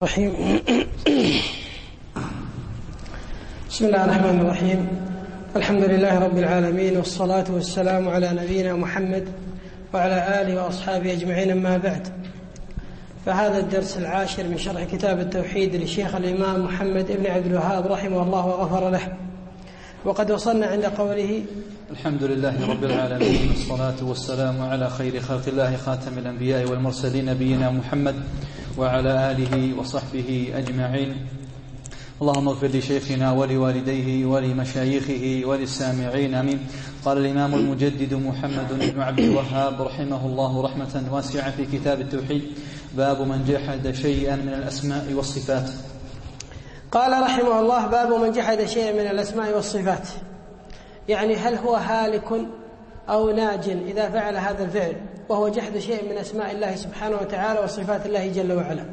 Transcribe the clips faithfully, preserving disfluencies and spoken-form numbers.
الرحيم. بسم الله الرحمن الرحيم. الحمد لله رب العالمين، والصلاة والسلام على نبينا محمد وعلى آله وأصحابه أجمعين، أما بعد، فهذا الدرس العاشر من شرح كتاب التوحيد لشيخ الإمام محمد بن عبد الوهاب رحمه الله وغفر له. وقد وصلنا عند قوله: الحمد لله رب العالمين، والصلاة والسلام على خير خلق الله خاتم الأنبياء والمرسلين نبينا محمد وعلى آله وصحبه أجمعين. اللهم اغفر لشيخنا ولوالديه ولمشايخه وللسامعين، آمين. قال الإمام المجدد محمد بن عبد الوهاب رحمه الله رحمة واسعة في كتاب التوحيد: باب من جحد شيئا من الأسماء والصفات. قال رحمه الله: باب من جحد شيئا من الأسماء والصفات، يعني هل هو هالك أو ناج إذا فعل هذا الفعل، وهو جحد شيء من أسماء الله سبحانه وتعالى وصفات الله جل وعلا.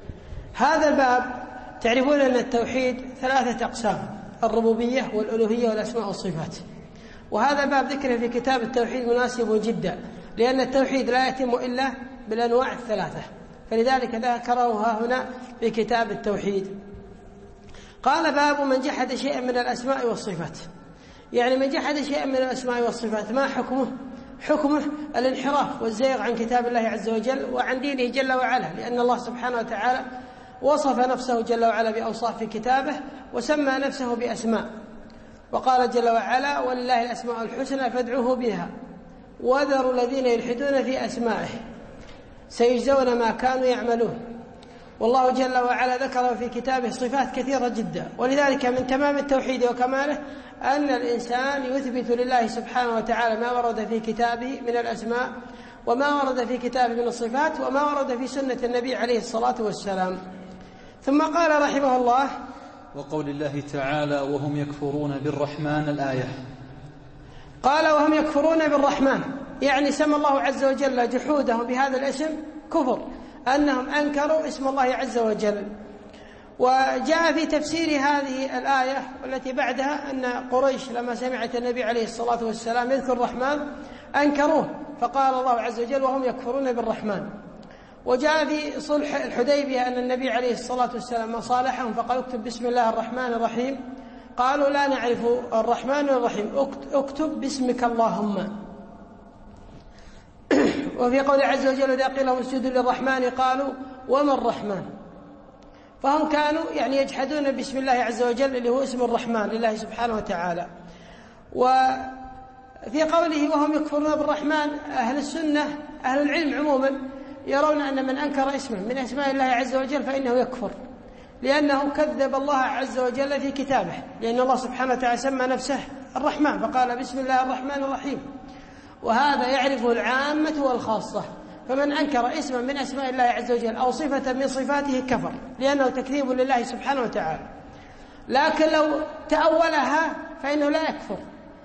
هذا الباب تعرفون أن التوحيد ثلاثة أقسام: الربوبية والألوهية والأسماء والصفات. وهذا باب ذكره في كتاب التوحيد مناسب جدا، لأن التوحيد لا يتم إلا بالأنواع الثلاثة، فلذلك ذكره هنا في كتاب التوحيد. قال: باب من جحد شيئا من الأسماء والصفات، يعني من جحد شيئا من الأسماء والصفات ما حكمه؟ حكمه الانحراف والزيغ عن كتاب الله عز وجل وعن دينه جل وعلا، لأن الله سبحانه وتعالى وصف نفسه جل وعلا بأوصاف في كتابه، وسمى نفسه بأسماء، وقال جل وعلا: ولله الأسماء الحسنى فادعوه بها وذروا الذين يلحدون في أسمائه سيجزون ما كانوا يعملون. والله جل وعلا ذكر في كتابه صفات كثيرة جدا، ولذلك من تمام التوحيد وكماله أن الإنسان يثبت لله سبحانه وتعالى ما ورد في كتابه من الأسماء، وما ورد في كتابه من الصفات، وما ورد في سنة النبي عليه الصلاة والسلام. ثم قال رحمه الله: وقول الله تعالى: وهم يكفرون بالرحمن. الآية. قال: وهم يكفرون بالرحمن، يعني سمى الله عز وجل جحودهم بهذا الاسم كفر، أنهم أنكروا اسم الله عز وجل. وجاء في تفسير هذه الآية والتي بعدها أن قريش لما سمعت النبي عليه الصلاة والسلام يذكر الرحمن أنكروه، فقال الله عز وجل: وهم يكفرون بالرحمن. وجاء في صلح الحديبية أن النبي عليه الصلاة والسلام صالحهم فقال: اكتب بسم الله الرحمن الرحيم. قالوا: لا نعرف الرحمن الرحيم، اكتب باسمك اللهم. وفي قول عز وجل: إذا قيل لهم اسجدوا للرحمن قالوا: وما الرحمن؟ فهم كانوا يعني يجحدون باسم الله عز وجل اللي هو اسم الرحمن لله سبحانه وتعالى. وفي قوله وهم يكفرون بالرحمن، أهل السنة أهل العلم عموما يرون أن من أنكر اسما من أسماء الله عز وجل فإنه يكفر، لأنه كذب الله عز وجل في كتابه، لأن الله سبحانه وتعالى سمى نفسه الرحمن فقال: بسم الله الرحمن الرحيم، وهذا يعرفه العامة والخاصة. فمن أنكر اسما من أسماء الله عز وجل أو صفة من صفاته كفر، لأنه تكذيب لله سبحانه وتعالى. لكن لو تأولها فإنه لا يكفر،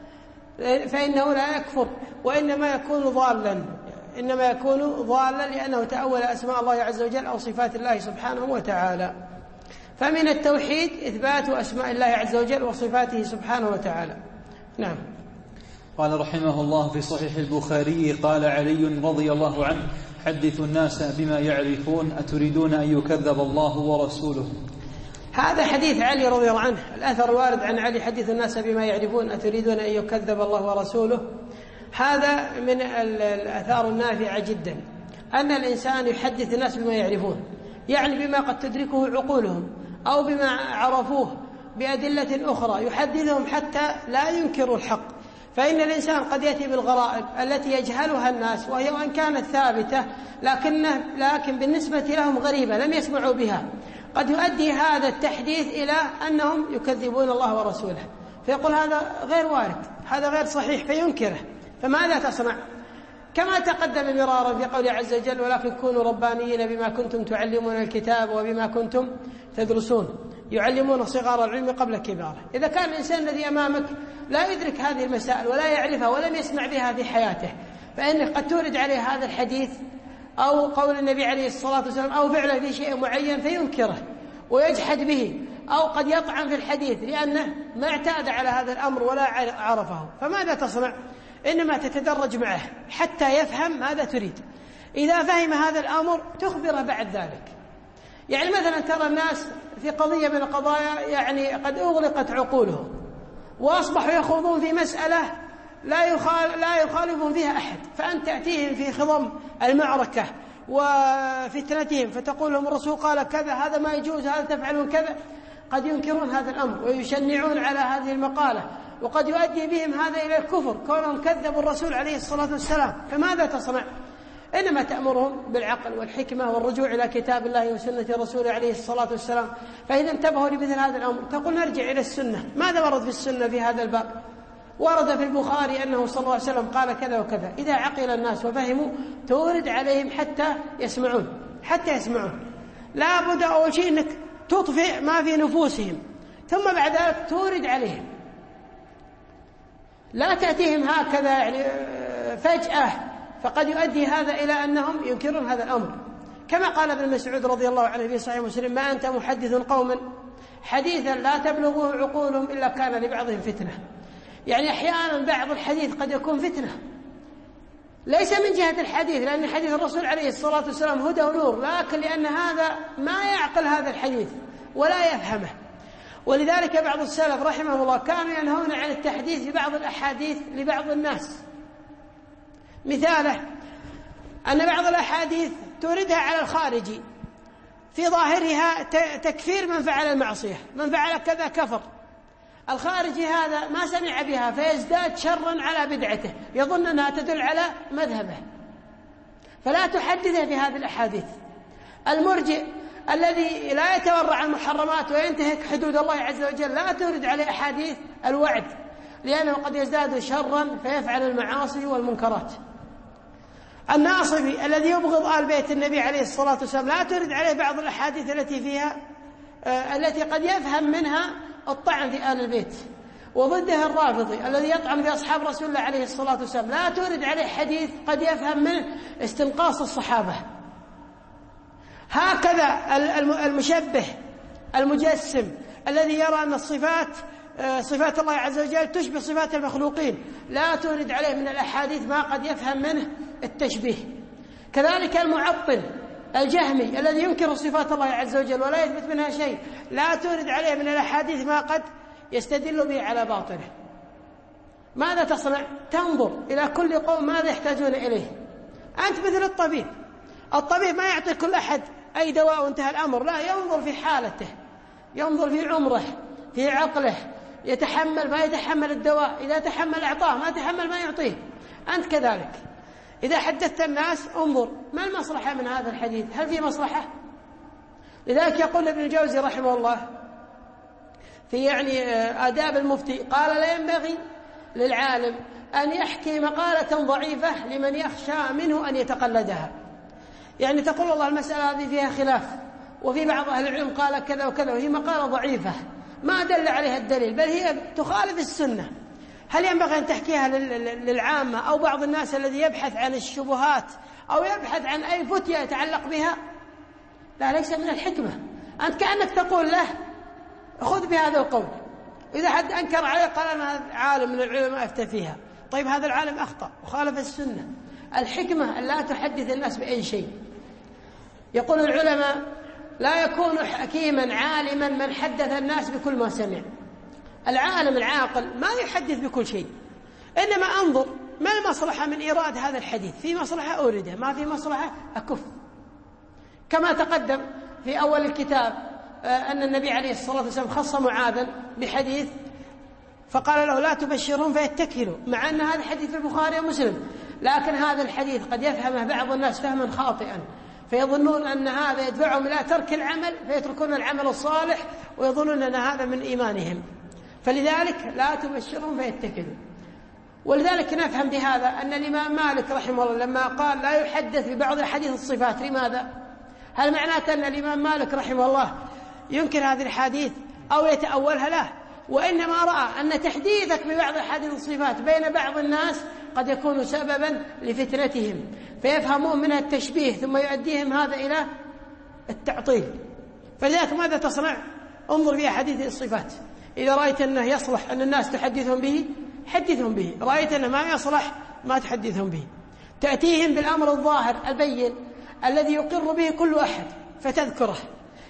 فإنه لا يكفر وإنما يكون ضالا، إنما يكون ضالا لأنه تأول أسماء الله عز وجل أو صفات الله سبحانه وتعالى. فمن التوحيد إثبات أسماء الله عز وجل وصفاته سبحانه وتعالى. نعم. قال رحمه الله في صحيح البخاري: قال علي رضي الله عنه: حدثوا الناس بما يعرفون أتريدون أن يكذب الله ورسوله. هذا حديث علي رضي الله عنه، الأثر الوارد عن علي: حدثوا الناس بما يعرفون أتريدون أن يكذب الله ورسوله. هذا من الآثار النافعة جدا، أن الإنسان يحدث الناس بما يعرفون، يعني بما قد تدركه عقولهم أو بما عرفوه بأدلة أخرى، يحدثهم حتى لا ينكروا الحق. فإن الإنسان قد يأتي بالغرائب التي يجهلها الناس، وهي وإن كانت ثابتة لكنه لكن بالنسبة لهم غريبة لم يسمعوا بها، قد يؤدي هذا التحديث إلى أنهم يكذبون الله ورسوله، فيقول هذا غير وارد، هذا غير صحيح، فينكره. فماذا تصنع؟ كما تقدم مرارا في قوله عز وجل: ولكن كونوا ربانيين بما كنتم تعلمون الكتاب وبما كنتم تدرسون، يعلمون صغار العلم قبل كباره. إذا كان الإنسان الذي أمامك لا يدرك هذه المسائل ولا يعرفها ولم يسمع بها في حياته، فإنك قد تورد عليه هذا الحديث أو قول النبي عليه الصلاة والسلام أو فعله في شيء معين فينكره ويجحد به، أو قد يطعن في الحديث لأنه ما اعتاد على هذا الأمر ولا عرفه. فماذا تصنع؟ إنما تتدرج معه حتى يفهم ماذا تريد. إذا فهم هذا الأمر تخبره بعد ذلك، يعني مثلا ترى الناس في قضية من القضايا يعني قد أغلقت عقولهم وأصبحوا يخوضون في مسألة لا يخال لا يخالفهم فيها أحد، فأنت تأتيهم في خضم المعركة وفتنتهم فتقول لهم الرسول قال كذا، هذا ما يجوز، هذا تفعلون كذا، قد ينكرون هذا الأمر ويشنعون على هذه المقالة، وقد يؤدي بهم هذا إلى الكفر كونهم كذبوا الرسول عليه الصلاة والسلام. فماذا تصنع؟ إنما تأمرهم بالعقل والحكمة والرجوع إلى كتاب الله وسنة رسوله عليه الصلاة والسلام. فإذا انتبهوا لمثل هذا الأمر تقول نرجع إلى السنة، ماذا ورد في السنة في هذا الباب؟ ورد في البخاري أنه صلى الله عليه وسلم قال كذا وكذا. إذا عقل الناس وفهموا تورد عليهم حتى يسمعون حتى يسمعون لا بد أول شيء أنك تطفئ ما في نفوسهم، ثم بعد ذلك تورد عليهم، لا تأتيهم هكذا يعني فجأة، فقد يؤدي هذا إلى أنهم ينكرون هذا الأمر. كما قال ابن مسعود رضي الله عنه في صحيح مسلم: ما أنت محدث قوما حديثا لا تبلغه عقولهم إلا كان لبعضهم فتنة. يعني أحيانا بعض الحديث قد يكون فتنة ليس من جهة الحديث، لأن حديث الرسول عليه الصلاة والسلام هدى ونور، لكن لأن هذا ما يعقل هذا الحديث ولا يفهمه. ولذلك بعض السلف رحمه الله كانوا ينهون عن التحديث ببعض الأحاديث لبعض الناس. مثاله أن بعض الأحاديث توردها على الخارجي في ظاهرها تكفير من فعل المعصية، من فعل كذا كفر. الخارجي هذا ما سمع بها فيزداد شرا على بدعته، يظن أنها تدل على مذهبه، فلا تحدثه في هذه الأحاديث. المرجئ الذي لا يتورع عن المحرمات وينتهك حدود الله عز وجل لا تورد عليه أحاديث الوعد، لأنه قد يزداد شرا فيفعل المعاصي والمنكرات. الناصبي الذي يبغض آل بيت النبي عليه الصلاة والسلام لا تورد عليه بعض الأحاديث التي فيها آه التي قد يفهم منها الطعن في آل البيت. وضده الرافضي الذي يطعن في أصحاب رسول الله عليه الصلاة والسلام لا تورد عليه حديث قد يفهم منه استنقاص الصحابة. هكذا المشبه المجسم الذي يرى أن الصفات صفات الله عز وجل تشبه صفات المخلوقين لا تورد عليه من الأحاديث ما قد يفهم منه التشبيه. كذلك المعطل الجهمي الذي ينكر صفات الله عز وجل ولا يثبت منها شيء لا تورد عليه من الأحاديث ما قد يستدل به على باطله. ماذا تصنع؟ تنظر إلى كل قوم ماذا يحتاجون إليه. أنت مثل الطبيب، الطبيب ما يعطي كل أحد أي دواء وانتهى الأمر، لا، ينظر في حالته، ينظر في عمره، في عقله، يتحمل ما يتحمل الدواء، إذا تحمل أعطاه، ما تحمل ما يعطيه. أنت كذلك إذا حدثت الناس انظر ما المصلحة من هذا الحديث، هل في مصلحة؟ لذلك يقول ابن الجوزي رحمه الله في يعني آداب المفتي قال: لا ينبغي للعالم أن يحكي مقالة ضعيفة لمن يخشى منه أن يتقلدها. يعني تقول الله المسألة هذه فيها خلاف، وفي بعض أهل العلم قال كذا وكذا، وهي مقالة ضعيفة ما دل عليها الدليل، بل هي تخالف السنة. هل ينبغي أن تحكيها للعامة أو بعض الناس الذي يبحث عن الشبهات أو يبحث عن أي فتية يتعلق بها؟ لا، ليس من الحكمة. أنت كأنك تقول له خذ بهذا القول، إذا حد أنكر عليه قال أنا عالم من العلماء أفتى فيها، طيب هذا العالم أخطأ وخالف السنة. الحكمة أن لا تحدث الناس بأي شيء. يقول العلماء: لا يكون حكيما عالما من حدث الناس بكل ما سمع. العالم العاقل ما يحدث بكل شيء، إنما أنظر ما المصلحة من إيراد هذا الحديث، في مصلحة أورده، ما في مصلحة أكف. كما تقدم في أول الكتاب أن النبي عليه الصلاة والسلام خص معاذا بحديث فقال له: لا تبشرهم فيتكلوا، مع أن هذا الحديث في البخاري ومسلم، لكن هذا الحديث قد يفهمه بعض الناس فهما خاطئا فيظنون أن هذا يدفعهم إلى ترك العمل فيتركون العمل الصالح ويظنون أن هذا من إيمانهم، فلذلك لا تبشرهم فيتكلوا. ولذلك نفهم بهذا أن الإمام مالك رحمه الله لما قال لا يحدث ببعض حديث الصفات، لماذا؟ هل معناته أن الإمام مالك رحمه الله ينكر هذه الحديث أو يتأولها؟ لا، وإنما رأى أن تحديثك ببعض حديث الصفات بين بعض الناس قد يكون سببا لفتنتهم فيفهمون منها التشبيه ثم يؤديهم هذا إلى التعطيل. فلذلك ماذا تصنع؟ انظر في حديث الصفات، إذا رأيت أنه يصلح أن الناس تحدثهم به حدثهم به، رأيت أنه ما يصلح ما تحدثهم به. تأتيهم بالأمر الظاهر البين الذي يقر به كل أحد فتذكره،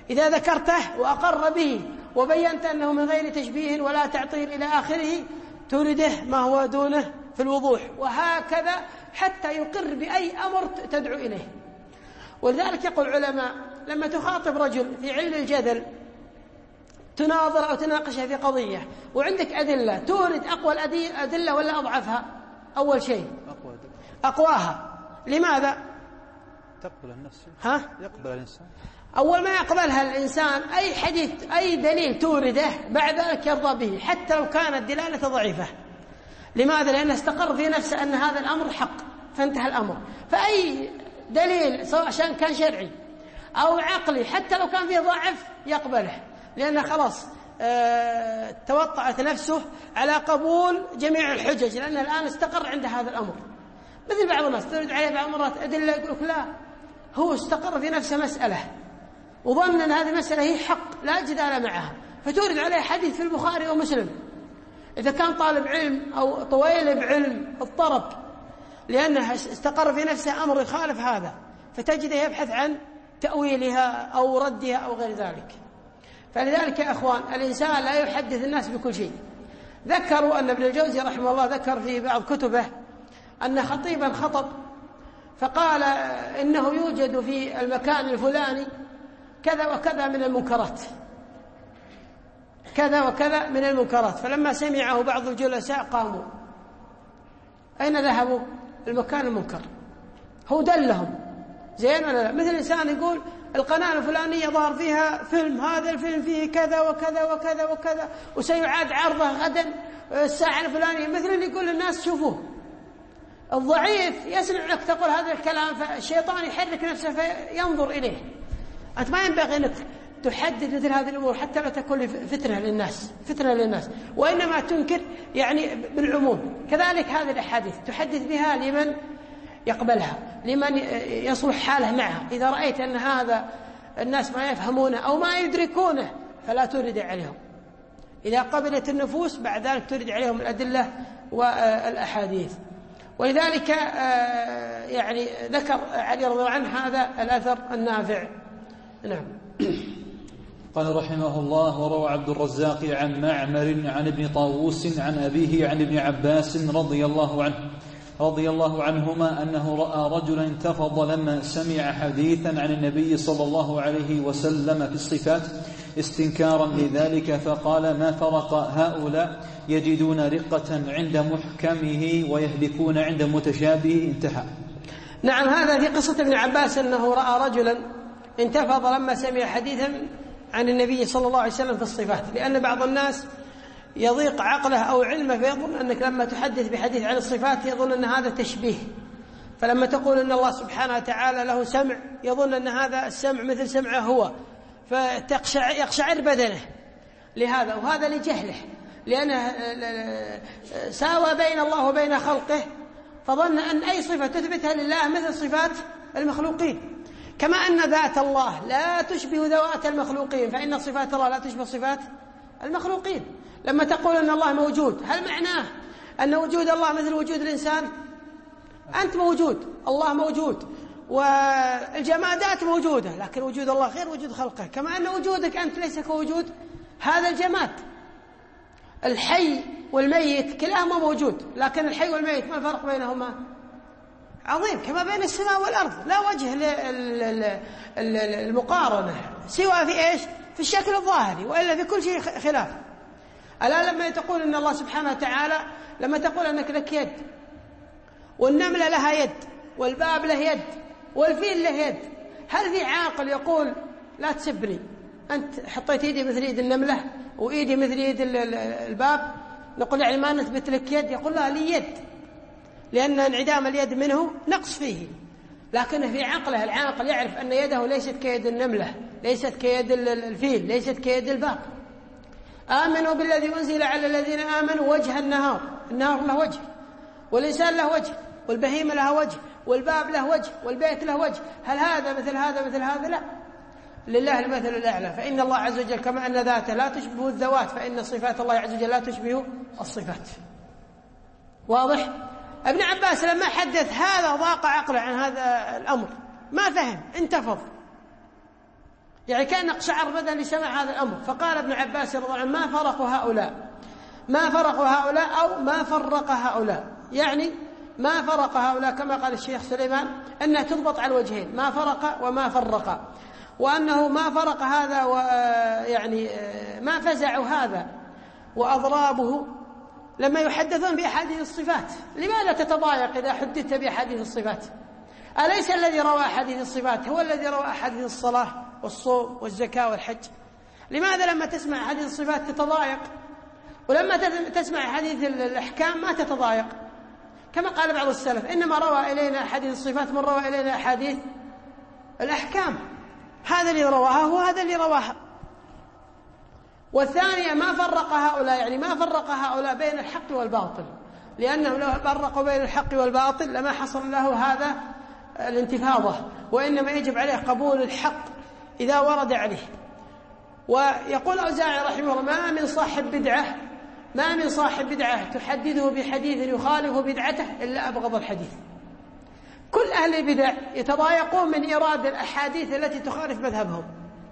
إذا ذكرته وأقر به وبينت أنه من غير تشبيه ولا تعطيل إلى آخره تورده ما هو دونه في الوضوح، وهكذا حتى يقر بأي أمر تدعو إليه. ولذلك يقول العلماء لما تخاطب رجل في علم الجدل تناظر أو تناقشه في قضية وعندك أدلة، تورد أقوى الأدلة ولا أضعفها؟ أول شيء أقواها. لماذا؟ تقبل النفس. ها؟ يقبل الإنسان. أول ما يقبلها الإنسان أي حديث أي دليل تورده بعد ذلك يرضى به حتى لو كانت دلالة ضعيفة. لماذا؟ لأنه استقر في نفسه أن هذا الأمر حق فانتهى الأمر. فأي دليل سواء كان شرعي أو عقلي حتى لو كان فيه ضعف يقبله، لأنه خلاص اه توطأت نفسه على قبول جميع الحجج، لأنه الآن استقر عند هذا الأمر. مثل بعض الناس ترد عليه بعض المرات أدلة يقول لك لا، هو استقر في نفسه مسألة وظن أن هذه المسألة هي حق لا جدال معها، فتورد عليه حديث في البخاري ومسلم. إذا كان طالب علم أو طويل بعلم اضطرب لأنه استقر في نفسه أمر يخالف هذا، فتجده يبحث عن تأويلها أو ردها أو غير ذلك. فلذلك يا أخوان الإنسان لا يحدث الناس بكل شيء. ذكروا أن ابن الجوزي رحمه الله ذكر في بعض كتبه أن خطيبا خطب فقال إنه يوجد في المكان الفلاني كذا وكذا من المنكرات، كذا وكذا من المنكرات. فلما سمعه بعض الجلساء قاموا. أين ذهبوا؟ المكان المنكر. هو دلهم زين ولا لا؟ مثل إنسان يقول القناة الفلانية ظهر فيها فيلم، هذا الفيلم فيه كذا وكذا وكذا وكذا وسيعاد عرضه غدا الساعة الفلانية، مثل اللي يقول للناس شوفوه. الضعيف يسمع لك تقول هذا الكلام فالشيطان يحرك نفسه فينظر إليه. أنت ما ينبغي أنك تحدد مثل هذه الأمور حتى لا تكون فتنة للناس فتنة للناس وإنما تنكر يعني بالعموم. كذلك هذه الأحاديث تحدث بها لمن يقبلها، لمن يصلح حاله معها. إذا رأيت أن هذا الناس ما يفهمونه أو ما يدركونه فلا ترد عليهم. إذا قبلت النفوس بعد ذلك ترد عليهم الأدلة والأحاديث. ولذلك يعني ذكر علي رضي الله عنه هذا الأثر النافع. نعم. قال رحمه الله: وروى عبد الرزاق عن معمر عن ابن طاووس عن أبيه عن ابن عباس رضي الله عنه رضي الله عنهما أنه رأى رجلا انتفض لما سمع حديثا عن النبي صلى الله عليه وسلم في الصفات استنكارا لذلك، فقال: ما فرق هؤلاء يجدون رقة عند محكمه ويهلكون عند متشابهه. انتهى. نعم. هذا في قصة ابن عباس أنه رأى رجلا انتفض لما سمع حديثا عن النبي صلى الله عليه وسلم في الصفات، لأن بعض الناس يضيق عقله أو علمه فيظن أنك لما تحدث بحديث عن الصفات يظن أن هذا تشبيه، فلما تقول أن الله سبحانه وتعالى له سمع يظن أن هذا السمع مثل سمعه هو، فيقشعر بدنه لهذا، وهذا لجهله، لأنه ساوى بين الله وبين خلقه فظن أن أي صفة تثبتها لله مثل صفات المخلوقين، كما أن ذات الله لا تشبه ذوات المخلوقين، فإن صفات الله لا تشبه صفات المخلوقين. لما تقول أن الله موجود هل معناه أن وجود الله مثل وجود الإنسان؟ أنت موجود، الله موجود، والجمادات موجودة، لكن وجود الله غير وجود خلقه، كما أن وجودك أنت ليس كوجود هذا الجماد. الحي والميت كلاهما موجود، لكن الحي والميت ما الفرق بينهما؟ عظيم، كما بين السماء والأرض، لا وجه للمقارنة سوى في إيش؟ في الشكل الظاهري، وإلا في كل شيء خلاف. ألا لما تقول أن الله سبحانه وتعالى، لما تقول أنك لك يد والنملة لها يد والباب له يد والفيل له يد، هل في عاقل يقول لا تسبني، أنت حطيت يدي مثل يد النملة وإيدي مثل يد الباب، نقول يعني ما نثبت لك يد؟ يقول لا، لي يد، لأن انعدام اليد منه نقص فيه. لكن في عقله العاقل يعرف أن يده ليست كيد النملة، ليست كيد الفيل، ليست كيد الباب. آمنوا بالذي أنزل على الذين آمنوا وجه النهار، النهار له وجه، والإنسان له وجه، والبهيمة لها وجه، والباب له وجه، والبيت له وجه. هل هذا مثل هذا مثل هذا؟ لا، لله المثل الأعلى. فإن الله عز وجل كما أن ذاته لا تشبه الذوات، فإن صفات الله عز وجل لا تشبه الصفات. واضح؟ ابن عباس لما حدث هذا ضاق عقله عن هذا الأمر، ما فهم، انتفض. يعني كان قشعر بدن لسمع هذا الأمر. فقال ابن عباس رضي الله عنه: ما فرق هؤلاء ما فرق هؤلاء أو ما فرق هؤلاء، يعني ما فرق هؤلاء كما قال الشيخ سليمان أنها تضبط على الوجهين، ما فرق وما فرق، وأنه ما فرق هذا ويعني ما فزعوا هذا وأضرابه لما يحدثون بأحاديث الصفات. لماذا تتضايق إذا حدثت بأحاديث الصفات؟ أليس الذي روى أحاديث الصفات هو الذي روى أحاديث الصلاة والصوم والزكاة والحج؟ لماذا لما تسمع حديث الصفات تتضايق، ولما تسمع حديث الأحكام ما تتضايق؟ كما قال بعض السلف: إنما روى إلينا حديث الصفات من روى إلينا حديث الأحكام، هذا اللي رواها هو هذا اللي رواها. والثانية ما فرق هؤلاء، يعني ما فرق هؤلاء بين الحق والباطل، لأنهم لو فرقوا بين الحق والباطل لما حصل له هذا الانتفاضة، وإنما يجب عليه قبول الحق إذا ورد عليه. ويقول الأوزاعي رحمه الله: ما من صاحب بدعة ما من صاحب بدعة تحدثه بحديث يخالف بدعته إلا أبغض الحديث. كل أهل البدع يتضايقون من إيراد الأحاديث التي تخالف مذهبهم.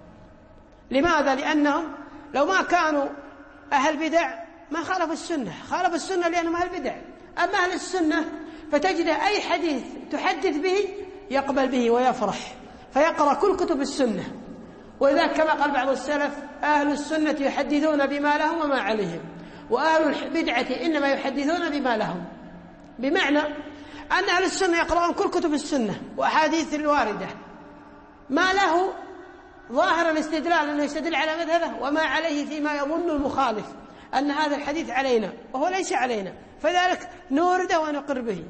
لماذا؟ لأنهم لو ما كانوا أهل بدع ما خالفوا السنة، خالفوا السنة لأنهم أهل بدع. أما أهل السنة فتجد أي حديث تحدث به يقبل به ويفرح، فيقرأ كل كتب السنة. ولذلك كما قال بعض السلف: أهل السنة يحدثون بما لهم وما عليهم، وأهل البدعة إنما يحدثون بما لهم. بمعنى أن أهل السنة يقرؤون كل كتب السنة وأحاديث الواردة، ما له ظاهر الاستدلال أنه يستدل على مذهبه، وما عليه فيما يظن المخالف أن هذا الحديث علينا وهو ليس علينا، فذلك نورده ونقر به.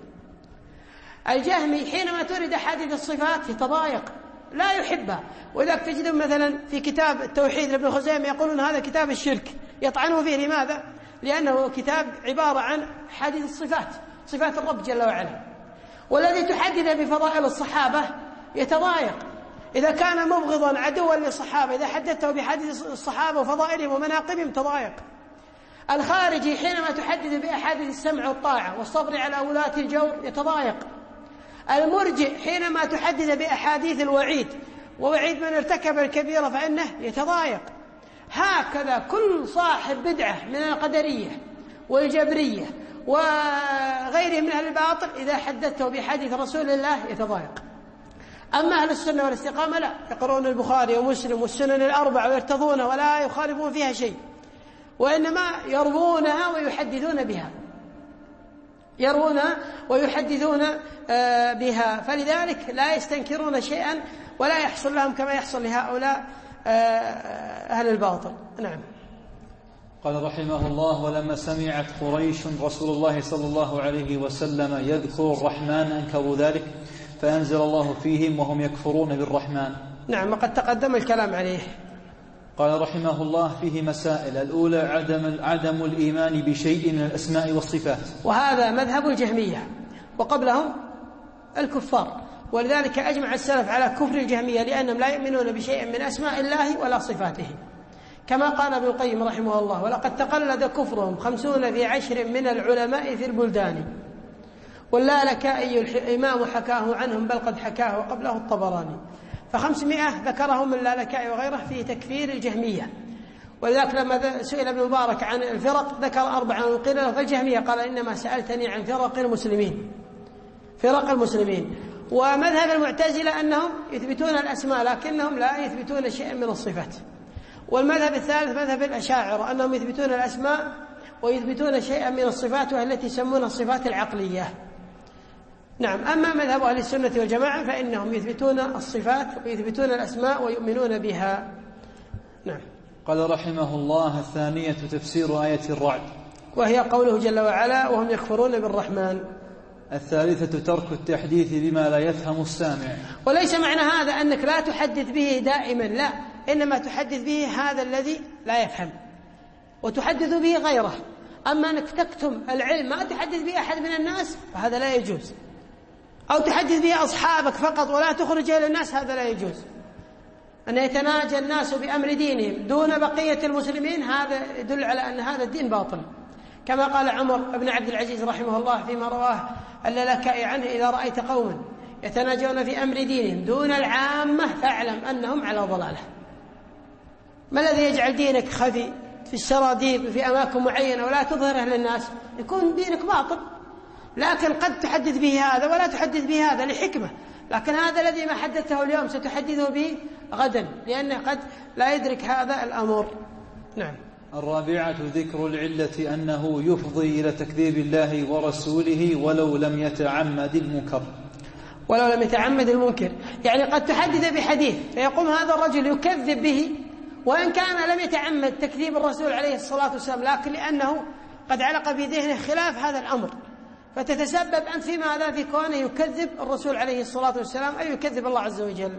الجهمي حينما تورد حديث الصفات يتضايق، لا يحبها. وذلك تجد مثلا في كتاب التوحيد لابن خزيمة يقولون هذا كتاب الشرك، يطعنوا فيه. لماذا؟ لأنه كتاب عبارة عن حديث الصفات، صفات الرب جل وعلا. والذي تحدث بفضائل الصحابة يتضايق، إذا كان مبغضا عدوا للصحابة إذا حدثته بحديث الصحابة وفضائلهم ومناقبهم تضايق. الخارجي حينما تحدث بأحاديث السمع والطاعة والصبر على ولاة الجور يتضايق. المرجئ حينما تحدث بأحاديث الوعيد ووعيد من ارتكب الكبيرة فإنه يتضايق. هكذا كل صاحب بدعة من القدرية والجبرية وغيرهم من أهل الباطل إذا حدثته بحديث رسول الله يتضايق. أما أهل السنة والاستقامة لا، يقرؤون البخاري ومسلم والسنن الأربع ويرتضون ولا يخالفون فيها شيء، وإنما يروونها ويحدثون بها يروونها ويحدثون بها. فلذلك لا يستنكرون شيئا ولا يحصل لهم كما يحصل لهؤلاء أهل الباطل. نعم. قال رحمه الله: ولما سمعت قريش رسول الله صلى الله عليه وسلم يذكر الرحمن أنكروا ذلك فأنزل الله فيهم وهم يكفرون بالرحمن. نعم، وقد تقدم الكلام عليه. قال رحمه الله: فيه مسائل. الأولى عدم, عدم الإيمان بشيء من الأسماء والصفات، وهذا مذهب الجهمية وقبلهم الكفار، ولذلك أجمع السلف على كفر الجهمية لأنهم لا يؤمنون بشيء من أسماء الله ولا صفاته، كما قال ابن القيم رحمه الله: ولقد تقلد كفرهم خمسون في عشر من العلماء في البلدان، واللالكائي الإمام حكاه عنهم بل قد حكاه وقبله الطبراني. فخمسمائة ذكرهم اللالكائي وغيره في تكفير الجهمية. ولذلك لما سئل ابن مبارك عن الفرق ذكر أربعة وقيل له فالجهمية قال: إنما سألتني عن فرق المسلمين فرق المسلمين ومذهب المعتزلة أنهم يثبتون الأسماء لكنهم لا يثبتون شيئا من الصفات. والمذهب الثالث مذهب الأشاعرة أنهم يثبتون الأسماء ويثبتون شيئا من الصفات وهي التي يسمونها الصفات العقلية. نعم. أما مذهب أهل السنة والجماعة فإنهم يثبتون الصفات ويثبتون الأسماء ويؤمنون بها. نعم. قال رحمه الله: الثانية تفسير آية الرعد، وهي قوله جل وعلا: وهم يكفرون بالرحمن. الثالثة ترك التحديث بما لا يفهم السامع. وليس معنى هذا أنك لا تحدث به دائما، لا، إنما تحدث به هذا الذي لا يفهم وتحدث به غيره. أما أنك تكتم العلم ما تحدث به أحد من الناس فهذا لا يجوز، أو تحدث به أصحابك فقط ولا تخرج إلى الناس، هذا لا يجوز. أن يتناجى الناس بأمر دينهم دون بقية المسلمين هذا يدل على أن هذا الدين باطل، كما قال عمر بن عبد العزيز رحمه الله فيما رواه اللالكائي عنه: إذا رأيت قوما يتناجون في أمر دينهم دون العامة فاعلم أنهم على ضلالة. ما الذي يجعل دينك خفي في السراديب في أماكن معينة ولا تظهره للناس؟ يكون دينك باطل. لكن قد تحدث به هذا ولا تحدث به هذا لحكمة، لكن هذا الذي ما حدثته اليوم ستحدثه به غدا، لأنه قد لا يدرك هذا الأمر. نعم. الرابعة ذكر العلة أنه يفضي إلى تكذيب الله ورسوله ولو لم يتعمد المنكر. ولو لم يتعمد المنكر يعني قد تحدث بحديث فيقوم هذا الرجل يكذب به وإن كان لم يتعمد تكذيب الرسول عليه الصلاة والسلام، لكن لأنه قد علق في ذهنه خلاف هذا الأمر، فتتسبب أنت في ماذا؟ في كونه يكذب الرسول عليه الصلاة والسلام أي يكذب الله عز وجل.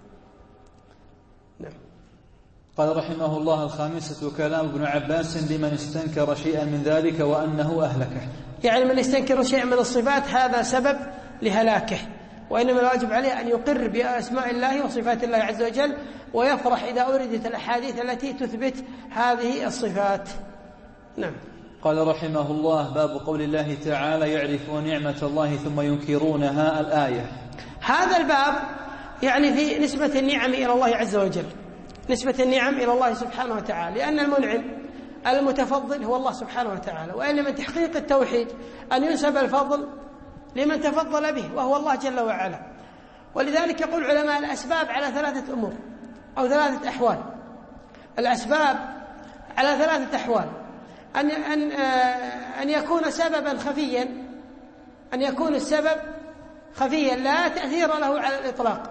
نعم. قال رحمه الله: الخامسة كلام ابن عباس لمن استنكر شيئا من ذلك وأنه أهلكه. يعني من يستنكر شيئا من الصفات هذا سبب لهلاكه، وإنما الواجب عليه أن يقر بأسماء الله وصفات الله عز وجل ويفرح إذا أوردت الأحاديث التي تثبت هذه الصفات. نعم. قال رحمه الله: باب قول الله تعالى: يعرفون نعمة الله ثم ينكرونها. الآية. هذا الباب يعني في نسبة النعم إلى الله عز وجل، نسبة النعم إلى الله سبحانه وتعالى، لأن المنعم المتفضل هو الله سبحانه وتعالى، وإن من تحقيق التوحيد أن ينسب الفضل لمن تفضل به وهو الله جل وعلا. ولذلك يقول علماء الأسباب على ثلاثة أمور أو ثلاثة أحوال. الأسباب على ثلاثة أحوال: أن أن أن يكون سببا خفيا، أن يكون السبب خفيا لا تأثير له على الإطلاق،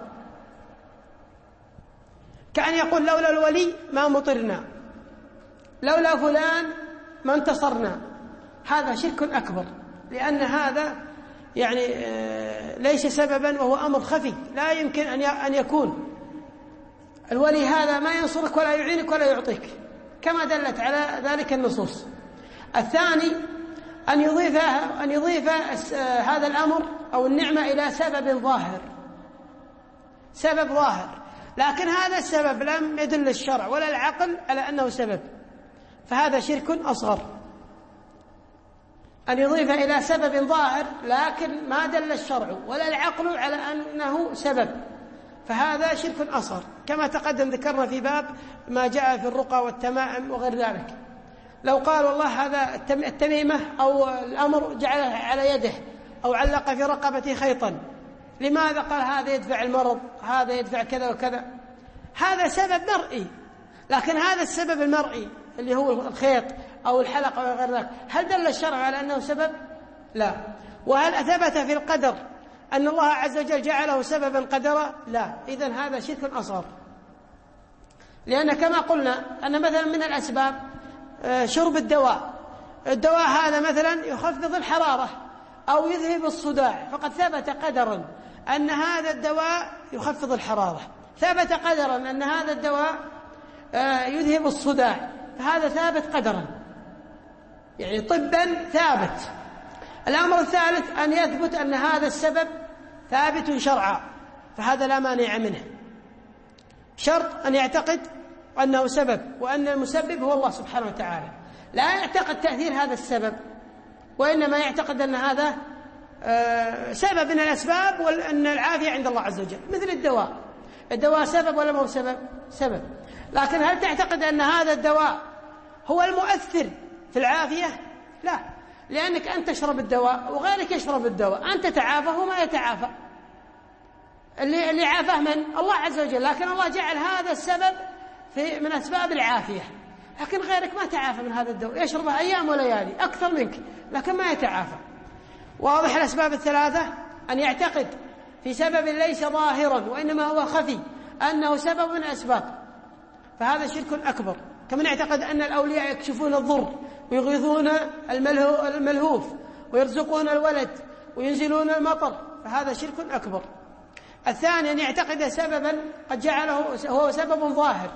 كأن يقول لولا الولي ما مطرنا، لولا فلان ما انتصرنا. هذا شرك أكبر، لأن هذا يعني ليس سببا وهو أمر خفي لا يمكن أن يكون. الولي هذا ما ينصرك ولا يعينك ولا يعطيك كما دلت على ذلك النصوص. الثاني أن يضيف أن يضيف هذا الأمر أو النعمة إلى سبب ظاهر، سبب ظاهر، لكن هذا السبب لم يدل الشرع ولا العقل على أنه سبب، فهذا شرك أصغر. أن يضيف إلى سبب ظاهر لكن ما دل الشرع ولا العقل على أنه سبب، فهذا شرك أصغر، كما تقدم ذكرنا في باب ما جاء في الرقى والتمائم وغير ذلك. لو قال والله هذا التميمة أو الأمر جعله على يده أو علق في رقبته خيطا، لماذا؟ قال هذا يدفع المرض، هذا يدفع كذا وكذا، هذا سبب مرئي. لكن هذا السبب المرئي اللي هو الخيط أو الحلقة وغير ذلك، هل دل الشرع على أنه سبب؟ لا. وهل أثبت في القدر أن الله عز وجل جعله سببا قدرا؟ لا. إذن هذا شرك أصغر، لأن كما قلنا أن مثلا من الأسباب شرب الدواء، الدواء هذا مثلا يخفض الحرارة أو يذهب الصداع، فقد ثبت قدرا أن هذا الدواء يخفض الحرارة، ثبت قدرا أن هذا الدواء يذهب الصداع، فهذا ثابت قدرا يعني طبا ثابت. الأمر الثالث أن يثبت أن هذا السبب ثابت شرعا، فهذا لا مانع منه. شرط أن يعتقد أنه سبب وأن المسبب هو الله سبحانه وتعالى، لا يعتقد تأثير هذا السبب، وإنما يعتقد أن هذا سبب من الأسباب وأن العافية عند الله عز وجل. مثل الدواء، الدواء سبب ولا مو سبب؟ سبب. لكن هل تعتقد أن هذا الدواء هو المؤثر في العافية؟ لا، لأنك أنت تشرب الدواء وغيرك يشرب الدواء، أنت تعافى وهو ما يتعافى، اللي اللي عافاه من؟ الله عز وجل، لكن الله جعل هذا السبب في من أسباب العافية، لكن غيرك ما تعافى من هذا الدواء، يشربه أيام وليالي أكثر منك لكن ما يتعافى. واضح الأسباب الثلاثة؟ أن يعتقد في سبب ليس ظاهرا وإنما هو خفي أنه سبب من الأسباب، فهذا شرك أكبر. كما يعتقد أن الأولياء يكشفون الضر ويغيثون الملهوف ويرزقون الولد وينزلون المطر، فهذا شرك أكبر. الثاني أن يعتقد سببا قد جعله هو سبب ظاهر،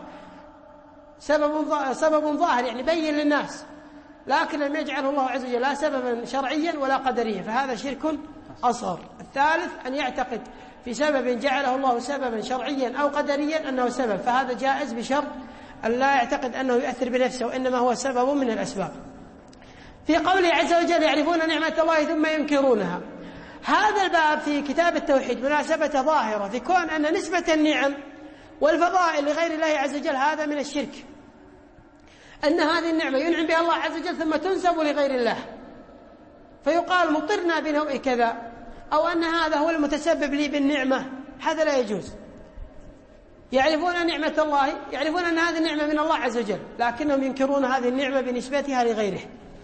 سبب ظاهر, سبب ظاهر يعني بين للناس، لكن لم يجعله الله عز وجل لا سببا شرعيا ولا قدريا، فهذا شرك أصغر. الثالث أن يعتقد في سبب جعله الله سببا شرعيا أو قدريا أنه سبب، فهذا جائز بشرط أن لا يعتقد أنه يؤثر بنفسه وإنما هو سبب من الأسباب. في قوله عز وجل: يعرفون نعمة الله ثم ينكرونها، هذا الباب في كتاب التوحيد مناسبة ظاهرة في كون أن نسبة النعم والفضائل لغير الله عز وجل هذا من الشرك، أن هذه النعمة ينعم بها الله عز وجل ثم تنسب لغير الله، فيقال مطرنا بنوء كذا، أو أن هذا هو المتسبب لي بالنعمة، هذا لا يجوز. يعرفون نعمة الله، يعرفون أن هذه النعمة من الله عز وجل، لكنهم ينكرون هذه النعمة بنسبتها لغيره،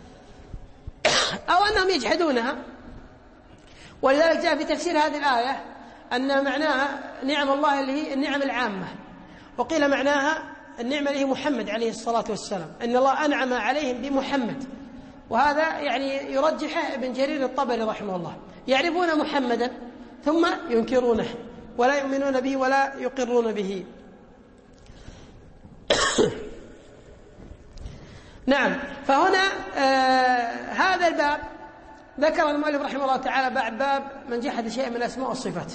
أو أنهم يجحدونها. ولذلك جاء في تفسير هذه الآية أن معناها نعم الله اللي هي النعم العامة، وقيل معناها النعمة اللي هي محمد عليه الصلاة والسلام، أن الله أنعم عليهم بمحمد، وهذا يعني يرجحه ابن جرير الطبري رحمه الله. يعرفون محمدا ثم ينكرونه ولا يؤمنون به ولا يقرون به. نعم. فهنا آه هذا الباب ذكر المؤلف رحمه الله تعالى بعد باب من جحد شيئا من الأسماء والصفات.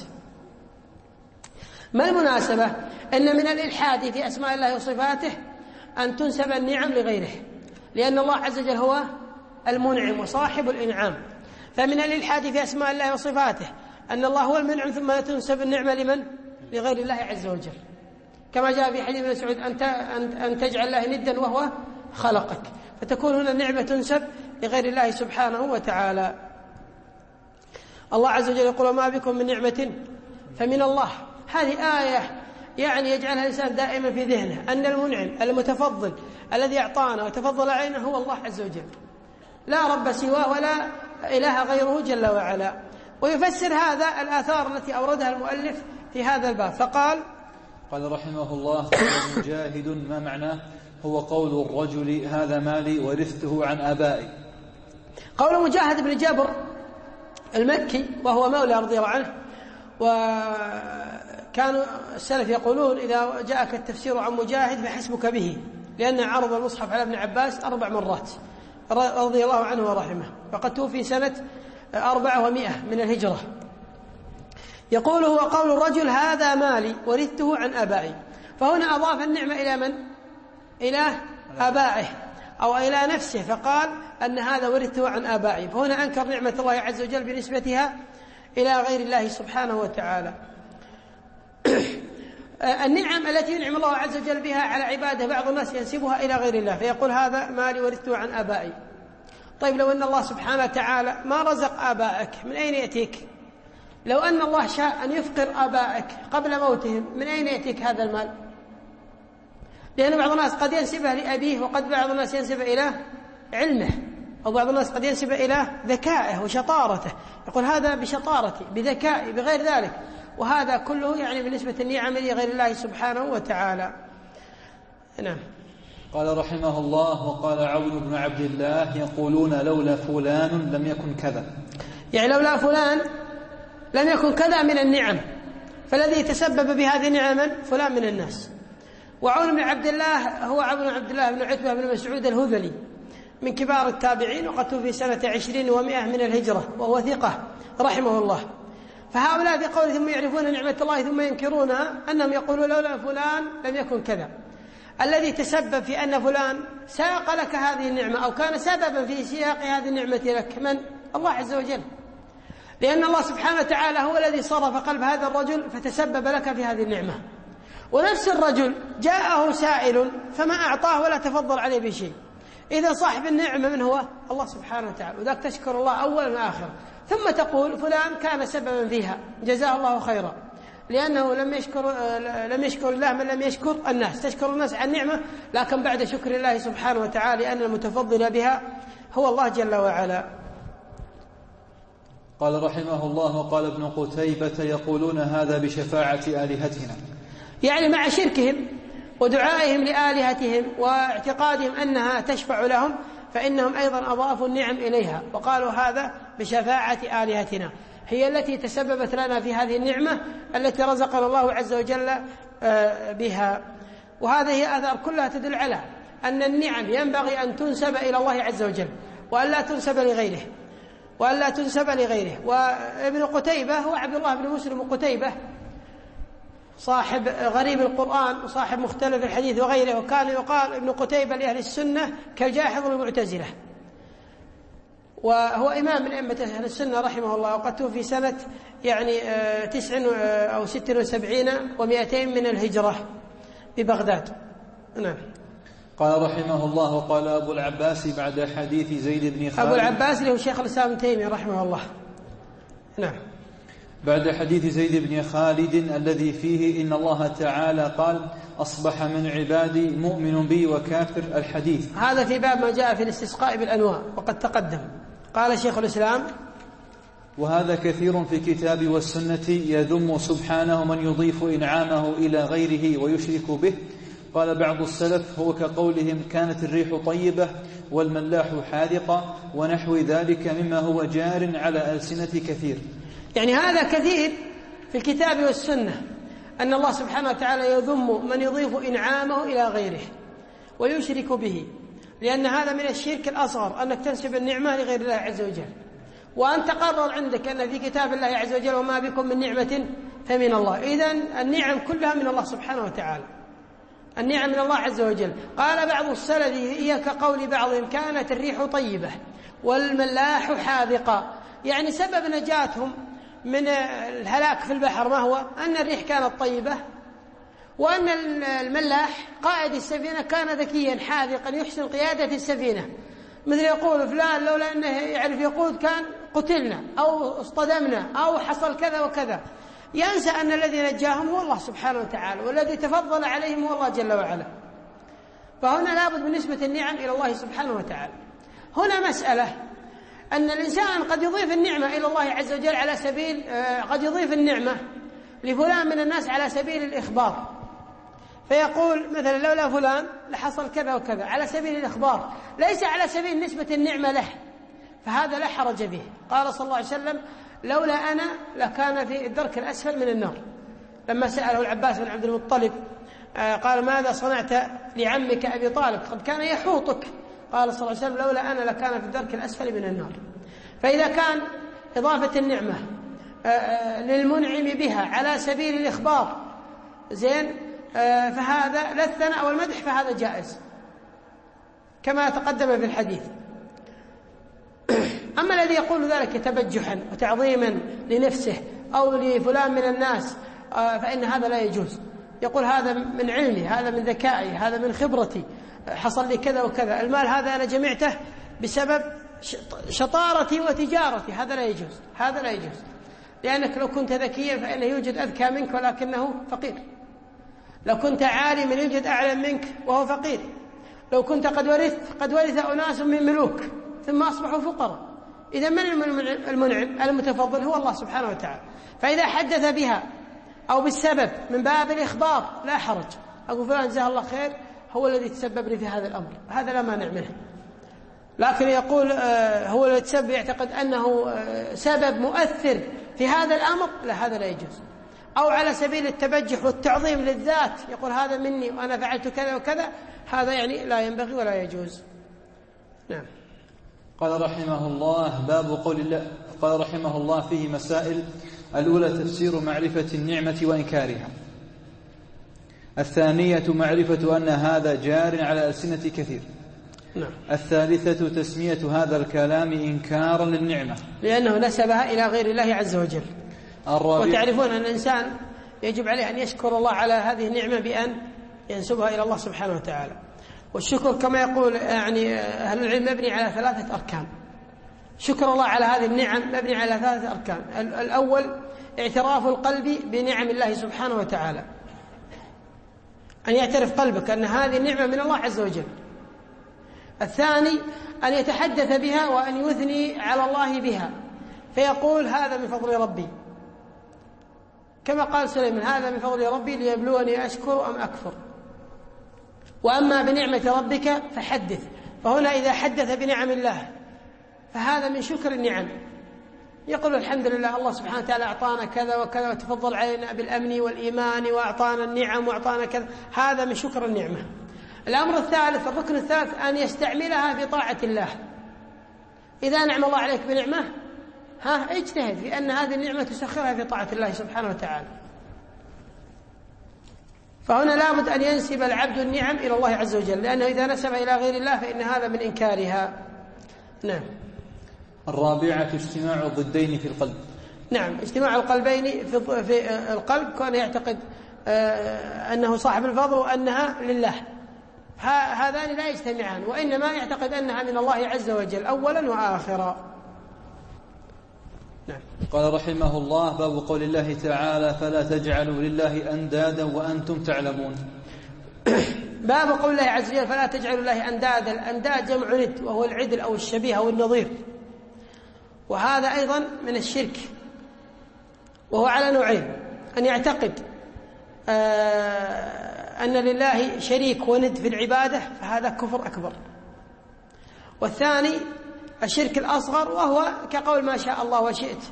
ما المناسبة؟ أن من الإلحاد في أسماء الله وصفاته أن تنسب النعم لغيره، لأن الله عز وجل هو المنعم وصاحب الإنعام. فمن الإلحاد في أسماء الله وصفاته أن الله هو المنعم ثم تنسب النعمة لمن؟ لغير الله عز وجل، كما جاء في حديث ابن مسعود أن تجعل الله ندا وهو خلقك، فتكون هنا النعمة تنسب لغير الله سبحانه وتعالى. الله عز وجل يقول ما بكم من نعمة فمن الله. هذه آية يعني يجعلها الإنسان دائما في ذهنه أن المنعم المتفضل الذي أعطانا وتفضل علينا هو الله عز وجل، لا رب سواه ولا إله غيره جل وعلا. ويفسر هذا الآثار التي أوردها المؤلف في هذا الباب، فقال قال رحمه الله قال مجاهد ما معناه؟ هو قول الرجل هذا مالي ورثته عن آبائي. قول مجاهد بن جبر المكي وهو مولى رضي الله عنه، وكانوا السلف يقولون إذا جاءك التفسير عن مجاهد فحسبك به، لأن عرض المصحف على ابن عباس أربع مرات رضي الله عنه ورحمه، فقد توفي سنة أربعة ومائة من الهجرة. يقول هو قول الرجل هذا مالي ورثته عن آبائي، فهنا أضاف النعمة إلى من؟ إلى آبائه أو إلى نفسه، فقال أن هذا ورثته عن آبائي، فهنا أنكر نعمة الله عز وجل بنسبتها إلى غير الله سبحانه وتعالى. النعم التي ينعم الله عز وجل بها على عباده بعض الناس ينسبها إلى غير الله، فيقول هذا مالي ورثته عن آبائي. طيب لو أن الله سبحانه وتعالى ما رزق آبائك من أين يأتيك؟ لو أن الله شاء أن يفقر آبائك قبل موتهم من أين يأتيك هذا المال؟ لأن بعض الناس قد ينسبه لأبيه، وقد بعض الناس ينسبه إلى علمه، أو بعض الناس قد ينسبه إلى ذكائه وشطارته، يقول هذا بشطارتي بذكائي بغير ذلك، وهذا كله يعني بالنسبة للنعم لغير الله سبحانه وتعالى. نعم. قال رحمه الله وقال عون بن عبد الله يقولون لولا فلان لم يكن كذا، يعني لولا فلان لم يكن كذا من النعم، فالذي تسبب بهذه النعم فلان من الناس. وعون بن عبد الله هو عون بن عبد الله بن عتبة بن مسعود الهذلي من كبار التابعين، وقد توفي سنة عشرين ومائة من الهجرة، وهو ثقة رحمه الله. فهؤلاء في قول ثم يعرفون نعمة الله ثم ينكرونها أنهم يقولون لولا فلان لم يكن كذا. الذي تسبب في أن فلان ساق لك هذه النعمة أو كان سببا في سياق هذه النعمة لك من؟ الله عز وجل، لأن الله سبحانه وتعالى هو الذي صرف قلب هذا الرجل فتسبب لك في هذه النعمة. ونفس الرجل جاءه سائل فما أعطاه ولا تفضل عليه بشيء، إذا صاحب النعمة من هو؟ الله سبحانه وتعالى، وذاك تشكر الله أولا وآخرا، ثم تقول فلان كان سببا فيها جزاه الله خيرا، لأنه لم يشكر لم يشكر الله من لم يشكر الناس. تشكر الناس عن نعمة، لكن بعد شكر الله سبحانه وتعالى لأن المتفضل بها هو الله جل وعلا. قال رحمه الله وقال ابن قتيبة يقولون هذا بشفاعة آلهتنا، يعني مع شركهم ودعائهم لآلهتهم واعتقادهم أنها تشفع لهم، فإنهم أيضا أضافوا النعم إليها وقالوا هذا بشفاعة آلهتنا، هي التي تسببت لنا في هذه النعمة التي رزقنا الله عز وجل بها. وهذه هي آثار كلها تدل على أن النعم ينبغي أن تنسب إلى الله عز وجل وأن لا تنسب لغيره وأن لا تنسب لغيره. وابن قتيبة هو عبد الله بن مسلم قتيبة، صاحب غريب القرآن وصاحب مختلف الحديث وغيره، وكان يقال ابن قتيبة لأهل السنة كالجاحظ المعتزلة. وهو إمام من أئمة أهل السنة رحمه الله، وقد توفي سنة يعني تسع أو ست وسبعين ومائتين من الهجرة ببغداد. نعم. قال رحمه الله: وقال أبو العباس بعد حديث زيد بن خالد. أبو العباس اللي هو شيخ الإسلام ابن تيمية رحمه الله. نعم. بعد حديث زيد بن خالد الذي فيه إن الله تعالى قال: أصبح من عبادي مؤمن بي وكافر، الحديث. هذا في باب ما جاء في الاستسقاء بالأنواع وقد تقدم. قال شيخ الإسلام: وهذا كثير في الكتاب والسنة يذم سبحانه من يضيف إنعامه إلى غيره ويشرك به. قال بعض السلف: هو كقولهم كانت الريح طيبة والملاح حاذقة ونحو ذلك مما هو جار على ألسنة كثير. يعني هذا كثير في الكتاب والسنة أن الله سبحانه وتعالى يذم من يضيف إنعامه إلى غيره ويشرك به، لأن هذا من الشرك الأصغر أنك تنسب النعمة لغير الله عز وجل، وأن تقرر عندك أن في كتاب الله عز وجل: وما بكم من نعمة فمن الله. إذن النعم كلها من الله سبحانه وتعالى، النعم من الله عز وجل. قال بعض السلف: هي كقول بعضهم كانت الريح طيبة والملاح حاذقة، يعني سبب نجاتهم من الهلاك في البحر ما هو؟ أن الريح كانت طيبة، وأن الملاح قائد السفينة كان ذكيا حاذقا يحسن قيادة السفينة، مثل يقول فلان لولا أنه يعرف يقود كان قتلنا أو اصطدمنا أو حصل كذا وكذا. ينسى أن الذي نجاهم هو الله سبحانه وتعالى، والذي تفضل عليهم هو الله جل وعلا. فهنا لابد من نسبة النعم إلى الله سبحانه وتعالى. هنا مسألة أن الإنسان قد يضيف النعمة إلى الله عز وجل على سبيل قد يضيف النعمة لفلان من الناس على سبيل الإخبار، فيقول مثلا لولا فلان لحصل كذا وكذا، على سبيل الإخبار، ليس على سبيل نسبة النعمة له، فهذا لا حرج به. قال صلى الله عليه وسلم: لولا أنا لكان في الدرك الأسفل من النار. لما سأله العباس بن عبد المطلب قال: ماذا صنعت لعمك أبي طالب؟ قد كان يحوطك. قال صلى الله عليه وسلم: لولا أنا لكان في الدرك الأسفل من النار. فإذا كان إضافة النعمة للمنعم بها على سبيل الإخبار زين، فهذا لا الثناء والمدح، فهذا جائز كما تقدم في الحديث. أما الذي يقول ذلك تبجحا وتعظيما لنفسه أو لفلان من الناس فإن هذا لا يجوز. يقول: هذا من علمي، هذا من ذكائي، هذا من خبرتي، حصل لي كذا وكذا، المال هذا أنا جمعته بسبب شطارتي وتجارتي، هذا لا يجوز، هذا لا يجوز. لأنك لو كنت ذكيا فإنه يوجد أذكى منك ولكنه فقير، لو كنت عالما يوجد أعلم منك وهو فقير، لو كنت قد ورثت قد ورث أناس من ملوك ثم أصبحوا فقراء. إذا من المنعم المتفضل هو الله سبحانه وتعالى. فإذا حدث بها أو بالسبب من باب الإخبار لا حرج. أقول فلان جزاه الله خير هو الذي تسبب لي في هذا الأمر، هذا لا مانع منه. لكن يقول هو الذي تسبب، يعتقد أنه سبب مؤثر في هذا الأمر، لا، هذا لا يجوز. أو على سبيل التبجح والتعظيم للذات، يقول هذا مني وأنا فعلت كذا وكذا، هذا يعني لا ينبغي ولا يجوز. نعم. قال رحمه الله: باب قول الله. قال رحمه الله: فيه مسائل. الأولى تفسير معرفة النعمة وإنكارها. الثانية معرفة أن هذا جار على ألسنة كثير. نعم. الثالثة تسمية هذا الكلام إنكارا للنعمة لأنه نسبها إلى غير الله عز وجل. الرابع. وتعرفون أن الإنسان يجب عليه أن يشكر الله على هذه النعمة بأن ينسبها إلى الله سبحانه وتعالى. والشكر كما يقول يعني أهل العلم مبني على ثلاثة أركان. شكر الله على هذه النعم مبني على ثلاثة أركان. الأول اعتراف القلب بنعم الله سبحانه وتعالى، أن يعترف قلبك أن هذه النعمة من الله عز وجل. الثاني أن يتحدث بها وأن يثني على الله بها، فيقول هذا من فضل ربي، كما قال سليمان: هذا من فضل ربي ليبلوني أشكر أم أكفر. وأما بنعمة ربك فحدث. فهنا إذا حدث بنعم الله فهذا من شكر النعم، يقول الحمد لله الله سبحانه وتعالى أعطانا كذا وكذا وتفضل علينا بالأمن والإيمان وأعطانا النعم وأعطانا كذا، هذا من شكر النعمة. الأمر الثالث، الركن الثالث، أن يستعملها في طاعة الله. إذا نعم الله عليك بنعمة ها اجتهد في أن هذه النعمة تسخرها في طاعة الله سبحانه وتعالى. فهنا لابد أن ينسب العبد النعم إلى الله عز وجل، لأنه إذا نسب إلى غير الله فإن هذا من إنكارها. نعم. الرابعة اجتماع الضدين في القلب. نعم، اجتماع القلبين في القلب، كون يعتقد أنه صاحب الفضل وأنها لله، هذان لا يجتمعان، وإنما يعتقد أنها من الله عز وجل أولا وآخرا. نعم. قال رحمه الله: باب قول الله تعالى: فلا تجعلوا لله أندادا وأنتم تعلمون. باب قول الله عز وجل: فلا تجعلوا لله أندادا. الأنداد جمع ند، وهو العدل أو الشبيه أو النظير، وهذا أيضا من الشرك، وهو على نوعين: أن يعتقد أن لله شريك وند في العبادة، فهذا كفر أكبر. والثاني الشرك الأصغر، وهو كقول ما شاء الله وشئت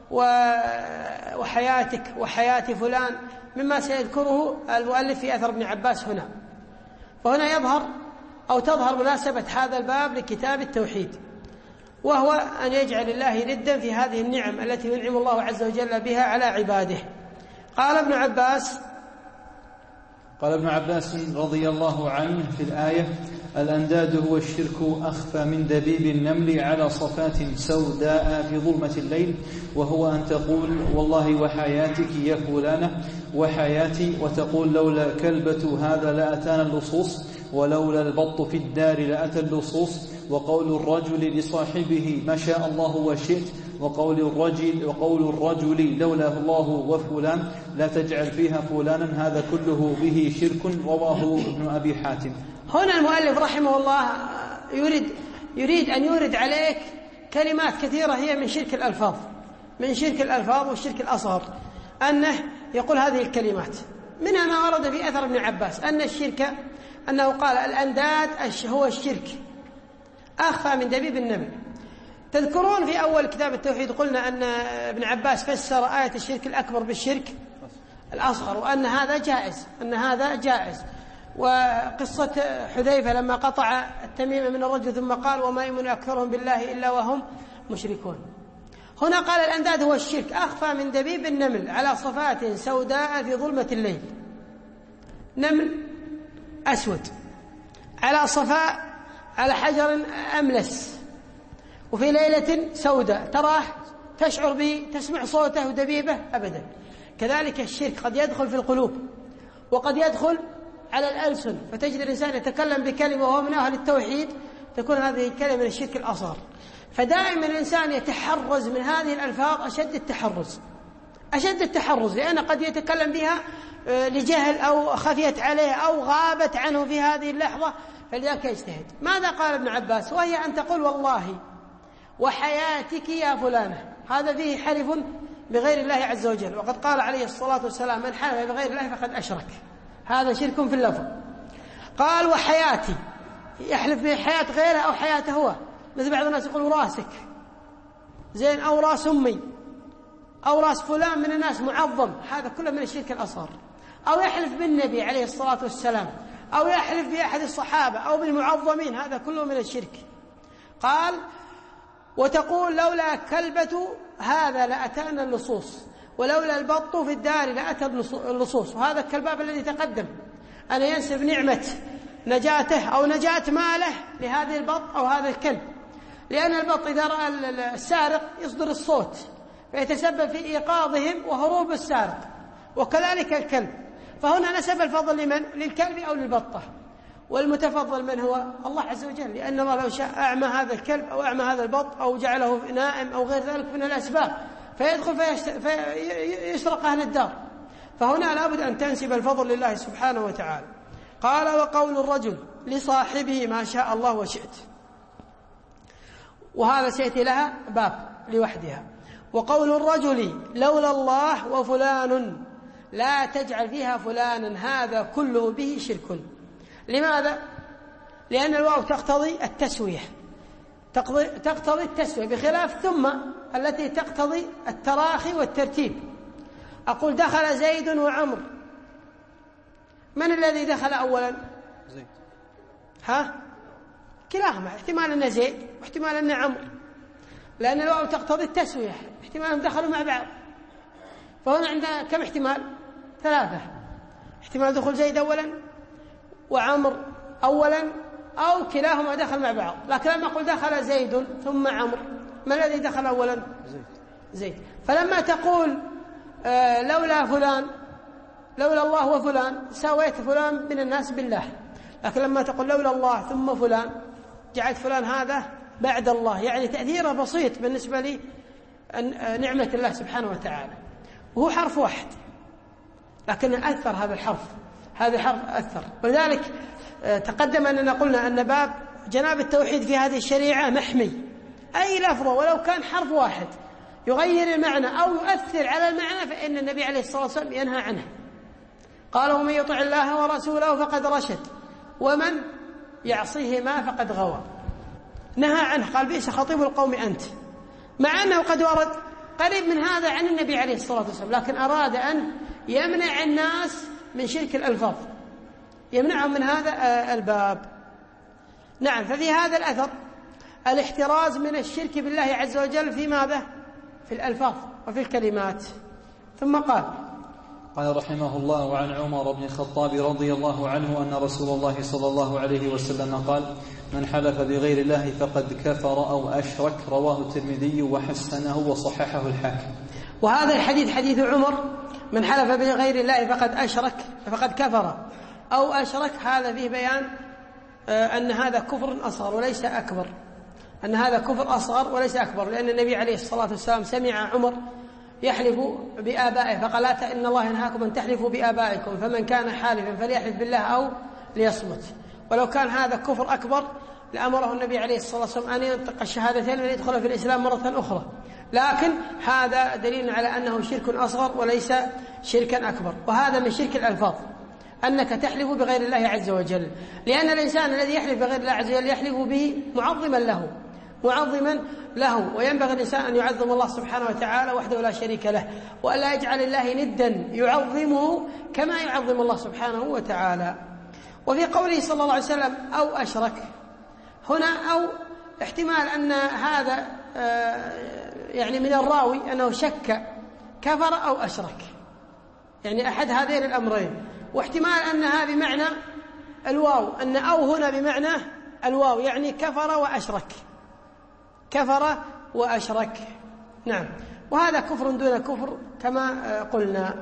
وحياتك وحياة فلان، مما سيذكره المؤلف في أثر ابن عباس هنا. فهنا يظهر أو تظهر مناسبة هذا الباب لكتاب التوحيد، وهو أن يجعل الله ندا في هذه النعم التي ينعم الله عز وجل بها على عباده. قال ابن عباس قال ابن عباس رضي الله عنه في الآية: الأنداد هو الشرك أخفى من دبيب النمل على صفات سوداء في ظلمة الليل، وهو أن تقول والله وحياتك يا فلانة وحياتي، وتقول لولا كلبة هذا لأتانا اللصوص، ولولا البط في الدار لأتى اللصوص، وقول الرجل لصاحبه ما شاء الله وشئت، وقول الرجل, وقول الرجل لولا الله وفلان لا تجعل فيها فلانا، هذا كله به شرك. رواه ابن أبي حاتم. هنا المؤلف رحمه الله يريد, يريد أن يورد عليك كلمات كثيرة هي من شرك الألفاظ، من شرك الألفاظ والشرك الأصغر، أنه يقول هذه الكلمات. منها ما ورد في أثر ابن عباس أن الشرك، أنه قال الأنداد هو الشرك أخفى من دبيب النمل. تذكرون في أول كتاب التوحيد قلنا أن ابن عباس فسر آية الشرك الأكبر بالشرك الأصغر، وأن هذا جائز، أن هذا جائز. وقصة حذيفة لما قطع التميمة من الرجل ثم قال وما يؤمن أكثرهم بالله إلا وهم مشركون. هنا قال الأنداد هو الشرك أخفى من دبيب النمل على صفات سوداء في ظلمة الليل. نمل أسود على صفاء على حجر أملس، وفي ليلة سوداء تراه تشعر به، تسمع صوته ودبيبه أبدا. كذلك الشرك قد يدخل في القلوب وقد يدخل على الألسن، فتجد الإنسان يتكلم بكلمة وهو من أهل التوحيد، تكون هذه الكلمة من الشرك الأصغر. فدائما الإنسان يتحرز من هذه الألفاظ أشد التحرز، أشد التحرز، لأن قد يتكلم بها لجهل أو خفيت عليه أو غابت عنه في هذه اللحظة، فلذلك يجتهد. ماذا قال ابن عباس؟ وهي أن تقول والله وحياتك يا فلانة، هذا فيه حلف بغير الله عز وجل، وقد قال عليه الصلاة والسلام من حلف بغير الله فقد أشرك، هذا شرك في اللفظ. قال وحياتي، يحلف بحياة غيره أو حياته هو، مثل بعض الناس يقول راسك زين أو راس أمي أو راس فلان من الناس معظم، هذا كله من الشرك الأصغر. أو يحلف بالنبي عليه الصلاة والسلام، أو يحلف بأحد الصحابة أو بالمعظمين، هذا كله من الشرك. قال وتقول لولا كلبة هذا لأتانا اللصوص، ولولا البط في الدار لأتى اللصوص. وهذا كالباب الذي تقدم أن ينسب نعمة نجاته أو نجاة ماله لهذه البط أو هذا الكلب، لأن البط إذا رأى السارق يصدر الصوت فيتسبب في إيقاظهم وهروب السارق، وكذلك الكلب. فهنا نسب الفضل لمن؟ للكلب أو للبطة، والمتفضل من هو؟ الله عز وجل، لأن الله لو شاء أعمى هذا الكلب أو أعمى هذا البط أو جعله نائم أو غير ذلك من الأسباب فيدخل فيسرق أهل الدار. فهنا لابد أن تنسب الفضل لله سبحانه وتعالى. قال وقول الرجل لصاحبه ما شاء الله وشئت، وهذا سيأتي لها باب لوحدها. وقول الرجل لولا الله وفلان لا تجعل فيها فلانا، هذا كله به شرك. لماذا؟ لأن الواو تقتضي التسوية، تقتضي التسوية بخلاف ثم التي تقتضي التراخي والترتيب. أقول دخل زيد وعمر، من الذي دخل أولا؟ زيد. ها؟ كلاهما، احتمال أن زيد واحتمال أن عمر، لأن الواو تقتضي التسوية، احتمال أن دخلوا مع بعض. فهنا عندنا كم احتمال؟ ثلاثة. احتمال دخول زيد أولا وعمر أولا، أو كلاهما دخل مع بعض. لكن لما أقول دخل زيد ثم عمر ما الذي دخل أولا؟ زيد. فلما تقول آه لولا فلان لولا الله وفلان ساويت فلان من الناس بالله، لكن لما تقول لولا الله ثم فلان جعلت فلان هذا بعد الله، يعني تأثيره بسيط بالنسبة لي نعمة الله سبحانه وتعالى، وهو حرف واحد لكن أثر هذا الحرف، هذا الحرف أثر. ولذلك تقدم أننا قلنا أن باب جناب التوحيد في هذه الشريعة محمي، أي لفظة ولو كان حرف واحد يغير المعنى أو يؤثر على المعنى فإن النبي عليه الصلاة والسلام ينهى عنه. قال ومن يطع الله ورسوله فقد رشد ومن يعصيهما فقد غوى. نهى عنه، قال بئس خطيب القوم أنت، مع أنه قد ورد قريب من هذا عن النبي عليه الصلاة والسلام، لكن أراد أن يمنع الناس من شرك الألفاظ، يمنعهم من هذا الباب. نعم. ففي هذا الأثر الاحتراز من الشرك بالله عز وجل في ماذا؟ في الألفاظ وفي الكلمات. ثم قال قال رحمه الله وعن عمر بن الخطاب رضي الله عنه أن رسول الله صلى الله عليه وسلم قال من حلف بغير الله فقد كفر أو أشرك، رواه الترمذي وحسنه وصححه الحاكم. وهذا الحديث حديث عمر من حلف بغير الله فقد أشرك فقد كفر أو أشرك، هذا فيه بيان أن هذا كفر أصغر وليس أكبر، أن هذا كفر أصغر وليس أكبر، لأن النبي عليه الصلاة والسلام سمع عمر يحلف بآبائه فقال إن الله ينهاكم أن تحلفوا بآبائكم، فمن كان حالفا فليحلف بالله أو ليصمت. ولو كان هذا كفر أكبر لأمره النبي عليه الصلاة والسلام أن ينطق الشهادتين ويدخل في الإسلام مرة أخرى، لكن هذا دليل على أنه شرك أصغر وليس شركا أكبر. وهذا من شرك الألفاظ أنك تحلف بغير الله عز وجل، لأن الإنسان الذي يحلف بغير الله عز وجل يحلف به معظما له معظما له وينبغي الإنسان أن يعظم الله سبحانه وتعالى وحده لا شريك له، وألا يجعل الله ندا يعظمه كما يعظم الله سبحانه وتعالى. وفي قوله صلى الله عليه وسلم أو أشرك، هنا أو احتمال أن هذا يعني من الراوي أنه شك كفر أو أشرك، يعني أحد هذين الأمرين، واحتمال أنها بمعنى الواو، أن أو هنا بمعنى الواو يعني كفر وأشرك، كفر وأشرك. نعم. وهذا كفر دون كفر كما قلنا.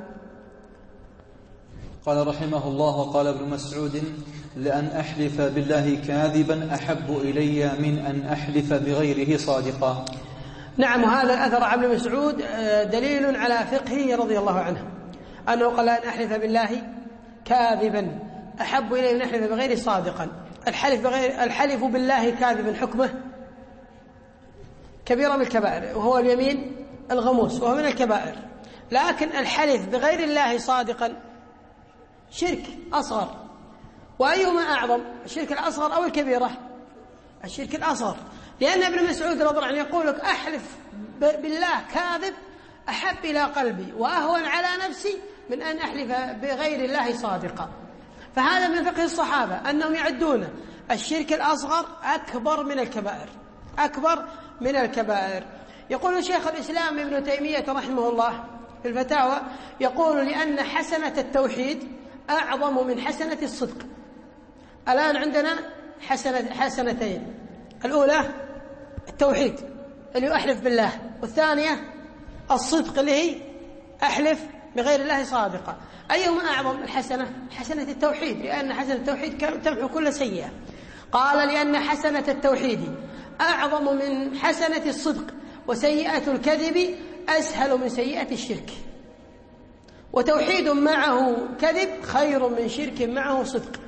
قال رحمه الله وقال ابن مسعود لأن أحلف بالله كاذبا أحب إلي من أن أحلف بغيره صادقا. نعم. وهذا الأثر عن ابن مسعود دليل على فقهه رضي الله عنه، أنه قال أن أحلف بالله كاذبا أحب إلي من أن أحلف بغيره صادقا. الحلف, بغير الحلف بالله كاذبا حكمه كبيرة من الكبائر، وهو اليمين الغموس وهو من الكبائر، لكن الحلف بغير الله صادقا شرك أصغر. وأيهما أعظم، الشرك الأصغر أو الكبيرة؟ الشرك الأصغر، لأن ابن مسعود رضي الله عنه يقول لك أحلف بالله كاذب أحب إلى قلبي وأهون على نفسي من أن أحلف بغير الله صادقا. فهذا من فقه الصحابة أنهم يعدون الشرك الأصغر أكبر من الكبائر، أكبر من الكبائر. يقول شيخ الإسلام ابن تيمية رحمه الله في الفتاوى، يقول لأن حسنة التوحيد أعظم من حسنة الصدق. الآن عندنا حسنة حسنتين، الأولى التوحيد اللي أحلف بالله، والثانية الصدق اللي هي أحلف بغير الله صادقا. أيهما أعظم الحسنة؟ حسنة التوحيد، لأن حسنة التوحيد تمحو كل سيئة. قال لأن حسنة التوحيد أعظم من حسنة الصدق، وسيئة الكذب أسهل من سيئة الشرك، وتوحيد معه كذب خير من شرك معه صدق.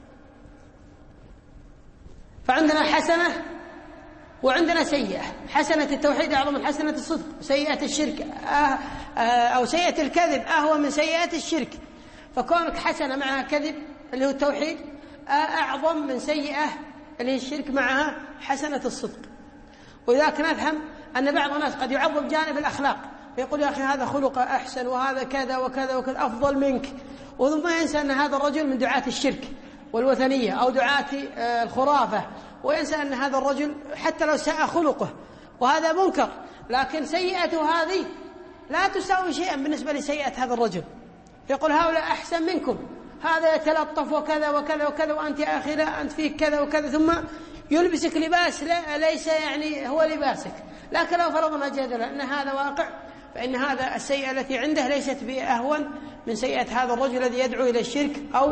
فعندنا حسنة وعندنا سيئة. حسنة التوحيد أعظم من حسنة الصدق، سيئة الشرك أو سيئة الكذب أهون من سيئة الشرك. فكونك حسنة معها كذب اللي هو التوحيد أعظم من سيئة اللي هي الشرك معها حسنة الصدق. وذاك نفهم أن بعض الناس قد يعظم جانب الأخلاق، فيقول يا أخي هذا خلقه أحسن وهذا كذا وكذا وكذا أفضل منك، وثم ينسى أن هذا الرجل من دعاة الشرك والوثنية أو دعاة الخرافة، وينسى أن هذا الرجل حتى لو ساء خلقه وهذا منكر، لكن سيئته هذه لا تساوي شيئا بالنسبة لسيئة هذا الرجل. يقول هؤلاء أحسن منكم، هذا يتلطف وكذا وكذا وكذا وأنت يا أخي لا أنت فيك كذا وكذا، ثم يلبسك لباس ليس يعني هو لباسك، لكن لو فرضنا جدلا أن هذا واقع، فإن هذا السيئة التي عنده ليست بأهون من سيئة هذا الرجل الذي يدعو إلى الشرك أو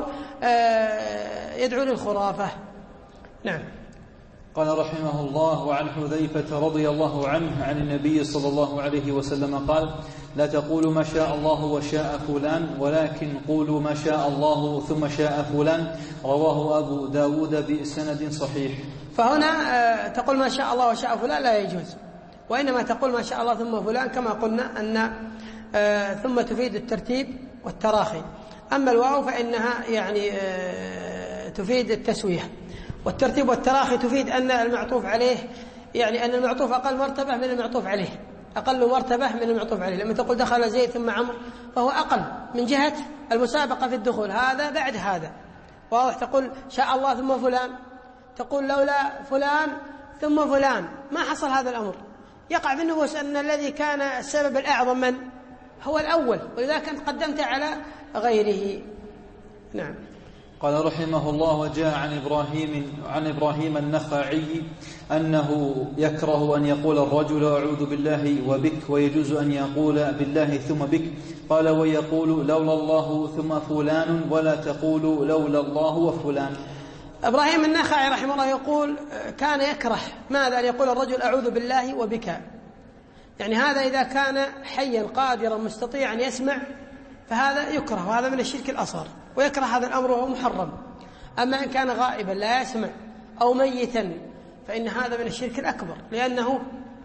يدعو للخرافة. نعم. قال رحمه الله: وعن حذيفة رضي الله عنه عن النبي صلى الله عليه وسلم قال: لا تقولوا ما شاء الله وشاء فلان، ولكن قولوا ما شاء الله ثم شاء فلان. رواه أبو داود بسند صحيح. فهنا تقول ما شاء الله وشاء فلان لا يجوز، وإنما تقول ما شاء الله ثم فلان، كما قلنا أن ثم تفيد الترتيب والتراخي. أما الواو فإنها يعني تفيد التسوية، والترتيب والتراخي تفيد أن المعطوف عليه يعني أن المعطوف أقل مرتبة من المعطوف عليه، أقل مرتبة من المعطوف عليه. لما تقول دخل زيد ثم عمرو فهو أقل من جهة المسابقة في الدخول، هذا بعد هذا. واضح؟ تقول شاء الله ثم فلان، تقول لولا فلان ثم فلان، ما حصل هذا الأمر. يقع في النفوس أن الذي كان السبب الأعظم من هو الأول، ولذلك أنت قدمت على غيره. نعم. قال رحمه الله: وجاء عن إبراهيم عن إبراهيم النخعي أنه يكره أن يقول الرجل أعوذ بالله وبك، ويجوز أن يقول بالله ثم بك. قال: ويقول لولا الله ثم فلان، ولا تقول لولا الله وفلان. إبراهيم النخعي رحمه الله يقول كان يكره ماذا؟ أن يقول الرجل أعوذ بالله وبك، يعني هذا إذا كان حيا قادرا مستطيعا يسمع فهذا يكره، وهذا من الشرك الأصغر، ويكره هذا الأمر وهو محرم. أما إن كان غائبا لا يسمع أو ميتا فإن هذا من الشرك الأكبر، لأنه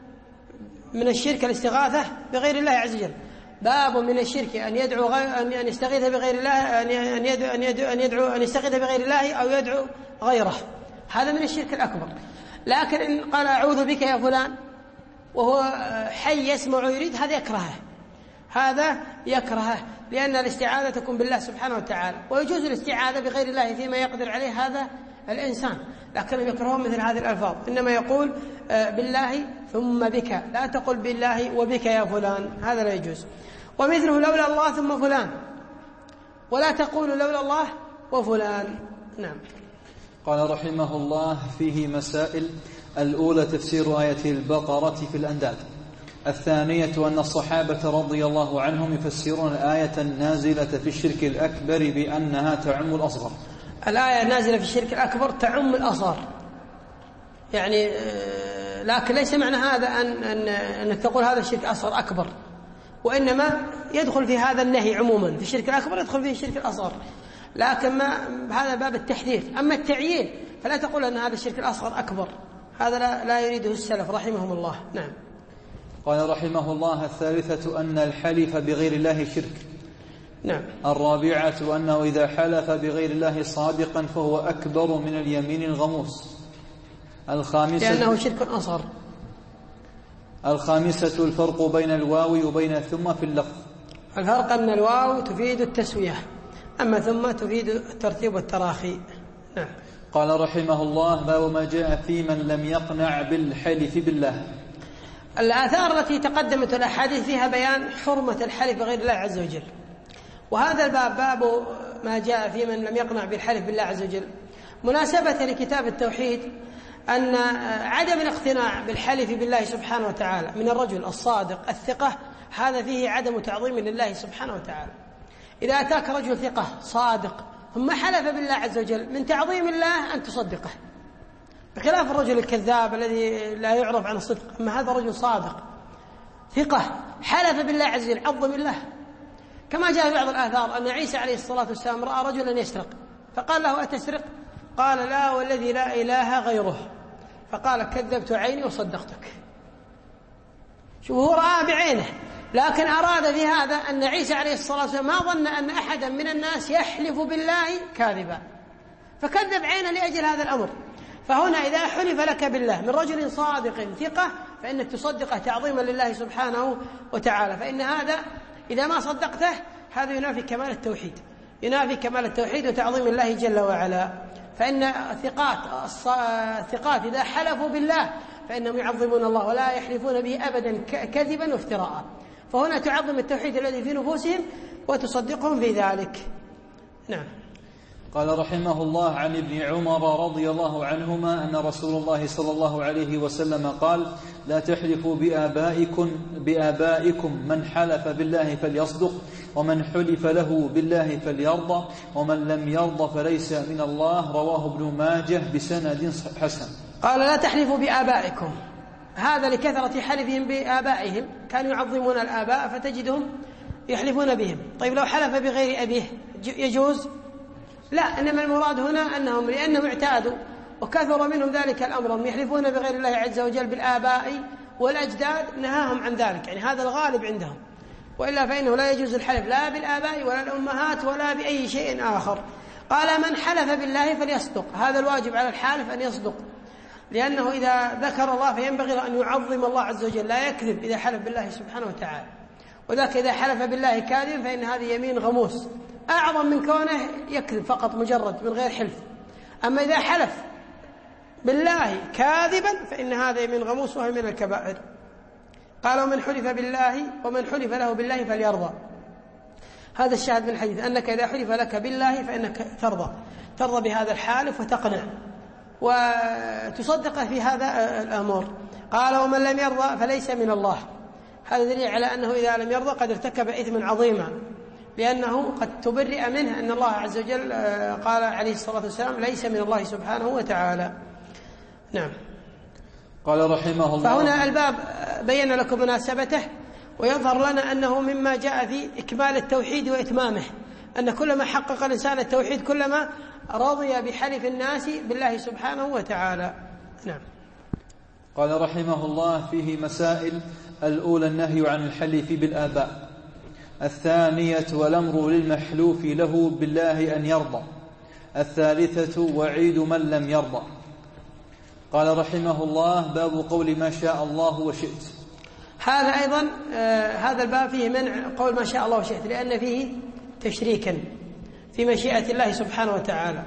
من الشرك الاستغاثة بغير الله عز وجل. باب من الشرك أن يدعو غير أن يستغيث بغير الله، أن يدعو أن يدعو أن يدعو أن يستغيث بغير الله أو يدعو غيره، هذا من الشرك الأكبر. لكن إن قال أعوذ بك يا فلان وهو حي يسمع ويريد، هذا يكرهه، هذا يكرهه، لأن الاستعاذة تكون بالله سبحانه وتعالى، ويجوز الاستعاذة بغير الله فيما يقدر عليه هذا الإنسان، لكنهم يكرهون مثل هذه الألفاظ. إنما يقول بالله ثم بك، لا تقل بالله وبك يا فلان، هذا لا يجوز. ومثله لولا الله ثم فلان، ولا تقول لولا الله وفلان. نعم. قال رحمه الله: فيه مسائل. الأولى تفسير آية البقرة في الأنداد. الثانية أن الصحابة رضي الله عنهم يفسرون الآية النازلة في الشرك الأكبر بأنها تعم الأصغر. الآية النازلة في الشرك الأكبر تعم الأصغر، يعني لكن ليس معنى هذا أن أن أنك تقول هذا الشرك أصغر أكبر، وإنما يدخل في هذا النهي عموما، في الشرك الأكبر يدخل فيه الشرك الأصغر، لكن ما هذا باب التحذير. أما التعيين فلا تقول أن هذا الشرك الأصغر أكبر، هذا لا, لا يريده السلف رحمهم الله. نعم. قال رحمه الله: الثالثة أن الحلف بغير الله شرك. نعم. الرابعة أنه إذا حلف بغير الله صادقا فهو أكبر من اليمين الغموس. الخامسة لأنه شرك أصغر. الخامسة الفرق بين الواو وبين ثم في اللفظ. الفرق أن الواو تفيد التسوية، أما ثم تفيد الترتيب والتراخي. نعم. قال رحمه الله: باب ما جاء في من لم يقنع بالحلف بالله. الآثار التي تقدمت الأحاديث فيها بيان حرمة الحلف بغير الله عز وجل، وهذا الباب باب ما جاء في من لم يقنع بالحلف بالله عز وجل. مناسبة لكتاب التوحيد أن عدم الاقتناع بالحلف بالله سبحانه وتعالى من الرجل الصادق الثقة، هذا فيه عدم تعظيم لله سبحانه وتعالى. إذا أتاك رجل ثقة صادق ثم حلف بالله عز وجل، من تعظيم الله أن تصدقه، بخلاف الرجل الكذاب الذي لا يعرف عن الصدق. أما هذا رجل صادق ثقة حلف بالله عز وجل، عظم الله. كما جاء في بعض الآثار أن عيسى عليه الصلاة والسلام رأى رجلا يسرق فقال له: أتسرق؟ قال: لا والذي لا إله غيره. فقال: كذبت عيني وصدقتك. شوف، هو رأى بعينه، لكن أراد في هذا أن عيسى عليه الصلاة والسلام ما ظن أن أحدا من الناس يحلف بالله كاذبا، فكذب عينه لأجل هذا الأمر. فهنا إذا حلف لك بالله من رجل صادق ثقة فإنك تصدقه تعظيما لله سبحانه وتعالى، فإن هذا إذا ما صدقته هذا ينافي كمال التوحيد، ينافي كمال التوحيد وتعظيم الله جل وعلا. فإن الثقات الثقات إذا حلفوا بالله فإنهم يعظمون الله ولا يحلفون به أبدا كذبا وافتراء. فهنا تعظم التوحيد الذي في نفوسهم وتصدقهم في ذلك. نعم. قال رحمه الله: عن ابن عمر رضي الله عنهما أن رسول الله صلى الله عليه وسلم قال: لا تحلفوا بآبائكم, بآبائكم من حلف بالله فليصدق، ومن حلف له بالله فليرضى، ومن لم يرضى فليس من الله. رواه ابن ماجه بسند حسن. قال: لا تحلفوا بآبائكم، هذا لكثرة حلفهم بآبائهم، كانوا يعظمون الآباء فتجدهم يحلفون بهم. طيب لو حلف بغير أبيه يجوز؟ لا، إنما المراد هنا أنهم لأنهم اعتادوا وكثر منهم ذلك الأمر، هم يحلفون بغير الله عز وجل بالآباء والأجداد، نهاهم عن ذلك، يعني هذا الغالب عندهم، وإلا فإنه لا يجوز الحلف لا بالآباء ولا الأمهات ولا بأي شيء آخر. قال: من حلف بالله فليصدق، هذا الواجب على الحالف أن يصدق، لأنه إذا ذكر الله فينبغي أن يعظم الله عز وجل، لا يكذب إذا حلف بالله سبحانه وتعالى. وذاك إذا حلف بالله كاذب فإن هذه يمين غموس أعظم من كونه يكذب فقط مجرد من غير حلف. أما إذا حلف بالله كاذبا فإن هذا يمين غموس وهي من الكبائر. قال: ومن حلف بالله ومن حلف له بالله فليرضى. هذا الشاهد من الحديث، أنك إذا حلف لك بالله فإنك ترضى ترضى بهذا الحالف وتقنع وتصدق في هذا الأمر. قال: ومن لم يرضى فليس من الله. هذا دليل على أنه إذا لم يرضى قد ارتكب إثما عظيما، لأنه قد تبرئ منه أن الله عز وجل قال عليه الصلاة والسلام: ليس من الله سبحانه وتعالى. نعم. قال رحمه الله: فهنا الباب بين لكم مناسبته، ويظهر لنا أنه مما جاء في إكمال التوحيد وإتمامه، أن كلما حقق الإنسان التوحيد كلما رضي بحلف الناس بالله سبحانه وتعالى. نعم. قال رحمه الله: فيه مسائل. الأولى النهي عن الحلف بالآباء. الثانية والأمر للمحلوف له بالله أن يرضى. الثالثة وعيد من لم يرضى. قال رحمه الله: باب قول ما شاء الله وشئت. هذا أيضا آه هذا الباب فيه منع قول ما شاء الله وشئت، لأن فيه تشريكا في مشيئة الله سبحانه وتعالى،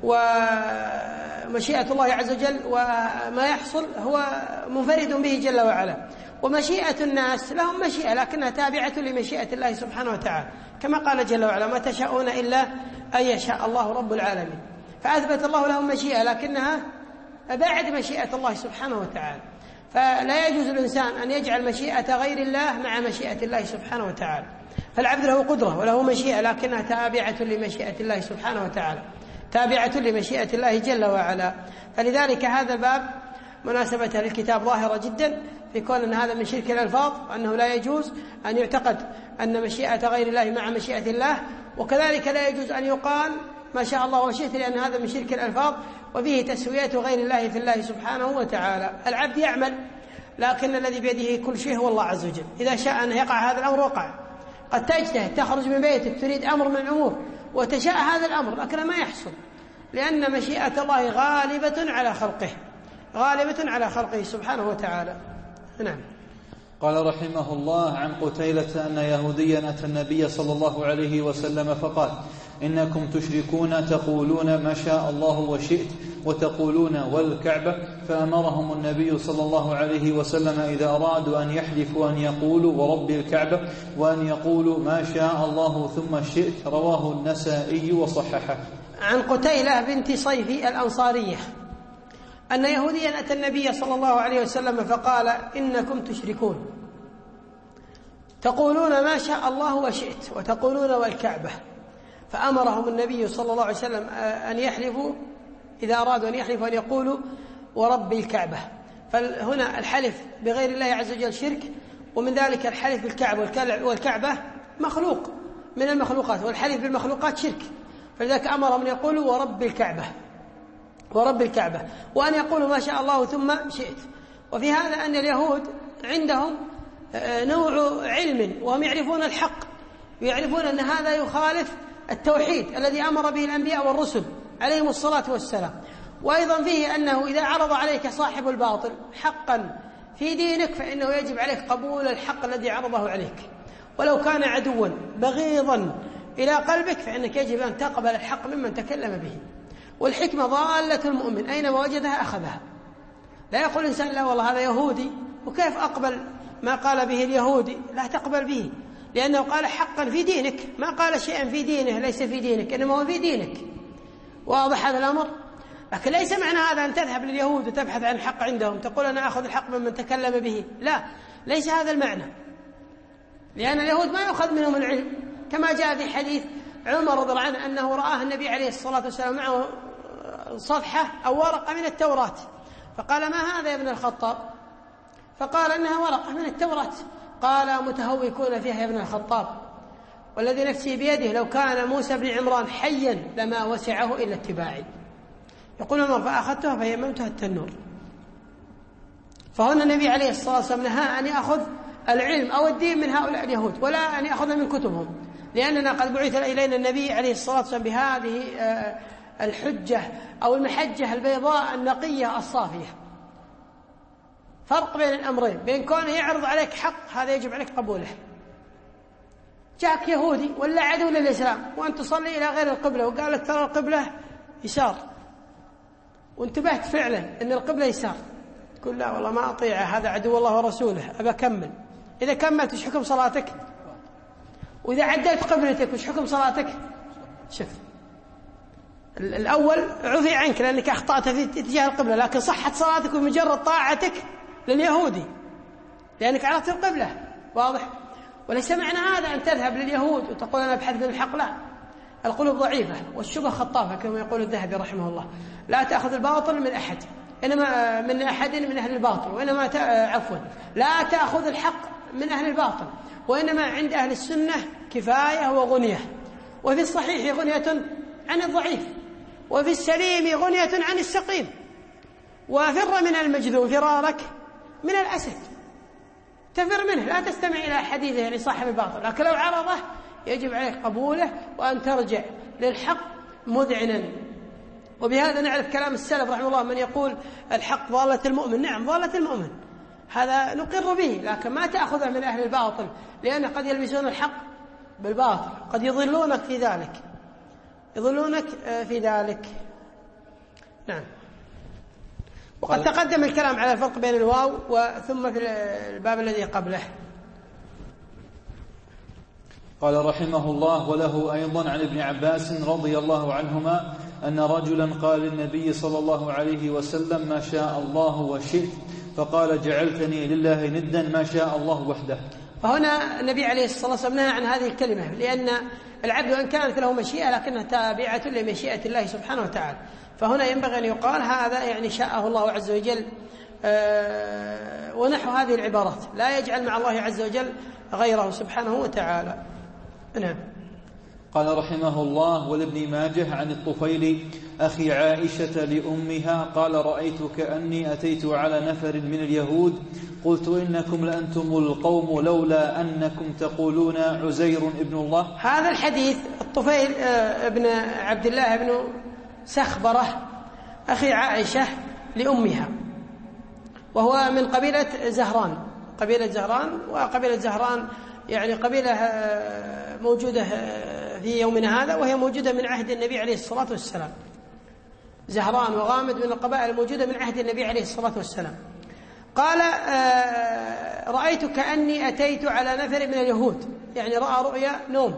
ومشيئة الله عز وجل وما يحصل هو منفرد به جل وعلا، ومشيئة الناس لهم مشيئة لكنها تابعة لمشيئة الله سبحانه وتعالى، كما قال جل وعلا: ما تشاءون إلا أن يشاء الله رب العالمين. فأثبت الله لهم مشيئة لكنها بعد مشيئة الله سبحانه وتعالى، فلا يجوز الإنسان أن يجعل مشيئة غير الله مع مشيئة الله سبحانه وتعالى. فالعبد له قدرة وله مشيئة لكنها تابعة لمشيئة الله سبحانه وتعالى، تابعة لمشيئة الله جل وعلا. فلذلك هذا الباب مناسبته للكتاب ظاهرة جدا في كون أن هذا من شرك الألفاظ، وأنه لا يجوز أن يعتقد أن مشيئة غير الله مع مشيئة الله، وكذلك لا يجوز أن يقال ما شاء الله وشئت، لأن هذا من شرك الألفاظ وفيه تسوية غير الله في الله سبحانه وتعالى. العبد يعمل لكن الذي بيده كل شيء هو الله عز وجل، إذا شاء أن يقع هذا الأمر وقع. قد تجتهد تخرج من بيتك تريد أمر من الأمور وتشاء هذا الأمر لكن ما يحصل، لأن مشيئة الله غالبة على خلقه غالبة على خلقه سبحانه وتعالى. نعم. قال رحمه الله: عن قتيلة أن يهوديا أتى النبي صلى الله عليه وسلم فقال: إنكم تشركون تقولون ما شاء الله وشئت وتقولون والكعبة. فأمرهم النبي صلى الله عليه وسلم إذا أرادوا أن يحلفوا أن يقولوا ورب الكعبة، وأن يقولوا ما شاء الله ثم شئت. رواه النسائي وصححه. عن قتيلة بنت صيف الأنصارية أن يهوديا أتى النبي صلى الله عليه وسلم فقال: إنكم تشركون تقولون ما شاء الله وشئت وتقولون والكعبة. فأمرهم النبي صلى الله عليه وسلم أن يحلفوا إذا أرادوا أن يحلفوا أن يقولوا ورب الكعبة. فهنا الحلف بغير الله عز وجل شرك، ومن ذلك الحلف بالكعبة، والكعبة مخلوق من المخلوقات، والحلف بالمخلوقات شرك. فلذلك أمرهم أن يقولوا ورب الكعبة ورب الكعبة وأن يقولوا ما شاء الله ثم شئت. وفي هذا أن اليهود عندهم نوع علم، وهم يعرفون الحق، ويعرفون أن هذا يخالف التوحيد الذي أمر به الأنبياء والرسل عليهم الصلاة والسلام. وأيضا فيه أنه إذا عرض عليك صاحب الباطل حقا في دينك فإنه يجب عليك قبول الحق الذي عرضه عليك، ولو كان عدوا بغيضا إلى قلبك فإنك يجب أن تقبل الحق ممن تكلم به. والحكمة ضالة المؤمن، أينما وجدها أخذها. لا يقول الإنسان لا والله هذا يهودي وكيف أقبل ما قال به اليهودي، لا تقبل به، لأنه قال حقا في دينك، ما قال شيئا في دينه ليس في دينك، إنما هو في دينك. واضح هذا الأمر؟ لكن ليس معنى هذا أن تذهب لليهود وتبحث عن الحق عندهم تقول أنا أخذ الحق ممن تكلم به، لا، ليس هذا المعنى، لأن اليهود ما يؤخذ منهم العلم، كما جاء في حديث عمر رضي الله عنه أنه رآه النبي عليه الصلاة والسلام معه صفحة أو ورقة من التوراة، فقال ما هذا يا ابن الخطاب؟ فقال إنها ورقة من التوراة. قال متهوكون فيها يا ابن الخطاب، والذي نفسي بيده لو كان موسى بن عمران حيا لما وسعه إلا اتباعي. يقول عمر فأخذتها فيممتها التنور. فهنا النبي عليه الصلاة والسلام نهى أن يأخذ العلم أو الدين من هؤلاء اليهود ولا أن يأخذ من كتبهم، لأننا قد بعث إلينا النبي عليه الصلاة والسلام بهذه الحجة أو المحجة البيضاء النقية الصافية. فرق بين الأمرين، بين كونه يعرض عليك حق هذا يجب عليك قبوله. جاءك يهودي ولا عدو للإسلام وأنت تصلي إلى غير القبلة وقال لك ترى القبلة يسار، وانتبهت فعلا أن القبلة يسار، تقول لا والله ما أطيعه هذا عدو الله ورسوله أبى أكمل. إذا كملت وش حكم صلاتك؟ وإذا عدلت قبلتك وش حكم صلاتك؟ شوف الأول عفي عنك لأنك أخطأت في اتجاه القبلة، لكن صحت صلاتك بمجرد طاعتك لليهودي لأنك عرفت القبلة. واضح؟ وليس معنى هذا أن تذهب لليهود وتقول أنا أبحث عن الحق، لا، القلوب ضعيفة والشبه خطافة كما يقول الذهبي رحمه الله. لا تأخذ الباطل من أحد إنما من أحد من أهل الباطل، وإنما عفوا لا تأخذ الحق من أهل الباطل، وإنما عند أهل السنة كفاية وغنية. وفي الصحيح غنية عن الضعيف، وفي السليم غنية عن السقيم. وفر من المجذوم فرارك من الأسد، تفر منه، لا تستمع إلى حديثه لصاحب الباطل، لكن لو عرضه يجب عليك قبوله وأن ترجع للحق مذعنا. وبهذا نعرف كلام السلف رحمه الله من يقول الحق ضالة المؤمن. نعم ضالة المؤمن، هذا نقر به، لكن ما تأخذه من أهل الباطل، لأن قد يلبسون الحق بالباطل، قد يضلونك في ذلك يضلونك في ذلك نعم. وقد تقدم الكلام على الفرق بين الواو وثم في الباب الذي قبله. قال رحمه الله: وله أيضا عن ابن عباس رضي الله عنهما أن رجلا قال للنبي صلى الله عليه وسلم: ما شاء الله وشئت، فقال: جعلتني لله ندا ما شاء الله وحده. فهنا النبي عليه الصلاة والسلام نهى عن هذه الكلمة، لأن العبد وإن كانت له مشيئة لكنها تابعة لمشيئة الله سبحانه وتعالى، فهنا ينبغي أن يقال هذا يعني شاءه الله عز وجل. أه ونحو هذه العبارات لا يجعل مع الله عز وجل غيره سبحانه وتعالى. نعم. قال رحمه الله: ولابن ماجه عن الطفيل أخي عائشة لأمها قال: رأيت كأني أتيت على نفر من اليهود قلت: إنكم لأنتم القوم لولا أنكم تقولون عزير ابن الله. هذا الحديث الطفيل ابن عبد الله بن سخبرة أخي عائشة لأمها، وهو من قبيلة زهران. قبيلة زهران، وقبيلة زهران يعني قبيلة موجودة في يومنا هذا، وهي موجودة من عهد النبي عليه الصلاة والسلام. زهران وغامد من القبائل الموجودة من عهد النبي عليه الصلاة والسلام. قال: رأيت كأني أتيت على نفر من اليهود، يعني رأى رؤيا نوم،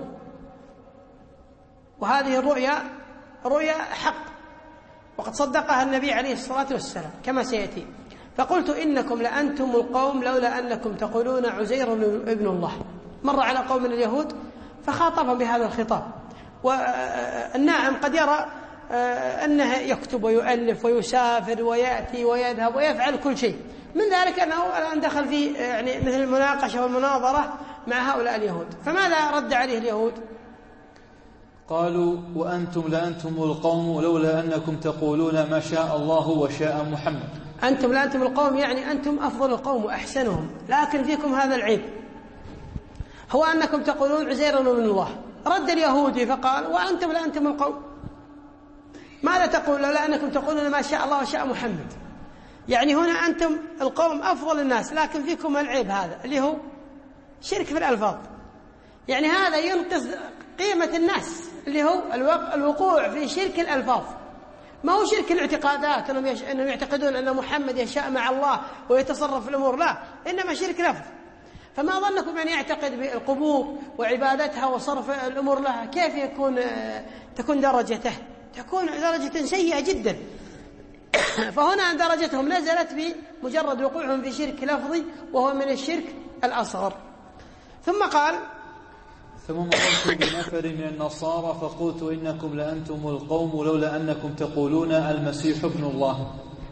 وهذه الرؤيا رؤيا حق، وقد صدقها النبي عليه الصلاة والسلام كما سيأتي. فقلت: إنكم لأنتم القوم لولا أنكم تقولون عزير ابن الله. مر على قوم من اليهود فخاطبهم بهذا الخطاب. والناعم قد يرى أنه يكتب ويؤلف ويسافر ويأتي ويذهب ويفعل كل شيء، من ذلك أنه الآن دخل في يعني مثل المناقشة والمناظرة مع هؤلاء اليهود. فماذا رد عليه اليهود؟ قالوا: وأنتم لأنتم القوم لولا أنكم تقولون ما شاء الله وشاء محمد. أنتم لأنتم القوم يعني أنتم أفضل القوم وأحسنهم، لكن فيكم هذا العيب، هو أنكم تقولون عزير ابن الله. رد اليهودي فقال: وأنتم لأنتم القوم ماذا تقول لولا أنكم تقولون ما شاء الله وشاء محمد؟ يعني هنا أنتم القوم أفضل الناس، لكن فيكم العيب هذا اللي هو شرك في الألفاظ. يعني هذا ينقص قيمة الناس، اللي هو الوقوع في شرك الألفاظ. ما هو شرك الاعتقادات أنهم يعتقدون أن محمد يشاء مع الله ويتصرف في الأمور، لا، إنما شرك لفظ. فما ظنكم أن يعتقد بالقبور وعبادتها وصرف الأمور لها كيف يكون تكون درجته تكون درجة سيئة جدا. فهنا درجتهم نزلت بمجرد وقوعهم في شرك لفظي وهو من الشرك الأصغر. ثم قال: ثم مررت بنفر من النصارى فقلت إنكم لأنتم القوم لولا أنكم تقولون المسيح ابن الله.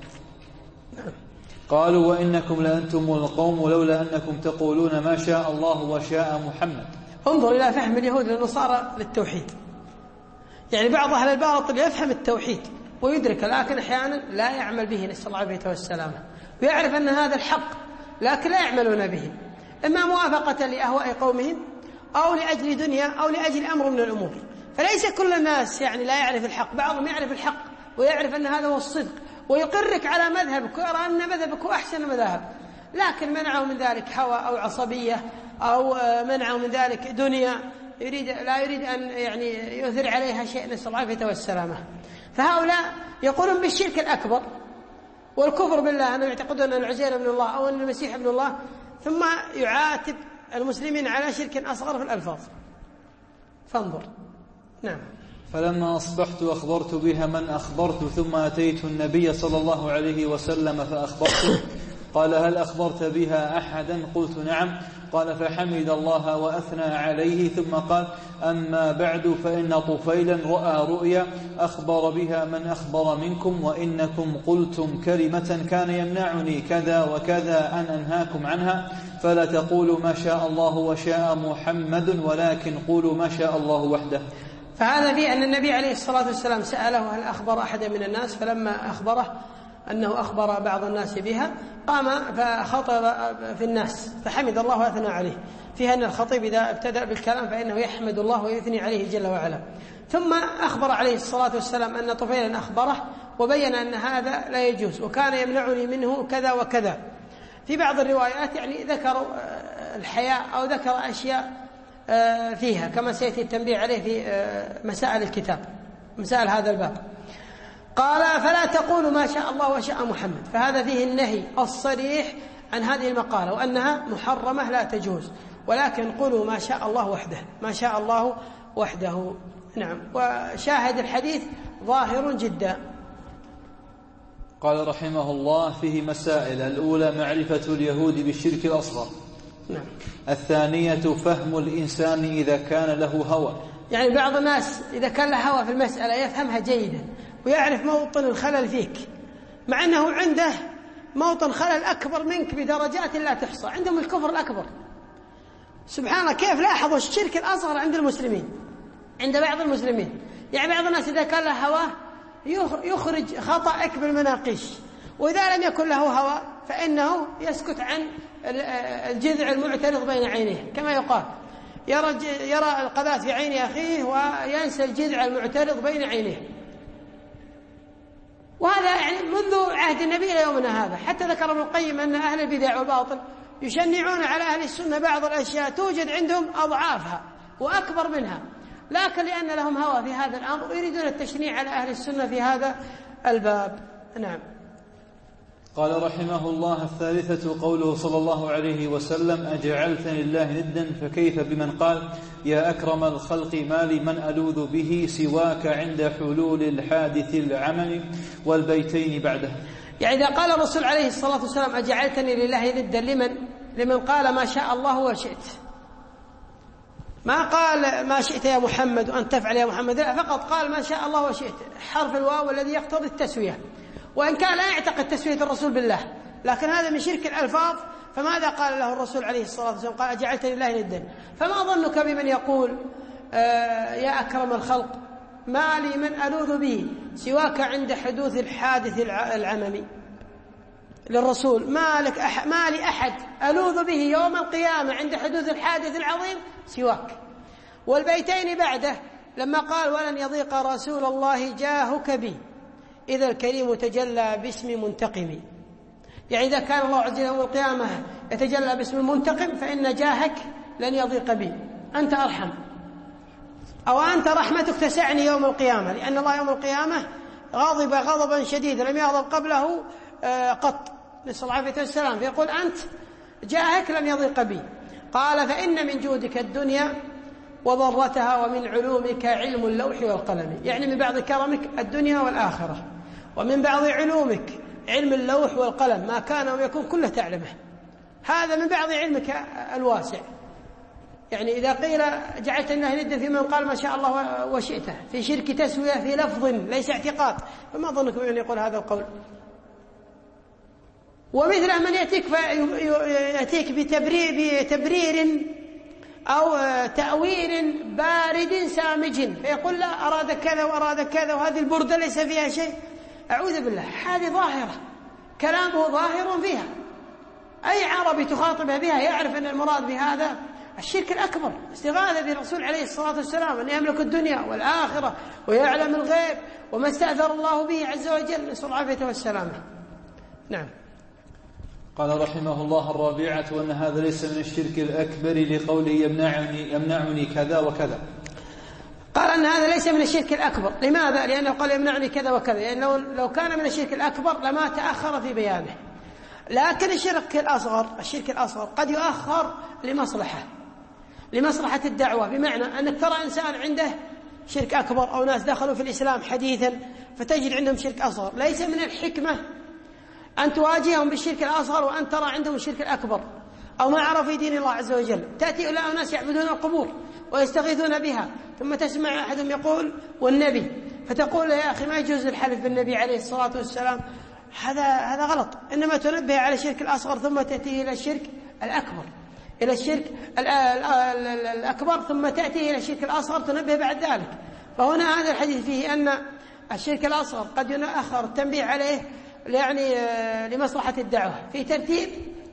قالوا: وإنكم لأنتم القوم لولا أنكم تقولون ما شاء الله وشاء محمد. انظر إلى فهم اليهود للنصارى للتوحيد. يعني بعض أهل الباطل يفهم التوحيد ويدرك، لكن أحيانا لا يعمل به، نسأل الله العافية والسلامة، ويعرف أن هذا الحق لكن لا يعملون به، إما موافقة لأهواء قومهم أو لأجل دنيا أو لأجل أمر من الأمور. فليس كل الناس يعني لا يعرف الحق، بعضهم يعرف الحق ويعرف أن هذا هو الصدق ويقرك على مذهبك ويرى أن مذهبك هو أحسن المذاهب، لكن منعه من ذلك هوى أو عصبية أو منعه من ذلك دنيا، يريد لا يريد أن يعني يؤثر عليها شيء، نسأل الله العافية والسلامة. فهؤلاء يقولون بالشرك الأكبر والكفر بالله، أنهم يعتقدون أن العزير ابن الله أو أن المسيح ابن الله، ثم يعاتب المسلمين على شرك أصغر في الألفاظ. فانظر. نعم. فلما أصبحت أخبرت بها من أخبرت، ثم أتيت النبي صلى الله عليه وسلم فأخبرته. قال: هل أخبرت بها أحدا؟ قلت: نعم. قال: فحمد الله وأثنى عليه، ثم قال: أما بعد فإن طفيلا رأى رؤيا أخبر بها من أخبر منكم، وإنكم قلتم كلمة كان يمنعني كذا وكذا أن أنهاكم عنها، فلا تقولوا ما شاء الله وشاء محمد، ولكن قولوا ما شاء الله وحده. فهذا فيه أن النبي عليه الصلاة والسلام سأله: هل أخبر أحدا من الناس؟ فلما أخبره أنه أخبر بعض الناس بها قام فخطب في الناس فحمد الله وأثنى عليه. فيها أن الخطيب إذا ابتدأ بالكلام فإنه يحمد الله ويثني عليه جل وعلا. ثم أخبر عليه الصلاة والسلام أن طفيلا أخبره وبين أن هذا لا يجوز وكان يمنعني منه كذا وكذا. في بعض الروايات يعني ذكروا الحياء أو ذكر أشياء فيها كما سيأتي التنبيه عليه في مسائل الكتاب، مسائل هذا الباب. قال: فلا تقولوا ما شاء الله وشاء محمد. فهذا فيه النهي الصريح عن هذه المقالة وأنها محرمة لا تجوز، ولكن قولوا ما شاء الله وحده، ما شاء الله وحده. نعم. وشاهد الحديث ظاهر جدا. قال رحمه الله: فيه مسائل. الأولى معرفة اليهود بالشرك الأصغر. نعم. الثانية فهم الإنسان إذا كان له هوى. يعني بعض الناس إذا كان له هوى في المسألة يفهمها جيدا ويعرف موطن الخلل فيك، مع أنه عنده موطن خلل أكبر منك بدرجات لا تحصى. عندهم الكفر الأكبر سبحان الله. كيف لاحظوا الشرك الأصغر عند المسلمين، عند بعض المسلمين. يعني بعض الناس إذا كان له هوى يخرج خطأك بالمناقيش، وإذا لم يكن له هوى فإنه يسكت عن الجذع المعترض بين عينيه، كما يقال يرى, يرى القذاة في عين أخيه وينسى الجذع المعترض بين عينيه. وهذا يعني منذ عهد النبي إلى يومنا هذا. حتى ذكر ابن القيم أن أهل البدع والباطل يشنعون على أهل السنة بعض الأشياء توجد عندهم أضعافها وأكبر منها، لكن لأن لهم هوى في هذا الأمر يريدون التشنيع على أهل السنة في هذا الباب. نعم. قال رحمه الله: الثالثة قوله صلى الله عليه وسلم: أجعلتني الله ندا، فكيف بمن قال: يا أكرم الخلق ما لي من ألوذ به سواك عند حلول الحادث العمل والبيتين بعده. يعني إذا قال الرسول عليه الصلاة والسلام: أجعلتني لله ندا، لمن؟ لمن قال ما شاء الله وشئت. ما قال ما شئت يا محمد وأن تفعل يا محمد، لا، فقط قال ما شاء الله وشئت، حرف الواو الذي يقتضي التسوية، وإن كان لا يعتقد تسوية الرسول بالله، لكن هذا من شرك الألفاظ. فماذا قال له الرسول عليه الصلاة والسلام؟ قال: أجعلتني لله ندا. فما ظنك بمن يقول آه يا أكرم الخلق ما لي من ألوذ به سواك عند حدوث الحادث العممي للرسول؟ ما لك أح ما لي أحد ألوذ به يوم القيامة عند حدوث الحادث العظيم سواك. والبيتين بعده لما قال: ولن يضيق رسول الله جاهك بي إذا الكريم تجلى باسم منتقم. يعني إذا كان الله عز وجل يوم القيامة يتجلى باسم المنتقم فإن جاهك لن يضيق بي، أنت أرحم، أو أنت رحمتك تسعني يوم القيامة، لأن الله يوم القيامة غاضب غضبا شديدا لم يغضب قبله قط، نسأل الله العافية والسلام، فيقول: أنت جاهك لن يضيق بي. قال: فإن من جودك الدنيا وضرتها، ومن علومك علم اللوح والقلم، يعني من بعض كرمك الدنيا والآخرة، ومن بعض علومك علم اللوح والقلم، ما كان ويكون كله تعلمه. هذا من بعض علمك الواسع. يعني إذا قيل جعلت الله ندا في من قال ما شاء الله وشئته، في شرك تسوية في لفظ ليس اعتقاد، فما ظنك بمن يقول هذا القول؟ ومثل من يأتيك, يأتيك بتبرير, بتبرير أو تأويل بارد سامج، فيقول لا أراد كذا وأراد كذا وهذه البردة ليس فيها شيء. أعوذ بالله، هذه ظاهرة، كلامه ظاهر فيها، أي عربي تخاطبه بها يعرف أن المراد بهذا الشرك الأكبر، استغاثة بالرسول عليه الصلاة والسلام أن يملك الدنيا والآخرة ويعلم الغيب وما استأثر الله به عز وجل، نسأل العافية والسلامة. نعم. قال رحمه الله: الرابعة أن هذا ليس من الشرك الأكبر لقوله يمنعني, يمنعني كذا وكذا. قال أن هذا ليس من الشرك الأكبر. لماذا؟ لأنه قال يمنعني كذا وكذا، لأن لو, لو كان من الشرك الأكبر لما تأخر في بيانه. لكن الشرك الأصغر الشرك الأصغر قد يؤخر لمصلحة لمصلحة الدعوة، بمعنى أنك ترى إنسان عنده شرك أكبر أو ناس دخلوا في الإسلام حديثا فتجد عندهم شرك أصغر، ليس من الحكمة أن تواجههم بالشرك الأصغر وأن ترى عندهم الشرك الأكبر أو ما عرفوا دين الله عز وجل. تأتي إلى أناس يعبدون القبور ويستغيثون بها، ثم تسمع أحدهم يقول والنبي، فتقول يا أخي ما يجوز الحلف بالنبي عليه الصلاة والسلام، هذا هذا غلط. إنما تنبه على الشرك الأصغر ثم تأتي إلى الشرك الأكبر إلى الشرك الأكبر ثم تأتي إلى الشرك الأصغر تنبه بعد ذلك. فهنا هذا الحديث فيه أن الشرك الأصغر قد يؤخر التنبيه عليه يعني لمصلحة الدعوة في ترتيب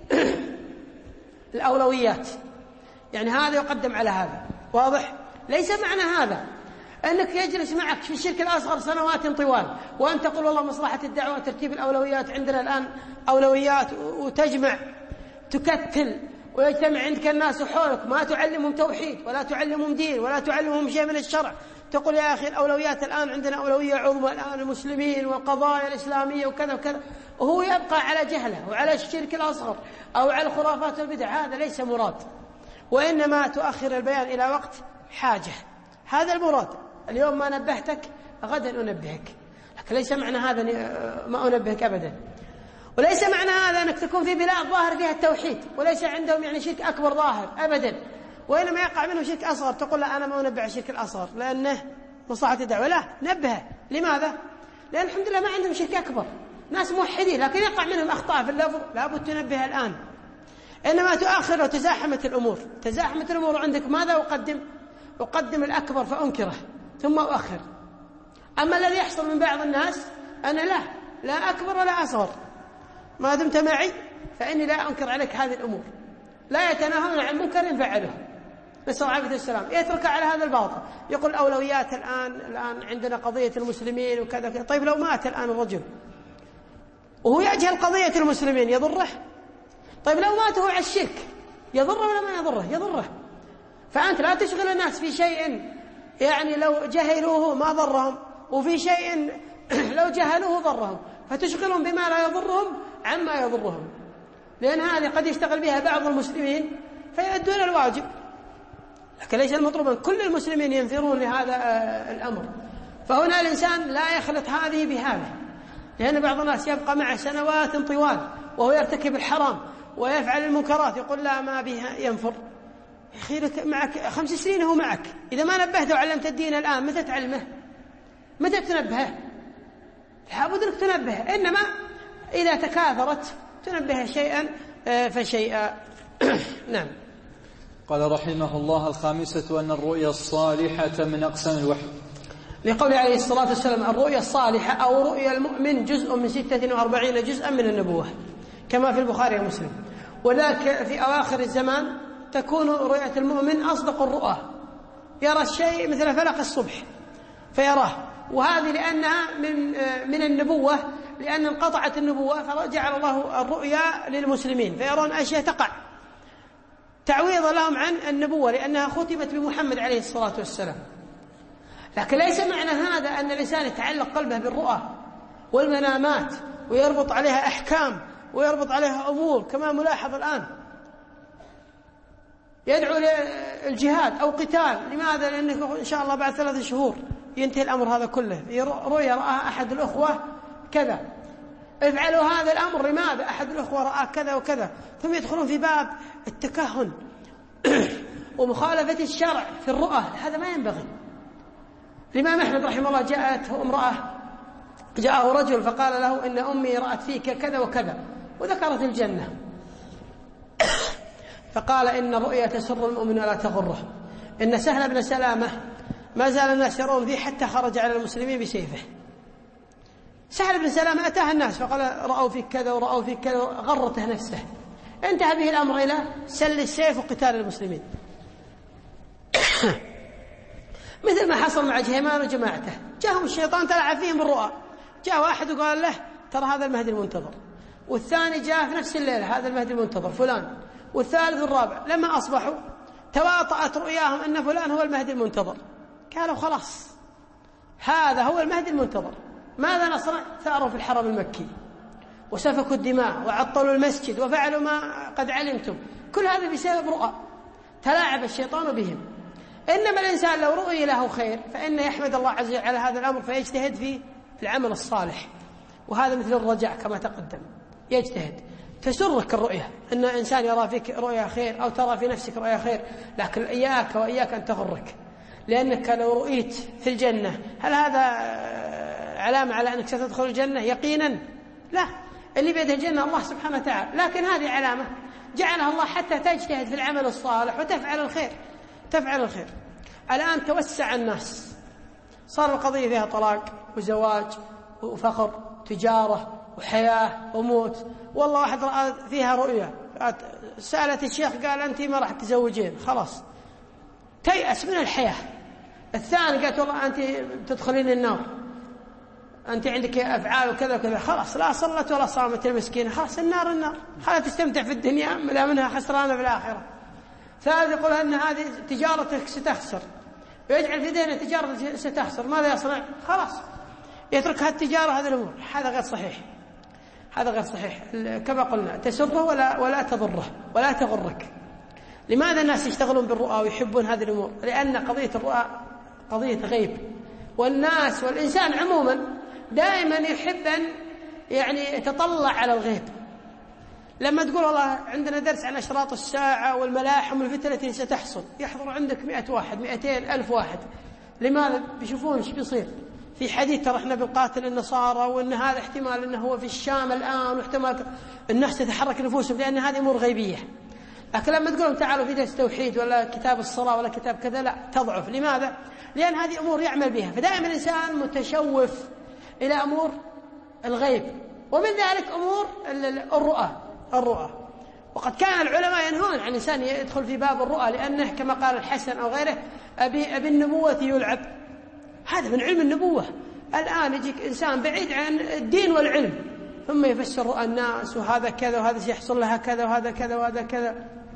الأولويات، يعني هذا يقدم على هذا. واضح؟ ليس معنى هذا أنك يجلس معك في الشرك الأصغر سنوات طوال وأن تقول والله مصلحة الدعوة ترتيب الأولويات، عندنا الآن أولويات، وتجمع تكتل ويجتمع عندك الناس حولك ما تعلمهم توحيد ولا تعلمهم دين ولا تعلمهم شيء من الشرع، تقول يا أخي الأولويات الآن عندنا أولوية عظمى الآن المسلمين والقضايا الإسلامية وكذا وكذا، وهو يبقى على جهله وعلى الشرك الأصغر أو على الخرافات والبدع. هذا ليس مراد، وإنما تؤخر البيان إلى وقت حاجة، هذا المراد. اليوم ما نبهتك غدا أنبهك، لكن ليس معنى هذا ما أنبهك أبدا. وليس معنى هذا أنك تكون في بلاد ظاهر فيها التوحيد وليس عندهم يعني شرك أكبر ظاهر أبدا، وإنما يقع منه شرك أصغر تقول لا أنا ما أنبه الشرك الأصغر لأنه مصلحة الدعوة. لا، نبهه. لماذا؟ لأن الحمد لله ما عندهم شرك أكبر، ناس موحدين، لكن يقع منهم أخطاء في اللفظ لابد تنبه الآن. إنما تؤخر وتزاحمت الأمور تزاحمت الأمور عندك، ماذا أقدم؟ أقدم الأكبر فأنكره ثم أؤخر. أما الذي يحصل من بعض الناس أنا لا لا أكبر ولا أصغر، ما دمت معي فإني لا أنكر عليك هذه الأمور، لا يتناهون عن منكر فعله، نسأل الله عليه السلام. يترك على هذا الباطل، يقول أولويات الآن الآن عندنا قضية المسلمين وكذا كذا. طيب لو مات الآن الرجل وهو يجهل قضية المسلمين يضره؟ طيب لو مات هو على الشرك يضره ولا ما يضره؟ يضره. فأنت لا تشغل الناس في شيء يعني لو جهلوه ما ضرهم، وفي شيء لو جهلوه ضرهم، فتشغلهم بما لا يضرهم عما يضرهم، لأن هذه قد يشتغل بها بعض المسلمين فيؤدون الواجب، لكن ليس المطلوب أن كل المسلمين ينفرون لهذا الأمر. فهنا الإنسان لا يخلط هذه بهذا، لأن بعض الناس يبقى معه سنوات طوال وهو يرتكب الحرام ويفعل المنكرات يقول لا ما بها ينفر. أخي لك معك خمس سنين هو معك، إذا ما نبهته وعلمت الدين الآن متى تعلمه؟ متى تنبهه؟ لابد أنك تنبهه، إنما إذا تكاثرت تنبه شيئا فشيئا. نعم. قال رحمه الله: الخامسة أن الرؤيا الصالحة من أقسام الوحي، لقول عليه الصلاة والسلام الرؤيا الصالحة أو رؤيا المؤمن جزء من ستة وأربعين جزءا من النبوة، كما في البخاري ومسلم. وذاك في أواخر الزمان تكون رؤية المؤمن أصدق الرؤى، يرى الشيء مثل فلق الصبح فيراه، وهذه لأنها من من النبوة، لأن انقطعت النبوة فجعل الله الرؤيا للمسلمين فيرون أشياء تقع تعويضا لهم عن النبوة لأنها ختمت بمحمد عليه الصلاة والسلام. لكن ليس معنى هذا أن الإنسان يتعلق قلبه بالرؤى والمنامات ويربط عليها أحكام ويربط عليها أمور كما ملاحظ الآن. يدعو للجهاد أو قتال. لماذا؟ لأنه إن شاء الله بعد ثلاث شهور ينتهي الأمر هذا كله. رؤيا رأى أحد الأخوة كذا، افعلوا هذا الأمر. لماذا؟ أحد الأخوة رأى كذا وكذا. ثم يدخلون في باب التكهن ومخالفة الشرع في الرؤى. هذا ما ينبغي. الإمام أحمد رحمه الله جاءته امرأة، جاءه رجل فقال له إن أمي رأت فيك كذا وكذا وذكرت الجنة، فقال إن الرؤيا تسر المؤمن ولا تغره. إن سهل بن سلامة ما زال الناس يرون فيه حتى خرج على المسلمين بسيفه. سهل بن سلامة أتاه الناس فقال رأوا فيك كذا ورأوا فيك كذا، غرته نفسه. انتهى به الأمر إلى سل السيف وقتال المسلمين. مثل ما حصل مع جهيمان وجماعته، جاءهم الشيطان تلعب فيهم بالرؤى. جاء واحد وقال له ترى هذا المهدي المنتظر، والثاني جاء في نفس الليلة هذا المهدي المنتظر فلان، والثالث والرابع. لما أصبحوا تواطأت رؤياهم أن فلان هو المهدي المنتظر، قالوا خلاص هذا هو المهدي المنتظر. ماذا نصنع؟ ثاروا في الحرم المكي وسفكوا الدماء وعطلوا المسجد وفعلوا ما قد علمتم. كل هذا بسبب رؤى تلاعب الشيطان بهم. إنما الإنسان لو رؤي له خير فإن يحمد الله عز وجل على هذا الأمر فيجتهد في العمل الصالح، وهذا مثل الرجاء كما تقدم. يجتهد، تسرك الرؤية أن إنسان يرى فيك رؤيا خير أو ترى في نفسك رؤيا خير، لكن إياك وإياك أن تغرك، لأنك لو رؤيت في الجنة هل هذا علامة على أنك ستدخل الجنة يقينا؟ لا، اللي بيده الجنة الله سبحانه وتعالى، لكن هذه علامة جعلها الله حتى تجتهد في العمل الصالح وتفعل الخير تفعل الخير. الآن توسع الناس، صار القضية فيها طلاق وزواج وفقر، تجارة وحياة وموت. والله واحد رأى فيها رؤيا، سألت الشيخ قال أنت ما راح تزوجين، خلاص تيأس من الحياة. الثاني قالت والله أنت تدخلين النار، أنت عندك أفعال وكذا وكذا، خلاص لا صلت ولا صامت المسكينة، خلاص النار النار، خلاص تستمتع في الدنيا لا منها خسرانة في الآخرة. ثالث يقول أن هذه تجارتك ستخسر، ويجعل في دينه تجارتك ستخسر، ماذا يصنع؟ خلاص يترك هالتجارة. هذا الأمور هذا غير صحيح، هذا غير صحيح. كما قلنا تسره ولا ولا تضره ولا تغرك. لماذا الناس يشتغلون بالرؤى ويحبون هذه الأمور؟ لأن قضية الرؤى قضية غيب، والناس والإنسان عموما دائما يحب أن يعني يتطلع على الغيب. لما تقول والله عندنا درس عن أشراط الساعة والملاحم والفتنة التي ستحصل، يحضر عندك مئة واحد مئتين ألف واحد. لماذا؟ بيشوفون ايش بيصير. في حديث ترى احنا بنقاتل النصارى، وان هذا احتمال انه هو في الشام الآن، واحتمال الناس تتحرك نفوسهم، لأن هذه أمور غيبية. لكن لما تقولهم تعالوا في درس توحيد ولا كتاب الصلاة ولا كتاب كذا، لا، تضعف. لماذا؟ لأن هذه أمور يعمل بها. فدائما الإنسان متشوف إلى أمور الغيب، ومن ذلك أمور الرؤى الرؤى وقد كان العلماء ينهون عن الإنسان يدخل في باب الرؤى، لأنه كما قال الحسن أو غيره أبي, أبي النبوة يلعب. هذا من علم النبوة. الآن يجيك إنسان بعيد عن الدين والعلم ثم يفسر رؤى الناس، وهذا كذا وهذا سيحصل لها كذا وهذا كذا وهذا كذا،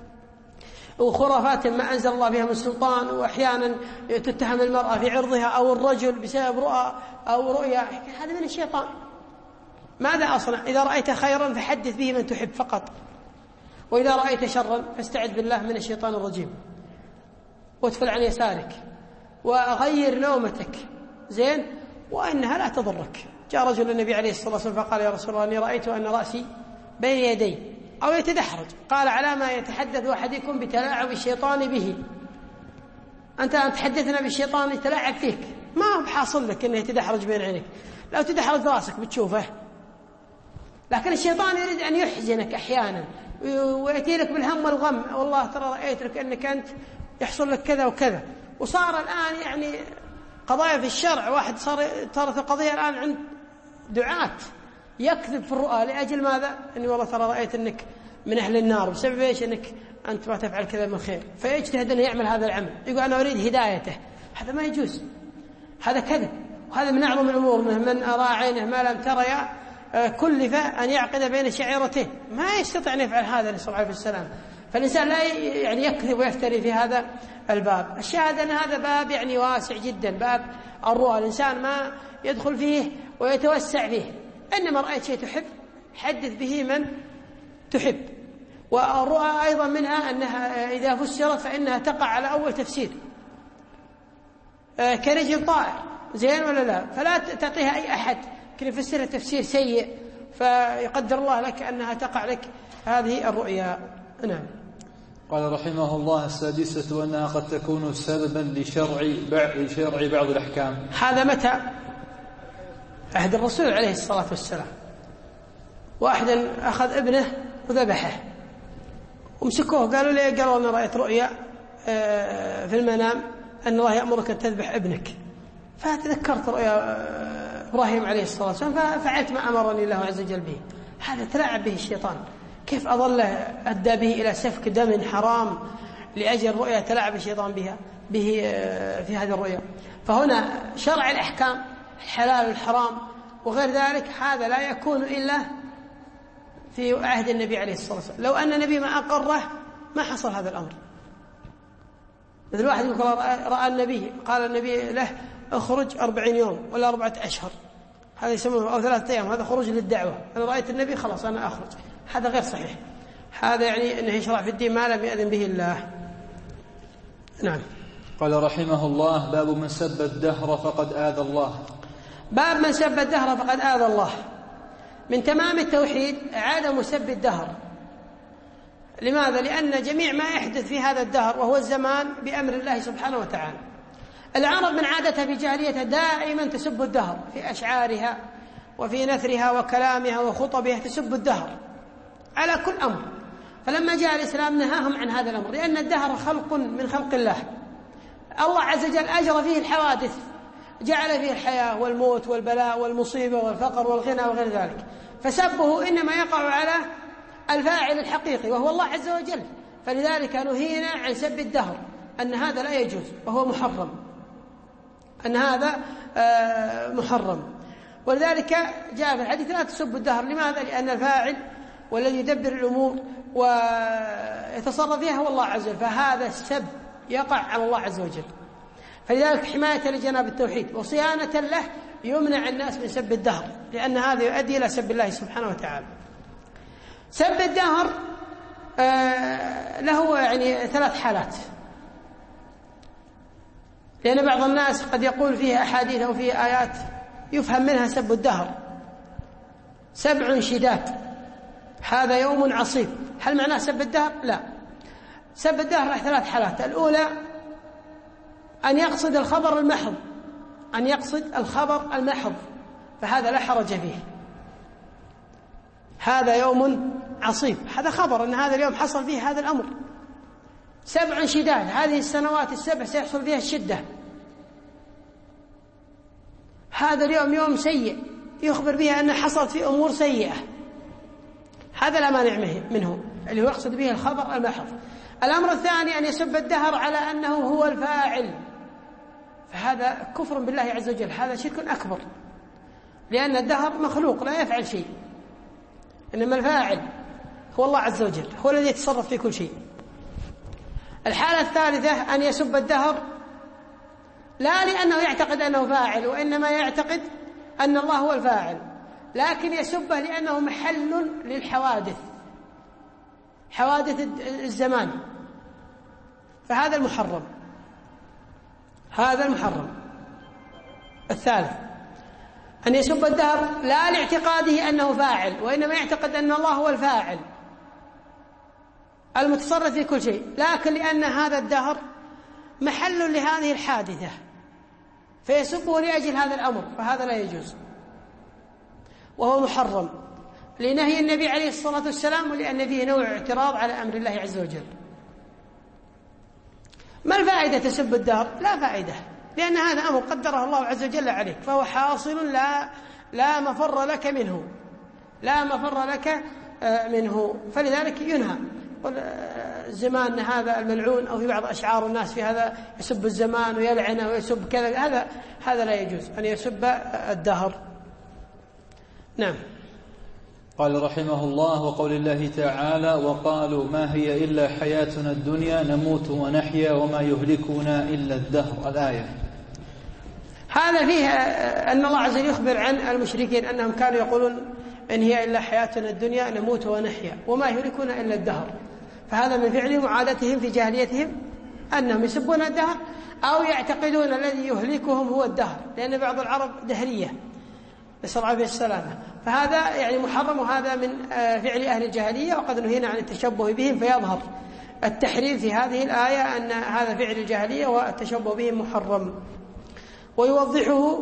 وخرافات ما أنزل الله بها من سلطان. وأحيانا تتهم المرأة في عرضها أو الرجل بسبب رؤى أو رؤيا. هذا من الشيطان. ماذا أصنع؟ إذا رأيت خيرا فحدث به من تحب فقط، وإذا رأيت شرا فاستعذ بالله من الشيطان الرجيم، وادفل عن يسارك، وغير نومتك، زين، وأنها لا تضرك. جاء رجل النبي عليه الصلاة والسلام فقال يا رسول الله إني رأيت أن رأسي بين يدي أو يتدحرج. قال على ما يتحدث أحدكم بتلاعب الشيطان به؟ أنت تحدثنا بالشيطان يتلاعب فيك، ما هو بحاصل لك أنه يتدحرج بين عينيك. لو تدحرج رأسك بتشوفه، لكن الشيطان يريد أن يحزنك أحيانا ويأتي لك بالهم والغم. والله ترى رأيت لك أنك أنت يحصل لك كذا وكذا. وصار الآن يعني قضايا في الشرع، واحد صار صارت القضية الآن عند دعاة يكذب في الرؤى لأجل ماذا؟ أني والله ترى رأيت أنك من أهل النار بسبب إيش؟ أنك أنت ما تفعل كذا من خير، فيجتهد أنه يعمل هذا العمل، يقول أنا أريد هدايته. هذا ما يجوز، هذا كذب، وهذا من أعظم الأمور. من أرى عينه ما لم ترى كلف أن يعقد بين شعيرته، ما يستطيع أن يفعل هذا نسأل الله عليه السلام. فالإنسان لا يعني يكذب ويفتري في هذا الباب. الشاهد أن هذا باب يعني واسع جدا، باب الرؤى، الإنسان ما يدخل فيه ويتوسع فيه. إنما رأيت شيء تحب حدث به من تحب. والرؤى أيضا منها أنها إذا فسرت فإنها تقع على أول تفسير كرجل طائر، زين ولا لا؟ فلا تعطيها أي أحد كي يفسرها تفسير سيء فيقدر الله لك أنها تقع لك هذه الرؤيا. نعم. قال رحمه الله: السادسة أنها قد تكون سببا لشرع لشرع بعض الأحكام. هذا متى؟ عهد الرسول عليه الصلاة والسلام، واحد أخذ ابنه وذبحه ومسكوه، قالوا لي قالوا أنا رأيت رؤيا في المنام أن الله يأمرك أن تذبح ابنك، فتذكرت رؤيا إبراهيم عليه الصلاة والسلام ففعلت ما أمرني الله عز وجل به. هذا تلاعب به الشيطان، كيف أظله أدى به إلى سفك دم حرام لأجل رؤيا تلاعب الشيطان بها به في هذه الرؤيا. فهنا شرع الأحكام الحلال والحرام وغير ذلك هذا لا يكون إلا في عهد النبي عليه الصلاة والسلام. لو أن النبي ما أقره ما حصل هذا الأمر. مثل واحد يقول رأى النبي، قال النبي له اخرج أربعين يوم ولا أربعة أشهر، هذا يسمونه، أو ثلاثة أيام، هذا خروج للدعوة. أنا رأيت النبي خلاص أنا أخرج، هذا غير صحيح. هذا يعني أنه يشرع في الدين ما لم يأذن به الله. نعم. قال رحمه الله: باب من سب الدهر فقد آذى الله. باب من سب الدهر فقد آذى الله. من تمام التوحيد عدم سب الدهر. لماذا؟ لأن جميع ما يحدث في هذا الدهر وهو الزمان بأمر الله سبحانه وتعالى. العرب من عادتها في جاهليتها دائما تسب الدهر في أشعارها وفي نثرها وكلامها وخطبها، تسب الدهر على كل أمر. فلما جاء الإسلام نهاهم عن هذا الأمر، لأن الدهر خلق من خلق الله، الله عز وجل أجرى فيه الحوادث، جعل فيه الحياة والموت والبلاء والمصيبة والفقر والغنى وغير ذلك، فسبه إنما يقع على الفاعل الحقيقي وهو الله عز وجل. فلذلك نهينا عن سب الدهر، أن هذا لا يجوز وهو محرم، أن هذا محرم. ولذلك جاء في الحديث لا تسب الدهر. لماذا؟ لأن الفاعل والذي يدبر الأمور ويتصرف فيها هو الله عز وجل، فهذا السب يقع على الله عز وجل. فلذلك حماية لجناب التوحيد وصيانة له يمنع الناس من سب الدهر، لأن هذا يؤدي إلى سب الله سبحانه وتعالى. سب الدهر آه له يعني ثلاث حالات، لأن بعض الناس قد يقول فيها أحاديث أو فيها آيات يفهم منها سب الدهر. سبع شداد، هذا يوم عصيب، هل معناه سب الدهر؟ لا. سب الدهر له ثلاث حالات. الأولى أن يقصد الخبر المحض، أن يقصد الخبر المحض، فهذا لا حرج فيه، هذا يوم عصيب، هذا خبر أن هذا اليوم حصل فيه هذا الأمر. سبع شداد، هذه السنوات السبع سيحصل فيها الشدة، هذا اليوم يوم سيء يخبر بها أن حصلت فيه أمور سيئة، هذا لا مانع منه، اللي هو يقصد به الخبر المحض. الأمر الثاني أن يسب الدهر على أنه هو الفاعل، فهذا كفر بالله عز وجل، هذا شرك أكبر، لأن الدهر مخلوق لا يفعل شيء، إنما الفاعل هو الله عز وجل، هو الذي يتصرف في كل شيء. الحالة الثالثة أن يسب الدهر لا لأنه يعتقد أنه فاعل، وإنما يعتقد أن الله هو الفاعل، لكن يسبه لأنه محل للحوادث، حوادث الزمان، فهذا المحرم، هذا المحرم. الثالث أن يسب الدهر لا لاعتقاده أنه فاعل، وإنما يعتقد أن الله هو الفاعل المتصرف في كل شيء، لكن لأن هذا الدهر محل لهذه الحادثة فيسبه لأجل هذا الأمر، فهذا لا يجوز وهو محرم لنهي النبي عليه الصلاة والسلام، ولأن فيه نوع اعتراض على أمر الله عز وجل. ما الفائدة تسب الدهر؟ لا فائدة، لأن هذا أمر قدره الله عز وجل عليك، فهو حاصل لا لا مفر لك منه، لا مفر لك منه، فلذلك ينهى. الزمان هذا الملعون، أو في بعض أشعار الناس في هذا يسب الزمان ويلعنه ويسب كذا، هذا هذا لا يجوز أن يسب الدهر. نعم. قال رحمه الله: وقول الله تعالى: وقالوا ما هي إلا حياتنا الدنيا نموت ونحيا وما يهلكنا إلا الدهر، الآية. هذا فيه أن الله عز وجل يخبر عن المشركين أنهم كانوا يقولون إن هي إلا حياتنا الدنيا نموت ونحيا وما يهلكنا إلا الدهر. فهذا من فعلهم وعادتهم في جاهليتهم أنهم يسبون الدهر أو يعتقدون الذي يهلكهم هو الدهر، لأن بعض العرب دهرية نسأل الله السلامة. فهذا يعني محرم، وهذا من فعل أهل الجاهلية، وقد نهينا عن التشبه بهم، فيظهر التحريم في هذه الآية أن هذا فعل الجاهلية والتشبه بهم محرم. ويوضحه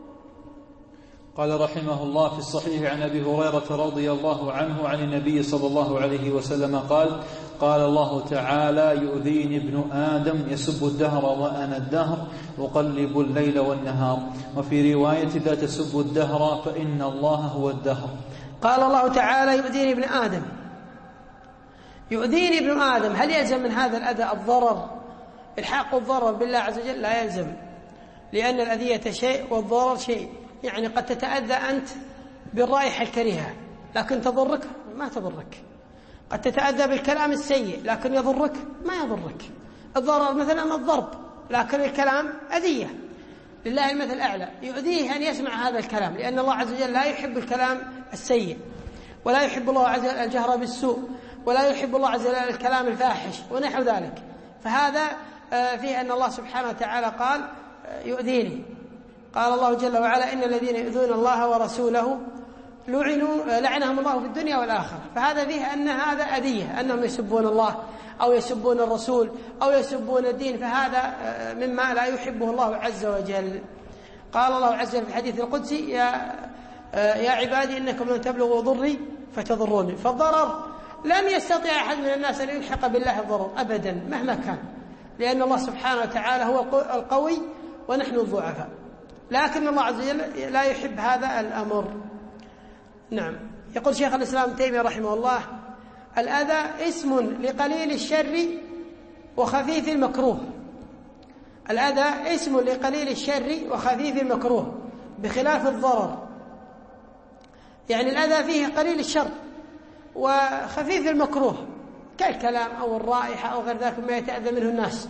قال رحمه الله في الصحيح عن أبي هريرة رضي الله عنه عن النبي صلى الله عليه وسلم قال: قال الله تعالى: يؤذيني ابن آدم يسب الدهر وأنا الدهر أقلب الليل والنهار. وفي رواية: لا تسبوا الدهر فإن الله هو الدهر. قال الله تعالى: يؤذيني ابن آدم. يؤذيني ابن آدم، هل يلزم من هذا الأذى الضرر؟ الحاق الضرر بالله عز وجل لا يلزم، لأن الأذية شيء والضرر شيء. يعني قد تتأذى أنت بالرائحة الكريهة لكن تضرك ما تضرك، قد تتأذى بالكلام السيء لكن يضرك ما يضرك. الضرر مثلا الضرب، لكن الكلام أذية. لله المثل الأعلى، يؤذيه أن يسمع هذا الكلام، لأن الله عز وجل لا يحب الكلام السيء، ولا يحب الله عز وجل الجهر بالسوء، ولا يحب الله عز وجل الكلام الفاحش ونحو ذلك. فهذا فيه أن الله سبحانه وتعالى قال: يؤذيني. قال الله جل وعلا: إن الذين يؤذون الله ورسوله لعنوا لعنهم الله في الدنيا والآخرة. فهذا فيه أن هذا أذية، أنهم يسبون الله أو يسبون الرسول أو يسبون الدين، فهذا مما لا يحبه الله عز وجل. قال الله عز وجل في الحديث القدسي: يا يا عبادي إنكم لن تبلغوا ضري فتضروني. فالضرر لن يستطيع أحد من الناس أن يلحق بالله الضرر أبدا مهما كان، لأن الله سبحانه وتعالى هو القوي ونحن الضعفاء، لكن الله عز وجل لا يحب هذا الأمر. نعم. يقول شيخ الإسلام ابن تيمية رحمه الله: الأذى اسم لقليل الشر وخفيف المكروه. الأذى اسم لقليل الشر وخفيف المكروه بخلاف الضرر. يعني الأذى فيه قليل الشر وخفيف المكروه كالكلام أو الرائحة أو غير ذلك ما يتأذى منه الناس،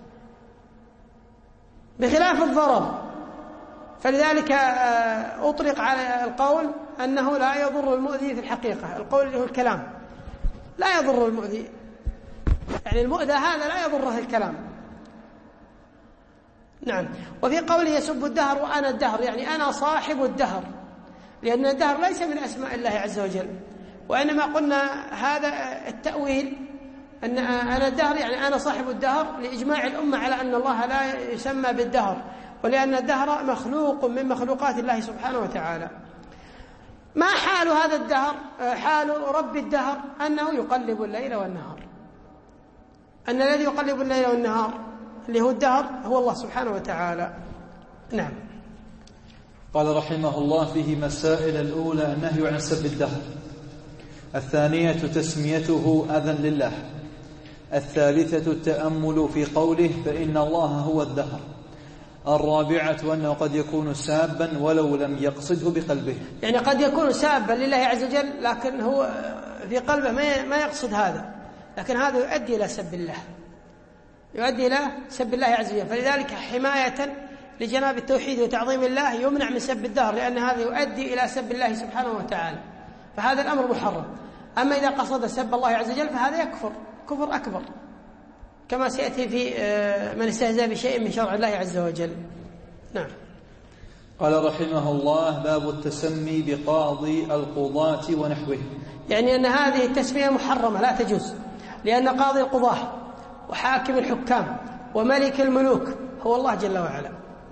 بخلاف الضرر. فلذلك أطلق على القول أنه لا يضر المؤذي في الحقيقة، القول اللي هو الكلام لا يضر المؤذي، يعني المؤذى هذا لا يضره الكلام. نعم. وفي قوله: يسب الدهر وأنا الدهر، يعني أنا صاحب الدهر، لأن الدهر ليس من أسماء الله عز وجل، وإنما قلنا هذا التأويل أن أنا الدهر يعني أنا صاحب الدهر لإجماع الأمة على أن الله لا يسمى بالدهر، ولأن الدهر مخلوق من مخلوقات الله سبحانه وتعالى. ما حال هذا الدهر؟ حال رب الدهر أنه يقلب الليل والنهار، أن الذي يقلب الليل والنهار اللي هو الدهر هو الله سبحانه وتعالى. نعم. قال رحمه الله: فيه مسائل. الأولى النهي عن سب الدهر، الثانية تسميته أذى لله، الثالثة التأمل في قوله فإن الله هو الدهر، الرابعة أنه قد يكون سابا ولو لم يقصده بقلبه. يعني قد يكون سابا لله عز وجل لكن هو في قلبه ما يقصد هذا، لكن هذا يؤدي إلى سب الله، يؤدي إلى سب الله عز وجل. فلذلك حماية لجناب التوحيد وتعظيم الله يمنع من سب الدهر، لأن هذا يؤدي إلى سب الله سبحانه وتعالى، فهذا الأمر محرم. أما إذا قصد سب الله عز وجل فهذا يكفر كفر أكبر، كما سيأتي في من استهزأ بشيء من شرع الله عز وجل. نعم. قال رحمه الله: باب التسمي بقاضي القضاة ونحوه. يعني أن هذه التسمية محرمة لا تجوز، لأن قاضي القضاة وحاكم الحكام وملك الملوك هو الله جل وعلا،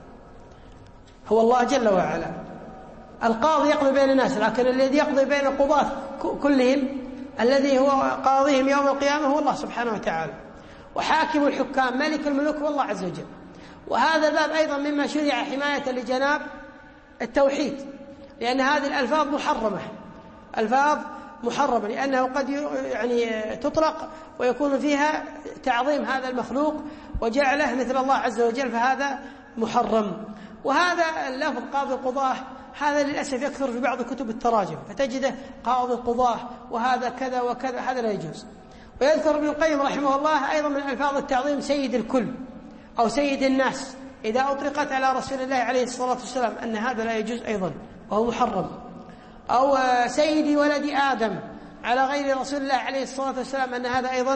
هو الله جل وعلا. القاضي يقضي بين الناس، لكن الذي يقضي بين القضاة كلهم الذي هو قاضيهم يوم القيامة هو الله سبحانه وتعالى. وحاكم الحكام ملك الملوك هو الله عز وجل. وهذا الباب أيضا مما شرع حماية لجناب التوحيد، لأن هذه الألفاظ محرمة، ألفاظ محرمة، لأنه قد يعني تطلق ويكون فيها تعظيم هذا المخلوق وجعله مثل الله عز وجل، فهذا محرم. وهذا اللفظ قاضي القضاة هذا للأسف يكثر في بعض كتب التراجم، فتجده قاضي القضاة وهذا كذا وكذا، هذا لا يجوز. ويذكر ابن القيم رحمه الله أيضا من ألفاظ التعظيم سيد الكل أو سيد الناس إذا أطلقت على رسول الله عليه الصلاة والسلام، أن هذا لا يجوز أيضا وهو محرم. أو سيدي ولد آدم على غير رسول الله عليه الصلاة والسلام أن هذا أيضا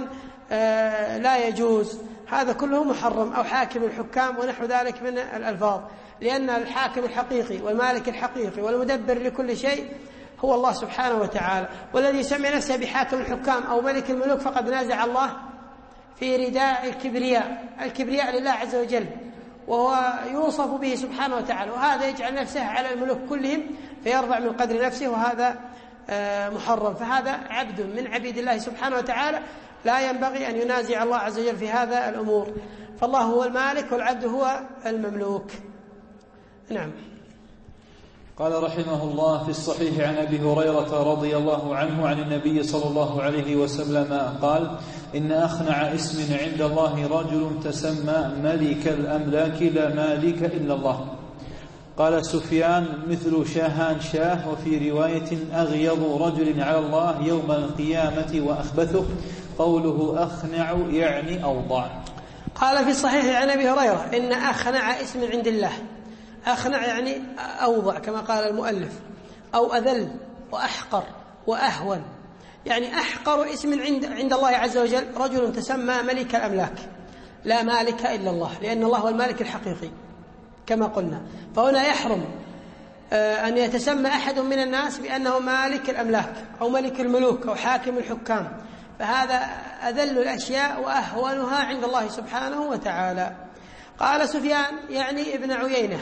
لا يجوز، هذا كله محرم. أو حاكم الحكام ونحو ذلك من الألفاظ، لأن الحاكم الحقيقي والمالك الحقيقي والمدبر لكل شيء هو الله سبحانه وتعالى، والذي سمي نفسه بحاكم الحكام أو ملك الملوك فقد نازع الله في رداء الكبرياء، الكبرياء لله عز وجل، وهو يوصف به سبحانه وتعالى، وهذا يجعل نفسه على الملوك كلهم فيرفع من قدر نفسه، وهذا محرم. فهذا عبد من عبيد الله سبحانه وتعالى لا ينبغي أن ينازع الله عز وجل في هذا الأمور، فالله هو المالك والعبد هو المملوك. نعم. قال رحمه الله في الصحيح عن أبي هريرة رضي الله عنه عن النبي صلى الله عليه وسلم قال: إن أخنع اسم عند الله رجل تسمى ملك الأملاك لا مالك إلا الله. قال سفيان: مثل شاهان شاه. وفي رواية: أغيظ رجل على الله يوم القيامة وأخبثه. قوله أخنع يعني أوضع. قال في الصحيح عن أبي هريرة: إن أخنع اسم عند الله، أخنع يعني أوضع كما قال المؤلف، أو أذل وأحقر وأهون، يعني أحقر اسم عند عند الله عز وجل رجل تسمى ملك الأملاك لا مالك إلا الله، لأن الله هو المالك الحقيقي كما قلنا. فهنا يحرم أن يتسمى أحد من الناس بأنه مالك الأملاك أو ملك الملوك أو حاكم الحكام، فهذا أذل الأشياء وأهونها عند الله سبحانه وتعالى. قال سفيان يعني ابن عيينة: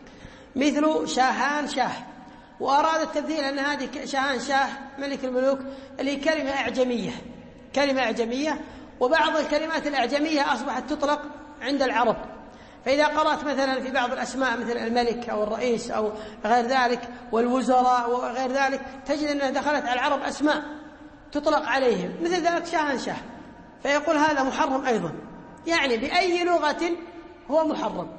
مثل شاهان شاه، وأراد التبديل أن هذه شاهان شاه ملك الملوك اللي كلمة أعجمية، كلمة أعجمية، وبعض الكلمات الأعجمية أصبحت تطلق عند العرب، فإذا قرأت مثلا في بعض الأسماء مثل الملك أو الرئيس أو غير ذلك والوزراء وغير ذلك تجد أنها دخلت على العرب أسماء تطلق عليهم، مثل ذلك شاهان شاه، فيقول هذا محرم أيضا، يعني بأي لغة هو محرم،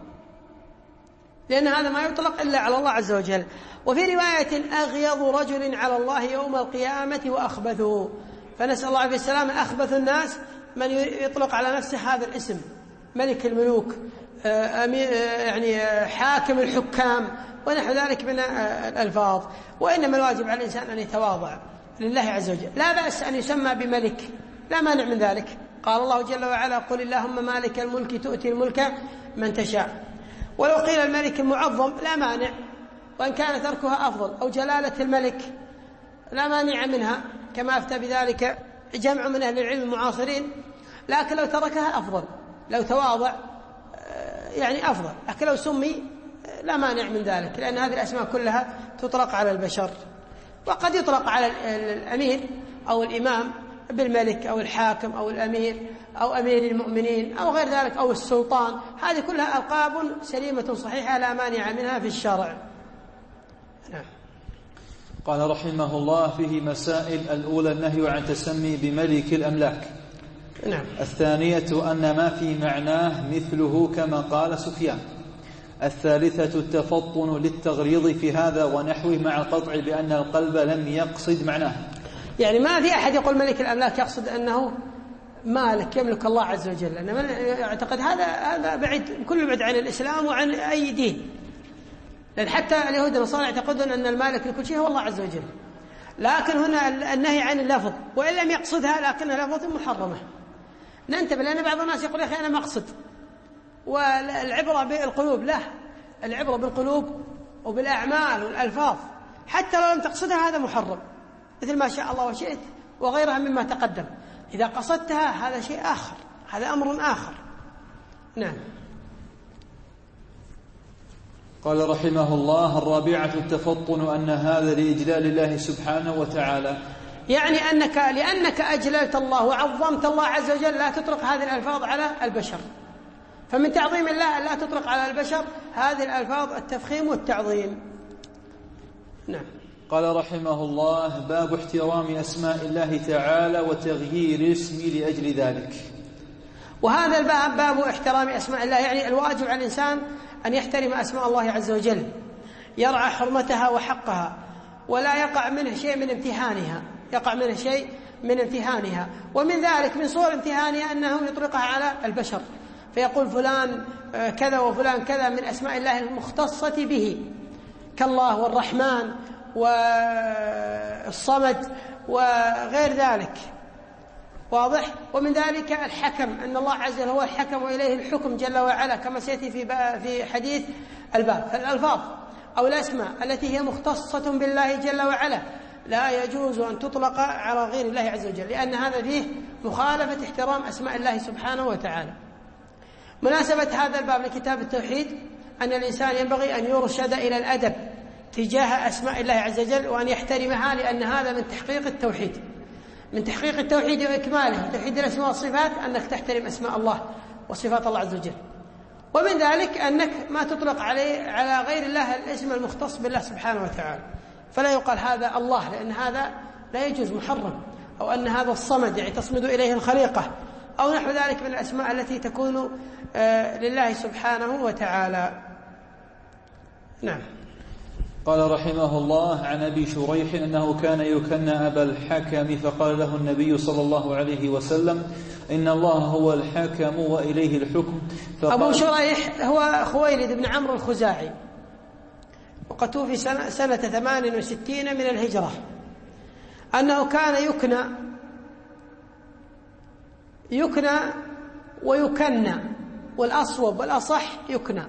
لأن هذا ما يطلق إلا على الله عز وجل. وفي رواية: أغيظ رجل على الله يوم القيامة وأخبثه. فنسأل الله عليه السلام: أخبث الناس من يطلق على نفسه هذا الاسم، ملك الملوك، يعني حاكم الحكام ونحو ذلك من الألفاظ. وإنما الواجب على الإنسان أن يتواضع لله عز وجل، لا بأس أن يسمى بملك، لا مانع من ذلك. قال الله جل وعلا: قل اللهم مالك الملك تؤتي الملك من تشاء. ولو قيل الملك المعظم لا مانع، وإن كان تركها أفضل، أو جلالة الملك لا مانع منها، كما أفتى بذلك جمع من أهل العلم المعاصرين، لكن لو تركها أفضل، لو تواضع يعني أفضل، لكن لو سمي لا مانع من ذلك، لأن هذه الأسماء كلها تطلق على البشر. وقد يطلق على الأمير أو الإمام بالملك أو الحاكم أو الأمير أو أمير المؤمنين أو غير ذلك أو السلطان، هذه كلها ألقاب سليمة صحيحة لا مانع منها في الشرع. نعم. قال رحمه الله: فيه مسائل. الأولى النهي عن تسمي بملك الأملاك. نعم. الثانية أن ما في معناه مثله كما قال سفيان. الثالثة التفطن للتغريض في هذا ونحوه مع القطع بأن القلب لم يقصد معناه، يعني ما في أحد يقول ملك الأملاك يقصد أنه مالك يملك الله عز وجل، لأن من يعتقد هذا هذا بعيد، كل بعد عن الإسلام وعن أي دين، لأن حتى اليهود والنصارى يعتقدون أن المالك لكل شيء هو الله عز وجل. لكن هنا النهي عن اللفظ، وإن لم يقصدها لكنها لفظ محرمة. ننتبه، لأن بعض الناس يقول يا أخي أنا مقصد، والعبرة بالقلوب، لا، العبرة بالقلوب وبالأعمال والألفاظ، حتى لو لم تقصدها هذا محرم، مثل ما شاء الله وشئت وغيرها مما تقدم. إذا قصدتها هذا شيء آخر، هذا أمر آخر. نعم. قال رحمه الله: الرابعة التفطن أن هذا لإجلال الله سبحانه وتعالى، يعني أنك لأنك أجللت الله وعظمت الله عز وجل لا تطلق هذه الألفاظ على البشر، فمن تعظيم الله لا تطلق على البشر هذه الألفاظ التفخيم والتعظيم. نعم. قال رحمه الله: باب احترام أسماء الله تعالى وتغيير اسم لأجل ذلك. وهذا الباب باب احترام أسماء الله، يعني الواجب على الإنسان أن يحترم أسماء الله عز وجل، يرعى حرمتها وحقها، ولا يقع منه شيء من امتحانها، يقع منه شيء من امتحانها. ومن ذلك من صور امتحانها أنه يطلقها على البشر، فيقول فلان كذا وفلان كذا من أسماء الله المختصة به، كالله والرحمن والصمد وغير ذلك، واضح؟ ومن ذلك الحكم، أن الله عز وجل هو الحكم وإليه الحكم جل وعلا، كما سيأتي في في حديث الباب. فالألفاظ أو الأسماء التي هي مختصة بالله جل وعلا لا يجوز أن تطلق على غير الله عز وجل، لأن هذا فيه مخالفة احترام أسماء الله سبحانه وتعالى. مناسبة هذا الباب لكتاب التوحيد أن الإنسان ينبغي أن يرشد إلى الأدب تجاه أسماء الله عز وجل وأن يحترمها، لأن هذا من تحقيق التوحيد، من تحقيق التوحيد وإكماله توحيد الأسماء والصفات أنك تحترم أسماء الله وصفات الله عز وجل. ومن ذلك أنك ما تطلق عليه على غير الله الاسم المختص بالله سبحانه وتعالى، فلا يقال هذا الله، لأن هذا لا يجوز، محرم. أو أن هذا الصمد يعني تصمد إليه الخليقة، أو نحو ذلك من الأسماء التي تكون لله سبحانه وتعالى. نعم. قال رحمه الله عن أبي شريح أنه كان يكنى أبا الحكم، فقال له النبي صلى الله عليه وسلم إن الله هو الحكم وإليه الحكم. أبو شريح هو خويلد بن عمرو الخزاعي، وقد توفي سنة, سنة ثمان وستين من الهجرة. أنه كان يكنى يكنى ويكنى، والأصوب والأصح يكنى.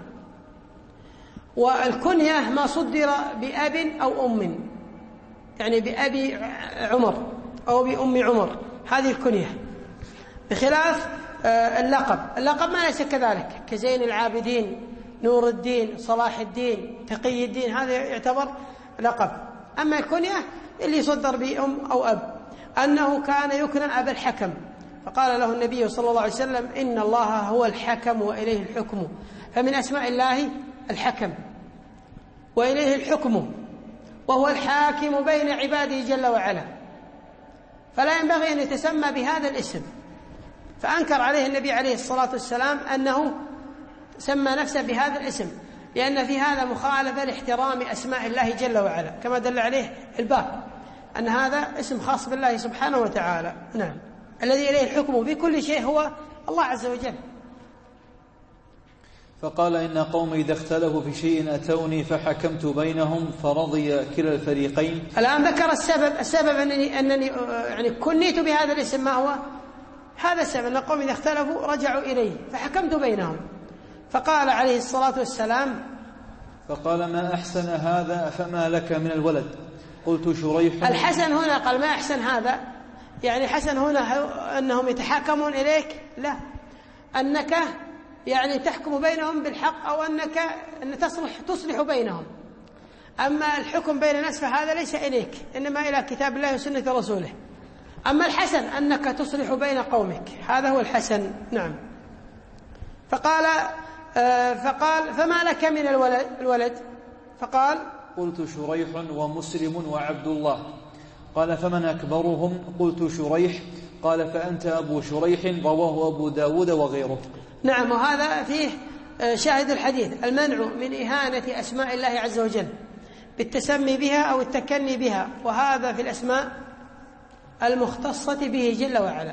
والكنية ما صدر بأب أو أم، يعني بأبي عمر أو بأم عمر، هذه الكنية، بخلاف اللقب. اللقب ما ليس كذلك، كزين العابدين، نور الدين، صلاح الدين، تقي الدين، هذا يعتبر لقب. أما الكنية اللي صدر بأم أو أب. أنه كان يكنى أبا الحكم، فقال له النبي صلى الله عليه وسلم إن الله هو الحكم وإليه الحكم. فمن أسماء الله الحكم وإليه الحكم، وهو الحاكم بين عباده جل وعلا، فلا ينبغي أن يتسمى بهذا الاسم. فأنكر عليه النبي عليه الصلاة والسلام أنه سمى نفسه بهذا الاسم، لأن في هذا مخالفة لاحترام أسماء الله جل وعلا، كما دل عليه الباب أن هذا اسم خاص بالله سبحانه وتعالى. نعم. الذي إليه الحكم في كل شيء هو الله عز وجل. فقال إن قوم إذا اختلفوا في شيء أتوني فحكمت بينهم فرضي كلا الفريقين. الآن ذكر السبب السبب أنني, أنني يعني كنيت بهذا الاسم. ما هو هذا السبب؟ أن قوم إذا اختلفوا رجعوا إليه فحكمت بينهم. فقال عليه الصلاة والسلام فقال ما أحسن هذا فما لك من الولد؟ قلت شريح. الحسن هنا قال ما أحسن هذا، يعني حسن هنا أنهم يتحاكمون إليك، لا، أنك يعني تحكم بينهم بالحق، أو أنك أن تصلح تصلح بينهم. أما الحكم بين الناس فهذا ليس إليك، إنما إلى كتاب الله وسنة رسوله. أما الحسن أنك تصلح بين قومك، هذا هو الحسن. نعم. فقال آه فقال فما لك من الولد, الولد فقال قلت شريح ومسلم وعبد الله. قال فمن أكبرهم؟ قلت شريح. قال فأنت أبو شريح، رواه أبو داود وغيره. نعم. وهذا فيه شاهد الحديث، المنع من إهانة أسماء الله عز وجل بالتسمي بها أو التكني بها، وهذا في الأسماء المختصة به جل وعلا.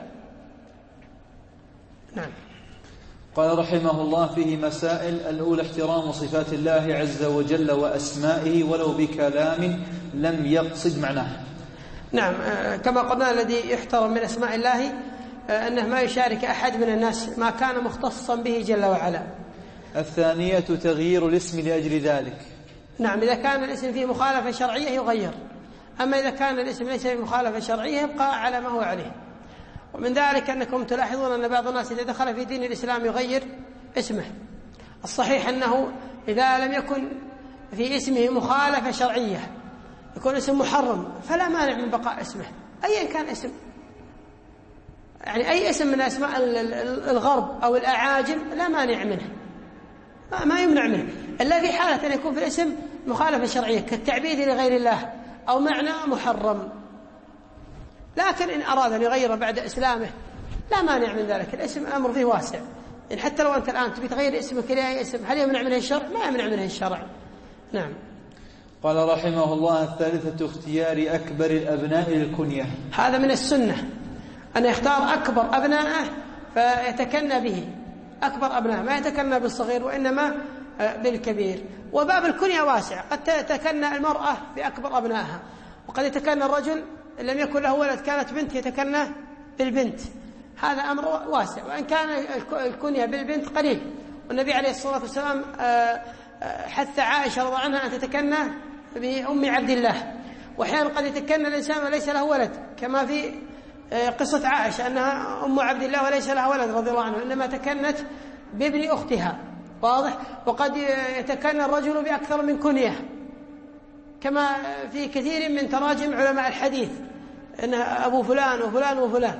نعم. قال رحمه الله فيه مسائل. الأولى احترام صفات الله عز وجل وأسمائه ولو بكلام لم يقصد معناه. نعم. كما قلنا الذي يحترم من أسماء الله أنه ما يشارك أحد من الناس ما كان مختصا به جل وعلا. الثانية تغيير الاسم لأجل ذلك. نعم. إذا كان الاسم فيه مخالفة شرعية يغير، أما إذا كان الاسم ليس فيه مخالفة شرعية يبقى على ما هو عليه. ومن ذلك أنكم تلاحظون أن بعض الناس إذا دخل في دين الإسلام يغير اسمه. الصحيح أنه إذا لم يكن في اسمه مخالفة شرعية يكون اسم محرم، فلا مانع من بقاء اسمه أيا كان اسم، يعني أي اسم من أسماء الغرب أو الأعاجم لا مانع منه، ما يمنع منه، إلا في حالة أن يكون في الاسم مخالفة شرعية كالتعبيد لغير الله أو معنى محرم. لكن إن أراد أن يغير بعد إسلامه لا مانع من ذلك، الاسم الأمر فيه واسع. إن حتى لو أنت الآن تبي تغير اسمك لأي اسم هل يمنع منه الشرع؟ ما يمنع منه الشرع. نعم. قال رحمه الله الثالثة اختيار أكبر الأبناء للكنية. هذا من السنة أن يختار أكبر أبنائه فيتكنى به، أكبر أبنائه، ما يتكنى بالصغير، وإنما بالكبير. وباب الكنية واسع، قد تتكنى المرأة بأكبر أبنائها، وقد يتكنى الرجل إن لم يكن له ولد كانت بنت يتكنى بالبنت، هذا أمر واسع. وإن كان الكنية بالبنت قليل، والنبي عليه الصلاة والسلام حث عائشة رضي الله عنها أن تتكنى بأم عبد الله. وأحيانا قد يتكنى الإنسان وليس له ولد، كما في قصة عائشة أنها أم عبد الله وليس لها ولد رضي الله عنه، إنما تكنت بابن أختها، واضح. وقد يتكنى الرجل بأكثر من كنية، كما في كثير من تراجم علماء الحديث أن أبو فلان وفلان وفلان.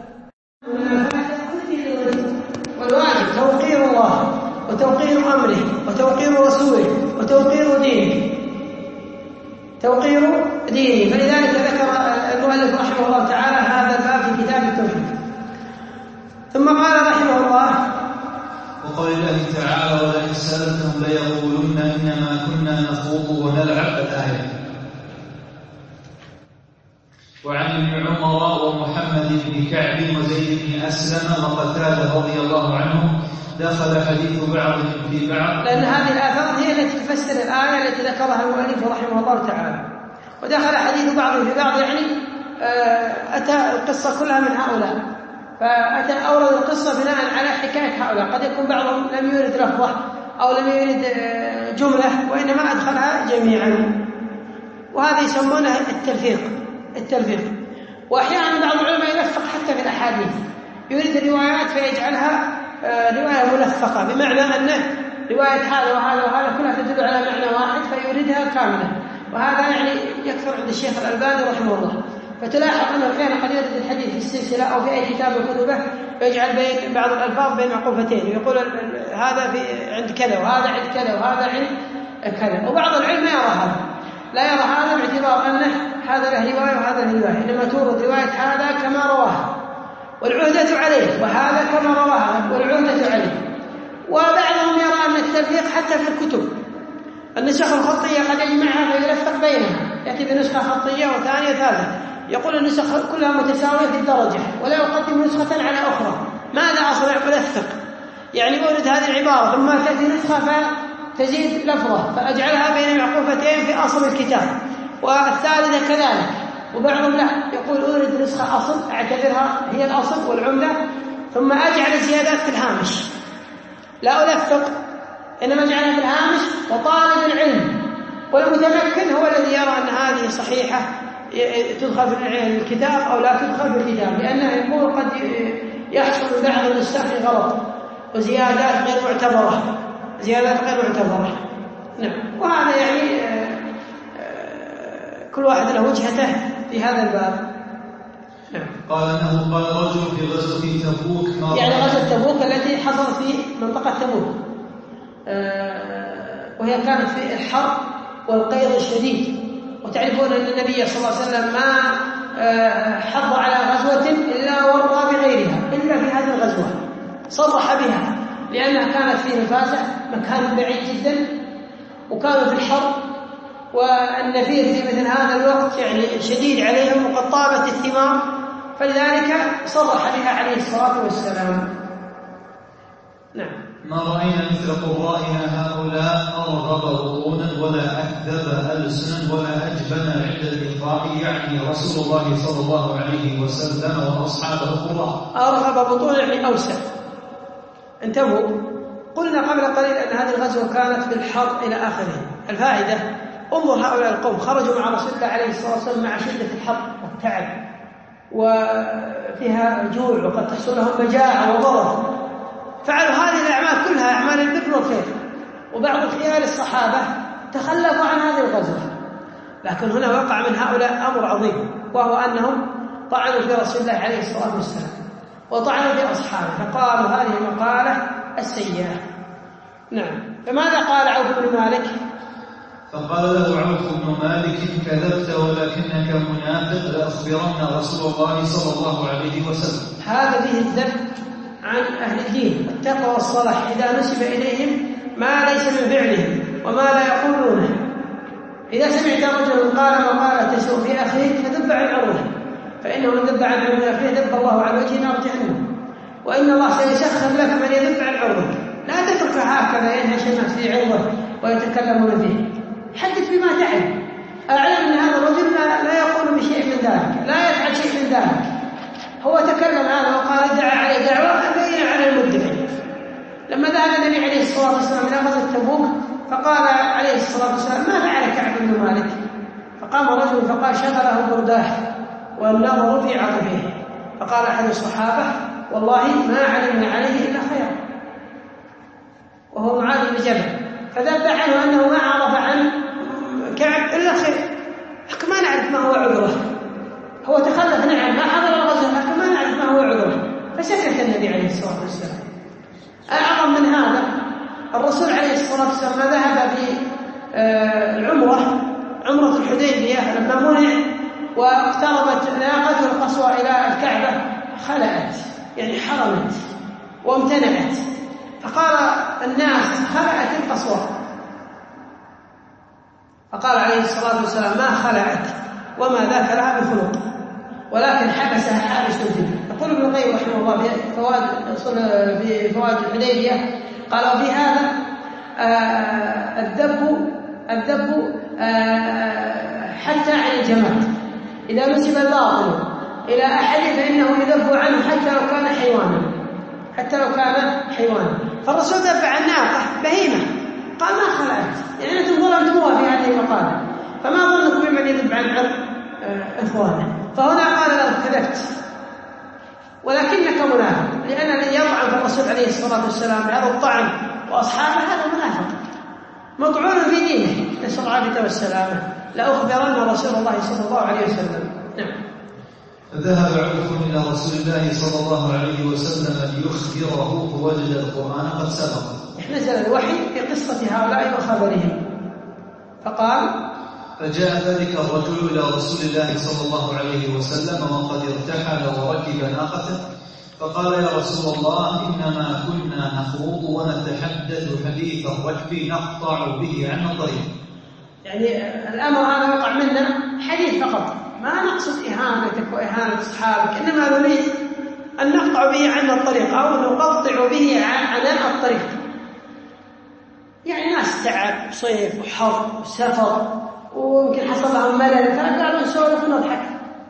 والواجب توقير الله وتوقير أمره وتوقير رسوله وتوقير دينه، توقير دينه. فلذلك ذكر المؤلف رحمه الله تعالى هذا الباب في كتاب التوحيد. ثم قال رحمه الله: وقال الله تعالى: ولئن سألتهم ليقولن إنما كنا نخوض ونلعب. الآية. وعن ابن عمر ومحمد بن كعب وزيد بن أسلم وقتادة رضي الله عنهم دخل حديث بعض في بعض، لأن هذه الآثار هي التي تفسر الآية التي ذكرها المؤلف رحمه الله تعالى. ودخل حديث بعض في بعض، يعني أتى القصة كلها من هؤلاء، فأتى أورد القصة بناء على حكاية هؤلاء. قد يكون بعضهم لم يرد لفظة أو لم يرد جملة، وإنما أدخلها جميعا، وهذا يسمونه التلفيق التلفيق وأحيانا بعض العلماء يلفق حتى في الأحاديث، يريد الروايات فيجعلها رواية ملفقة، بمعنى أنه رواية هذا وهذا وهذا كلها تدل على معنى واحد فيريدها كاملة. وهذا يعني يكثر عند الشيخ الألباني رحمه الله. فتلاحظ أنه أحيانا قد يرد الحديث في السلسلة أو في أي كتاب من كتبه ويجعل بين بعض الألفاظ بين معقوفتين، ويقول هذا في عند كذا وهذا عند كذا وهذا عند كذا. وبعض العلم لا يرى هذا، لا يرى هذا باعتبار أنه هذا له رواية وهذا له رواية، إنما تورد رواية هذا كما رواها والعهدة عليه، وهذا كما رواها والعهدة عليه. وبعضهم يرى أن التلفيق حتى في الكتب، النسخ الخطية قد يجمعها ويلفق بينها، يأتي بنسخة خطية وثانية ثالثة، يقول النسخ كلها متساوية في الدرجة ولا يقدم نسخة على أخرى. ماذا أصنع؟ ألفق، يعني أورد هذه العبارة ثم تأتي نسخة فتزيد لفظة فأجعلها بين معقوفتين في أصل الكتاب، والثالثة كذلك. وبعضهم لا، يقول أورد نسخة أصل أعتبرها هي الأصل والعمدة، ثم أجعل زيادات في الهامش، لا ألفق إنما أجعلها في الهامش. وطالب العلم والمتمكن هو الذي يرى أن هذه صحيحة تدخل في الكتاب أو لا تدخل في الكتاب، لأنه يقول قد يحصل بعض النسخ غلط وزيادات غير معتبرة، زيادات غير معتبرة. نعم. وهذا يعني كل واحد له وجهته في هذا الباب. نعم. قال أنه قال رجل في غزوة تبوك، يعني غزوة تبوك التي حصلت في منطقة تبوك، وهي كانت في الحر والقيض الشديد. وتعرفون أن النبي صلى الله عليه وسلم ما حض على غزوة إلا ورى بغيرها، إلا في هذه الغزوة صرح بها، لأنها كانت في نفاسة، مكان بعيد جدا، وكانوا في الحر، والنفير في مثل هذا الوقت يعني شديد عليهم وقد طابت الثمار، فلذلك صرح بها عليه الصلاة والسلام. نعم. ما رأينا مثل قرائنا هؤلاء أرغب بطونا ولا أكذب ألسنا ولا أجبن عند اللقاء، يعني رسول الله صلى الله عليه وسلم وأصحابه القراء. أرغب بطونا يعني أوسع. انتبهوا، قلنا قبل قليل أن هذه الغزوة كانت بالحر إلى آخره. الفائدة، انظر هؤلاء القوم خرجوا مع رسول الله عليه الصلاة والسلام مع شدة الحر والتعب وفيها جوع وقد تحصل لهم مجاعة وضرر، فعلوا هذه الأعمال كلها أعمال البر والخير. وبعض خيار الصحابة تخلفوا عن هذه الغزوة، لكن هنا وقع من هؤلاء أمر عظيم، وهو أنهم طعنوا في رسول الله عليه الصلاة والسلام وطعنوا في أصحابه، فقالوا هذه المقالة السيئة. نعم. فماذا قال عوف بن مالك؟ فقال له عوف بن مالك: كذبت ولكنك منافق، لأخبرن رسول الله صلى الله عليه وسلم. هذا فيه الذب عن أهل الدين والتقوى والصلاح إذا نسب إليهم ما ليس من فعلهم وما لا يقولونه. إذا سمعت رجل قال مقالة تسوء في أخيه فذب عن عروه، فإنه من ذب عن عروه أخيه ذب الله على وجه نار جهنم، وإن الله سيسخر لك من يذب عن عروه. لا تترك هكذا ينهش الناس في عروه ويتكلمون فيه. حدث بما تعلم، أعلم أن هذا الرجل لا يقول بشيء من ذلك، لا يفعل شيء من ذلك. هو تكلم عنه وقال ادعى عليه دعوة بين على المدعي. لما ذهب النبي عليه الصلاة والسلام إلى غزوة تبوك فقال عليه الصلاة والسلام ما فعل كعب بن مالك؟ فقام رجل فقال شغله برداه والنظر في عطفه. فقال أحد الصحابة والله ما علمنا عليه إلا خيرا، وهو معاذ بن جبل، فذب عنه أنه ما عرف عن كعب إلا خير، حتى ما نعرف ما هو عذره. هو تخلف نعم ما حضر الغزوة حتى ما نعرف ما هو عذره، فسكت النبي عليه الصلاة والسلام. أعظم من هذا الرسول عليه الصلاة والسلام ما ذهب في العمرة عمرة الحديبية لما منع واقتربت ناقته القصوى إلى الكعبة خلعت، يعني حرمت وامتنعت، فقال الناس خلعت القصوى، فقال عليه الصلاة والسلام ما خلعت وما ذاك لها بخلق، ولكن حبسها حابس الدين. يقول ابن القيم رحمه الله في فوائد في فوائد الحديبية قال وفي هذا آه الذب الذب آه حتى عن الجماد، إذا نسب الباطل إلى أحد فإنه يذب عنه حتى لو كان حيوانا، حتى لو كان حيوانا. فالرسول ذب عن ناقة بهيمة قال ما خلعت، يعني أنتم ظلمتموها في هذه المقالة، فما ظنكم بمن يذب عن عرض إخوانه؟ فهنا قال له كذبت ولكنك منافق، لأن الذي يطعن في الرسول عليه الصلاة والسلام بهذا الطعن وأصحابه هذا منافق مطعون في دينه، نسأل الله العافية والسلامة. لأخبرن رسول الله صلى الله عليه وسلم. نعم. فذهب عوف إلى رسول الله صلى الله عليه وسلم ليخبره فوجد القرآن قد سبق. نزل الوحي في قصة هؤلاء وخبرهم، فقال فجاء ذلك الرجل إلى رسول الله صلى الله عليه وسلم وقد ارتحل وركب ناقته، فقال يا رسول الله إنما كنا نخوض ونتحدث حديث الركب نقطع به عن الطريق. يعني الأمر هذا وقع منا حديث فقط، ما نقصد إهانتك وإهانة أصحابك، إنما نريد أن نقطع به عن الطريق أو نقطع به عن الطريق. يعني ناس تعب صيف وحر وسفر ويمكن حصل لهم ملل، فقالوا نسولف ونضحك.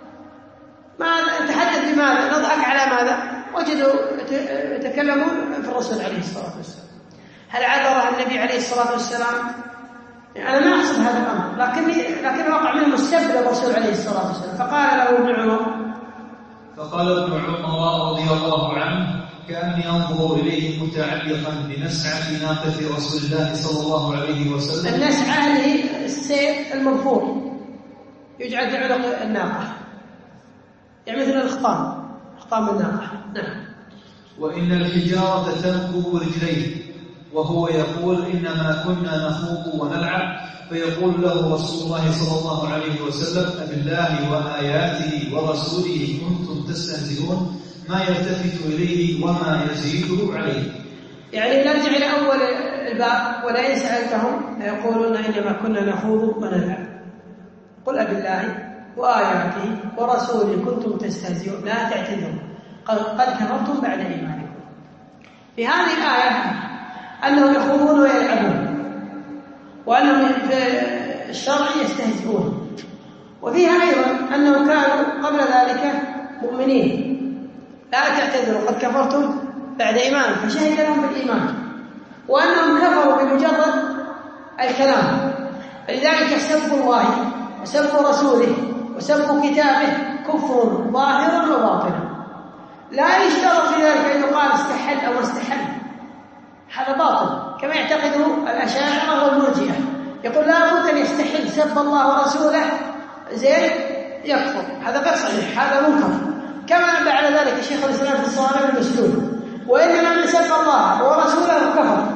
ما نتحدث بماذا؟ نضحك على ماذا؟ وجدوا يتكلمون في الرسول عليه الصلاة والسلام. هل عذره النبي عليه الصلاة والسلام؟ أنا ما أقصد هذا الأمر، لكني لكن وقع منه السب للرسول عليه الصلاة والسلام. فقال له ابن عمر فقال ابن عمر رضي الله عنه كأني أنظر إليه متعلقا بنسعة ناقة رسول الله صلى الله عليه وسلم. النسعة هي السيف المرفوع يجعل في عنق الناقة، يعني مثل الخطام خطام الناقة. نعم. وإن الحجارة تنكب رجليه وهو يقول إنما كنا نخوض ونلعب، فيقول له رسول الله صلى الله عليه وسلم أبالله وآياته ورسوله كنتم تستهزئون، ما يلتفت إليه وما يزيده عليه. يعني نرجع إلى أول الباب ولئن سألتهم يقولون إنما كنا نخوض ونلعب، قل أبالله وآياته ورسوله كنتم تستهزئون لا تعتذروا قد كفرتم بعد إيمانكم. في هذه الآية أنهم يخوضون ويلعبون، وأنهم في الشرع يستهزئون، وفيها أيضا أنهم كانوا قبل ذلك مؤمنين لا تعتذروا قد كفرتم بعد إيمان، فشهد لهم بالإيمان، وأنهم كفروا بمجرد الكلام. فلذلك سبوا الله وسبوا رسوله وسبوا كتابه كفر ظاهرا وباطنا، لا يشترط في ذلك أن يقال استحل أو استحل، هذا باطل كما يعتقده الأشاعرة والمرجئة، يقول لا بد أن يستحل سب الله ورسوله زين يكفر، هذا غير صحيح، هذا منكر. كما بعد ذلك شيخ الإسلام في الصوارم المسلول وإنما من سب الله ورسوله كفر،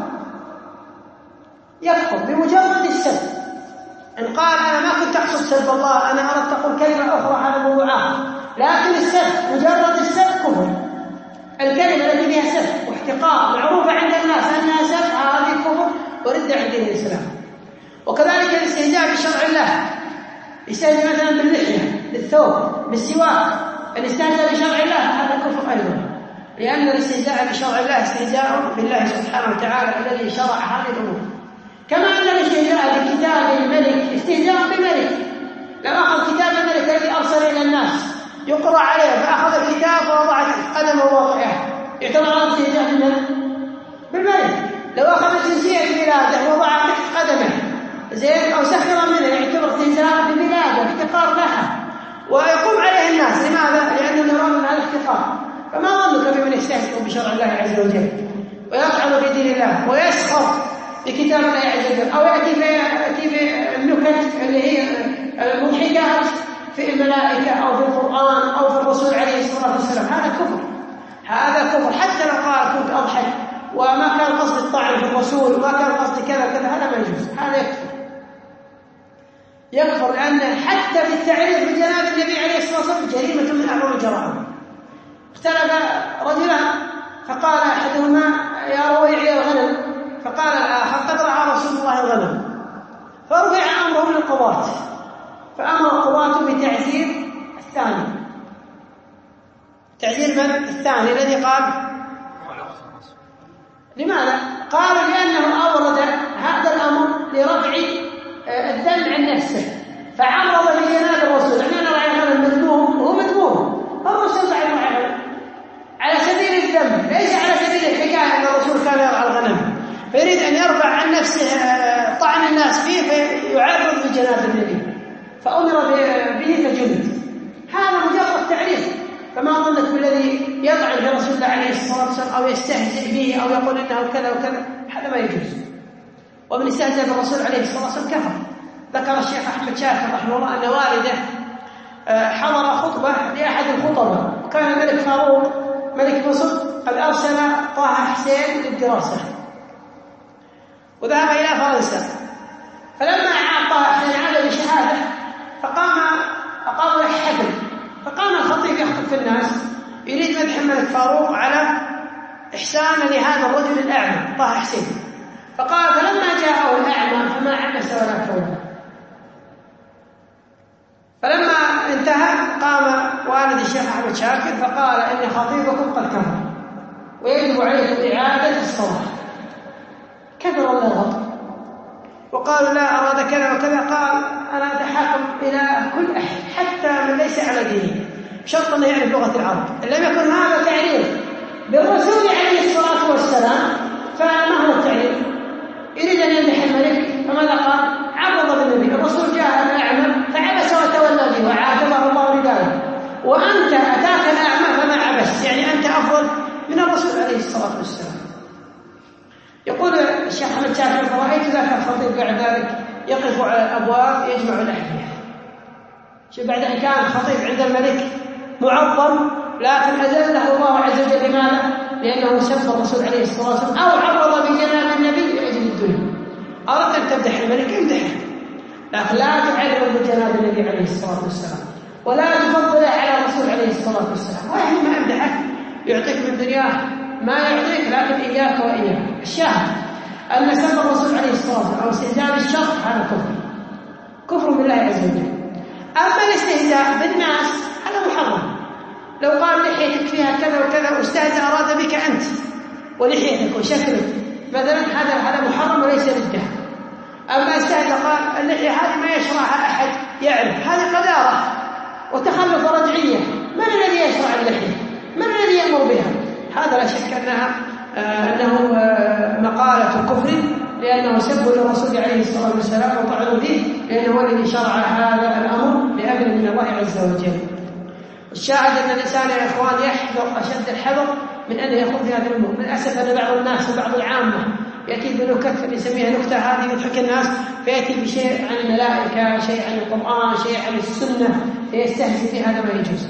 يكفر بمجرد السب. إن قال أنا ما كنت أقصد سب الله، أنا أردت أقول كلمة أخرى على موضوعات، لكن السب مجرد السب كفر. الكلمة التي فيها سب واحتقار معروفة عند الناس أنها سب، هذه كفر ورد عن دين الإسلام. وكذلك الاستهزاء بشرع الله، يستهزئ مثلا باللحية بالثوب بالسواك، الاستهزاء بشرع الله هذا كفر أيضا، لأن الاستهزاء بشرع الله استهزاء بالله سبحانه وتعالى الذي شرع هذه الأمور. كما أن الاستهزاء بكتاب الملك استهزاء بملك. لو أخذ كتاب الملك الذي أرسل إلى الناس يقرأ عليه فأخذ الكتاب ووضع قدمه ووضعه، يعتبر هذا استهزاء بالملك. لو أخذ جنسية بلاده ووضع قدمه زين أو سخر منه يعتبر استهزاء ببلاده، احتقار لها، ويقوم عليه الناس. لماذا؟ لأنه يرون من هذا الاحتقار. فما ظنك بمن يستهزئ بشرع الله عز وجل ويطعن في دين الله ويسخر بكتاب الله عز وجل، أو يأتي بالنكت اللي هي المضحكات في الملائكة أو في القرآن أو في الرسول عليه الصلاة والسلام؟ هذا كفر، هذا كفر. حتى لو قال كنت أضحك وما كان قصد الطعن في الرسول وما كان قصد كذا كذا، هذا ما يجوز، هذا يكفر يكفر لأن حتى في التعريف بجناب النبي عليه الصلاة والسلام جريمة من أعظم الجرائم. اختلف رجلان فقال أحدهما يا رويعي الغنم، فقال الآخر قد رعى رسول الله الغنم، فرفع أمره للقضاة، فأمر القضاة بتعزير الثاني. تعزير من؟ الثاني الذي قال. لماذا؟ قال لأنه أورد هذا الأمر لرفع الذم عن نفسه، فعرض بجناب الرسول. لأننا رعي الغنم مذموم وهو مذموم، الرسول بعد رعي الغنم على سبيل الذم، ليس على سبيل الحكاية أن الرسول كان يرعى الغنم، فيريد أن يرفع عن نفسه طعن الناس فيه فيعرض بجناب النبي، فأمر به فجلد. هذا مجرد تعريف، فما ظنك بالذي يطعن في رسول الله عليه الصلاة والسلام أو يستهزئ به أو يقول إنه كذا وكذا، هذا ما يجوز. ومن استهزأ بالرسول عليه الصلاة والسلام كفر. ذكر الشيخ أحمد شاكر رحمه الله أن والده حضر خطبة لأحد الخطباء، وكان الملك فاروق ملك مصر قد أرسل طه حسين للدراسة وذهب إلى فرنسا، فلما عاد طه حسين عاد بشهادة فقام أقام له حفل، فقام الخطيب يخطب في الناس يريد مدح الملك فاروق على إحسانه لهذا الرجل الأعمى طه حسين، فقال فلما جاءه الأعمى فما عبس ولا كون. فلما انتهى قام والد الشيخ أحمد شاكر فقال إن خطيبكم قد كفر ويجب عليكم إعادة الصلاة. كبر الله الغضب وقالوا لا أراد كذا وكذا، قال أنا أتحاكم إلى كل أحد حتى من ليس على دينه شرط أنه يعرف لغة العرب. إن لم يكن هذا تعريف بالرسول عليه الصلاة والسلام فما هو التعريف؟ يريد أن يمدح الملك فماذا قال؟ عرض بالنبي. الرسول جاء الأعمى فعبس وتولى به وعاتبه الله لذلك، وأنت أتاك الأعمى فما عبست، يعني أنت أفضل من الرسول عليه الصلاة والسلام. يقول الشيخ أحمد شاكر فرأيت ذاك الخطيب بعد ذلك يقف على الأبواب يجمع الأحذية. بعد أن كان خطيب عند الملك معظم لكن أذله الله عز وجل. لماذا؟ لأنه سب الرسول عليه الصلاة والسلام أو عرض بجناب النبي لأجل الدنيا. أردت أن تمدح الملك امدحه، لكن لا تعرض بجناب النبي عليه الصلاة والسلام ولا تفضله على الرسول عليه الصلاة والسلام. واحد ما أمدحك يعطيك من دنياه ما يعطيك، لكن إياك وإياك. الشاهد أن سب الرسول عليه الصلاة والسلام أو استهزاء بالشر هذا كفر كفر بالله عز وجل. أما الاستهزاء بالناس هذا محرم. لو قال لحيتك فيها كذا وكذا واستهزأ أراد بك أنت ولحيتك وشكلك مثلا، هذا هذا محرم وليس ردة. أما استهزأ قال اللحية هذه ما يشرعها أحد يعرف، هذه قذارة وتخلف رجعية، من الذي يشرع اللحية؟ من الذي يأمر بها؟ هذا لا شك أنها آه أنه آه مقالة كفر، لأنه سب للرسول عليه الصلاة والسلام وطعنوا فيه، لأنه هو الذي شرع هذا الأمر بأمر من الله عز وجل. الشاهد أن الإنسان يا إخوان يحذر أشد الحذر من أن يخوض في هذا الأمور. للأسف أن بعض الناس وبعض العامة يأتي بنكت يسميها نكتة هذه يضحك الناس، فيأتي بشيء عن الملائكة، شيء عن القرآن، شيء عن السنة، فيستهزئ به. هذا ما يجوز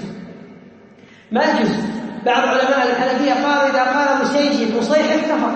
ما يجوز. بعض علماء الحنفية قالوا إذا قال مسيجد مصيحب كفر.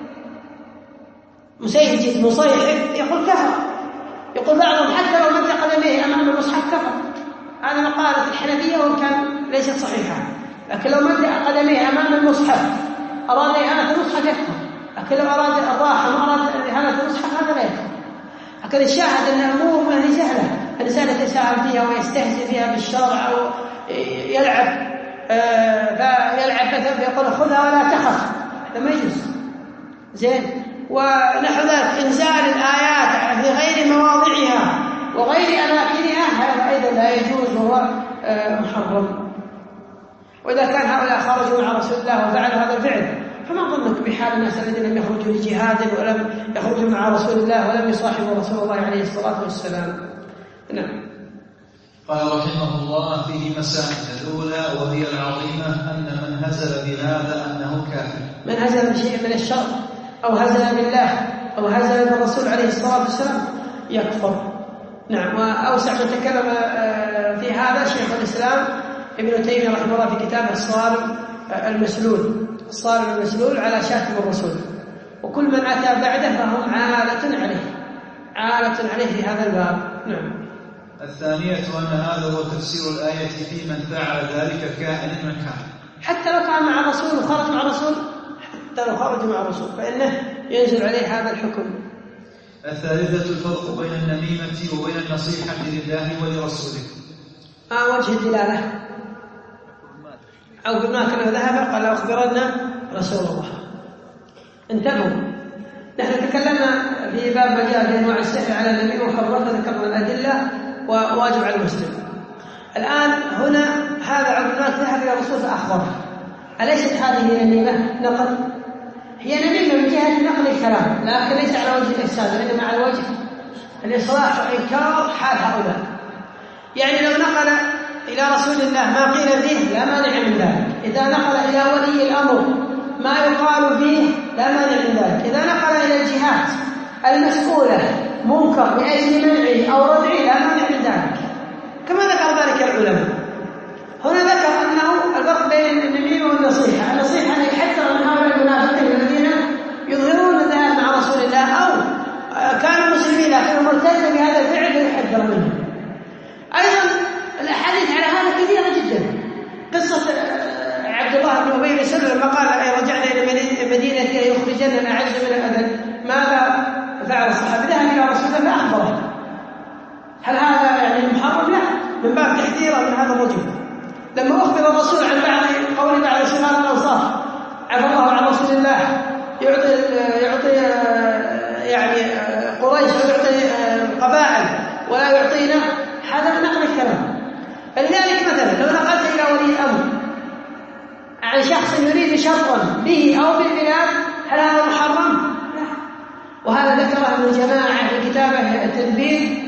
مسيجد مصيحب يقول كفر. يقول بعضهم حتى لو مد قدميه أمام المصحف كفر. هذا مقالة الحنفية وإن كان ليست صحيحة، لكن لو مد قدميه أمام المصحف أراد إهانة المصحف يكفر، لكن لو أراد الراحة ما أراد إهانة المصحف هذا لا يكفر. لكن الشاهد أن الأمور ما هي سهلة، الإنسان يتساهل فيها ويستهزئ فيها بالشرع أو يلعب آه فيلعب مثلا فيقول خذها ولا تخف، هذا ما يجوز. زين. ونحو ذلك إنزال الآيات في غير مواضعها وغير أماكنها هذا أيضا لا يجوز وهو محرم. وإذا كان هؤلاء خرجوا مع رسول الله وفعلوا هذا الفعل فما ظنك بحال الناس الذين لم يخرجوا لجهاد ولم يخرجوا مع رسول الله ولم يصاحبوا رسول الله عليه الصلاة والسلام. نعم. قال رحمه الله فيه مسائل. الأولى وهي العظيمة أن من هزل بهذا أنه كافر. من هزل بشيء من الشر أو هزل بالله أو هزل بالرسول عليه الصلاة والسلام يكفر. نعم. وأوسع من تكلم في هذا شيخ الإسلام ابن تيمية رحمه الله في كتابه الصارم المسلول الصارم المسلول على شاتم الرسول. وكل من أتى بعده فهم عالة عليه عالة عليه في هذا الباب. نعم. الثانية أن هذا هو تفسير الآية في من فعل ذلك كائن من كان، حتى لو كان مع الرسول وخرج مع الرسول، حتى لو خرج مع الرسول فإنه ينزل عليه هذا الحكم. الثالثة الفرق بين النميمة وبين النصيحة لله ولرسوله. آه وجه الدلالة. أو بما كان ذهب قال أخبرنا رسول الله. انتبهوا، نحن تكلمنا في باب ما جاء في أنواع السحر على النبي وحرمته، ذكرنا الأدلة وواجب على المسلم. الآن هنا هذا عبد الله ذهب إلى الرسول فأخبره. أليست هذه نميمة نقل؟ هي نميمة من جهة نقل الكلام لكن ليس على وجه الإفساد، وإنما على وجه الإصلاح وإنكار حال هؤلاء. يعني لو نقل إلى رسول الله ما قيل فيه لا مانع من ذلك، إذا نقل إلى ولي الأمر ما يقال فيه لا مانع من ذلك، إذا نقل إلى الجهات المسؤولة منكر لأجل منعه أو ردعه لا مانع من ذلك، كما ذكر ذلك العلماء. هنا ذكر أنه الفرق بين النميمة والنصيحة. النصيحة أن يحذر من هؤلاء المنافقين الذين يظهرون الذهاب مع رسول الله أو كانوا مسلمين لكنهم مرتدوا بهذا الفعل ويحذر منه. أيضا الأحاديث على هذا كثيرة جدا. قصة عبد الله بن أبي بن سلول لما قال رجعنا إلى مدينة يخرجن الأعز من الأذل، ماذا فعل الصحابة؟ ذهب إلى رسول الله فأخبره. هل هذا يعني محرم؟ لا، من باب تحذيره من هذا الرجل. لما أخبر الرسول عن بعض قول بعض صغار الأنصار عفى الله عن رسول الله يعطي يعطي يعني قريش ويعطي قبائل ولا يعطينا، هذا من نقل الكلام. فلذلك مثلا لو نقلت إلى ولي الأمر عن شخص يريد شرا به أو بالبلاد هل هذا محرم؟ لا. وهذا ذكره ابن جماعة في كتابه التدبير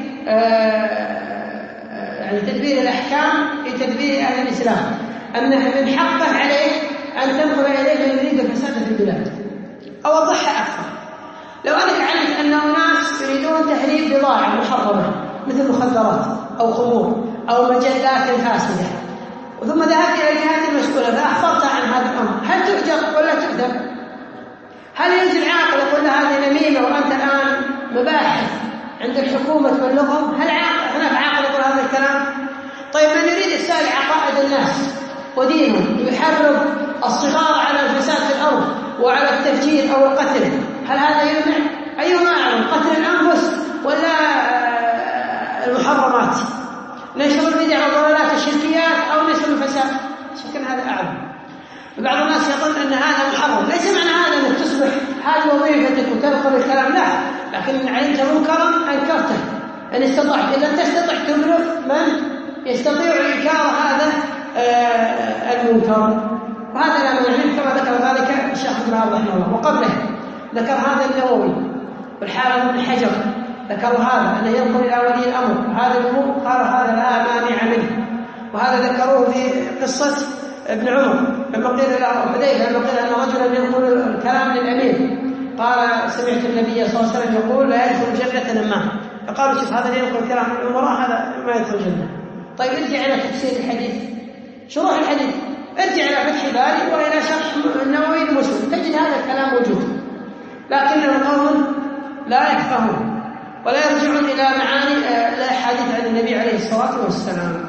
يعني تدبير الأحكام في تدبير أهل الإسلام، أنه من حقه عليه أن تنظر إليه من يريد الفساد في البلاد. أوضحها أكثر. لو أنك علمت أن أناس يريدون تهريب بضاعة محرمة مثل مخدرات أو خمور أو مجلات فاسدة، ثم ذهبت إلى الجهات المسؤولة فأخبرت عن هذا الأمر، هل تؤجر ولا تؤدب؟ هل ينزل عاقل يقول هذه نميمة وأنت الآن مباحث عند الحكومة تبلغهم؟ هل هناك عاقل يقول هذا الكلام؟ طيب من يريد إفساد عقائد الناس ودينهم يحرض الصغار على الفساد في الأرض وعلى التفجير أو القتل، هل هذا يمنع؟ أيهما أعلم، قتل الأنفس ولا المحرمات؟ نشر البدع والضلالات الشركيات أو نشر الفساد؟ شكل هذا أعلم. بعض الناس يظن أن هذا محرم، ليس معنى هذا أنك تصبح هذه وظيفتك وتنقل الكلام، لا، لكن إن علمت منكرا أنكرته، إن استطعت. إن لم تستطع تبلغ من يستطيع إنكار هذا المنكر، وهذا لا مانع منه كما ذكر ذلك الشيخ ابن عبد رحمه الله. وقبله ذكر هذا النووي والحافظ ابن حجر ذكروا هذا أنه ينقل إلى ولي الأمر هذا الأمور، قال هذا لا مانع منه. وهذا ذكروه في قصة ابن عمر لما قيل له حذيفة لما قيل أن رجلا ينقل الكلام للأمير قال سمعت النبي صلى الله عليه وسلم يقول لا يدخل الجنة نمام، فقالوا شوف هذا اللي ينقل الكلام للأمراء هذا ما يدخل الجنة. طيب ارجع إلى تفسير الحديث، شروح الحديث، ارجع إلى فتح باري وإلى شرح النووي المسلم تجد هذا الكلام موجود، لكنهم قوم لا يفقهون ولا يرجعون إلى معاني الأحاديث عن النبي عليه الصلاة والسلام.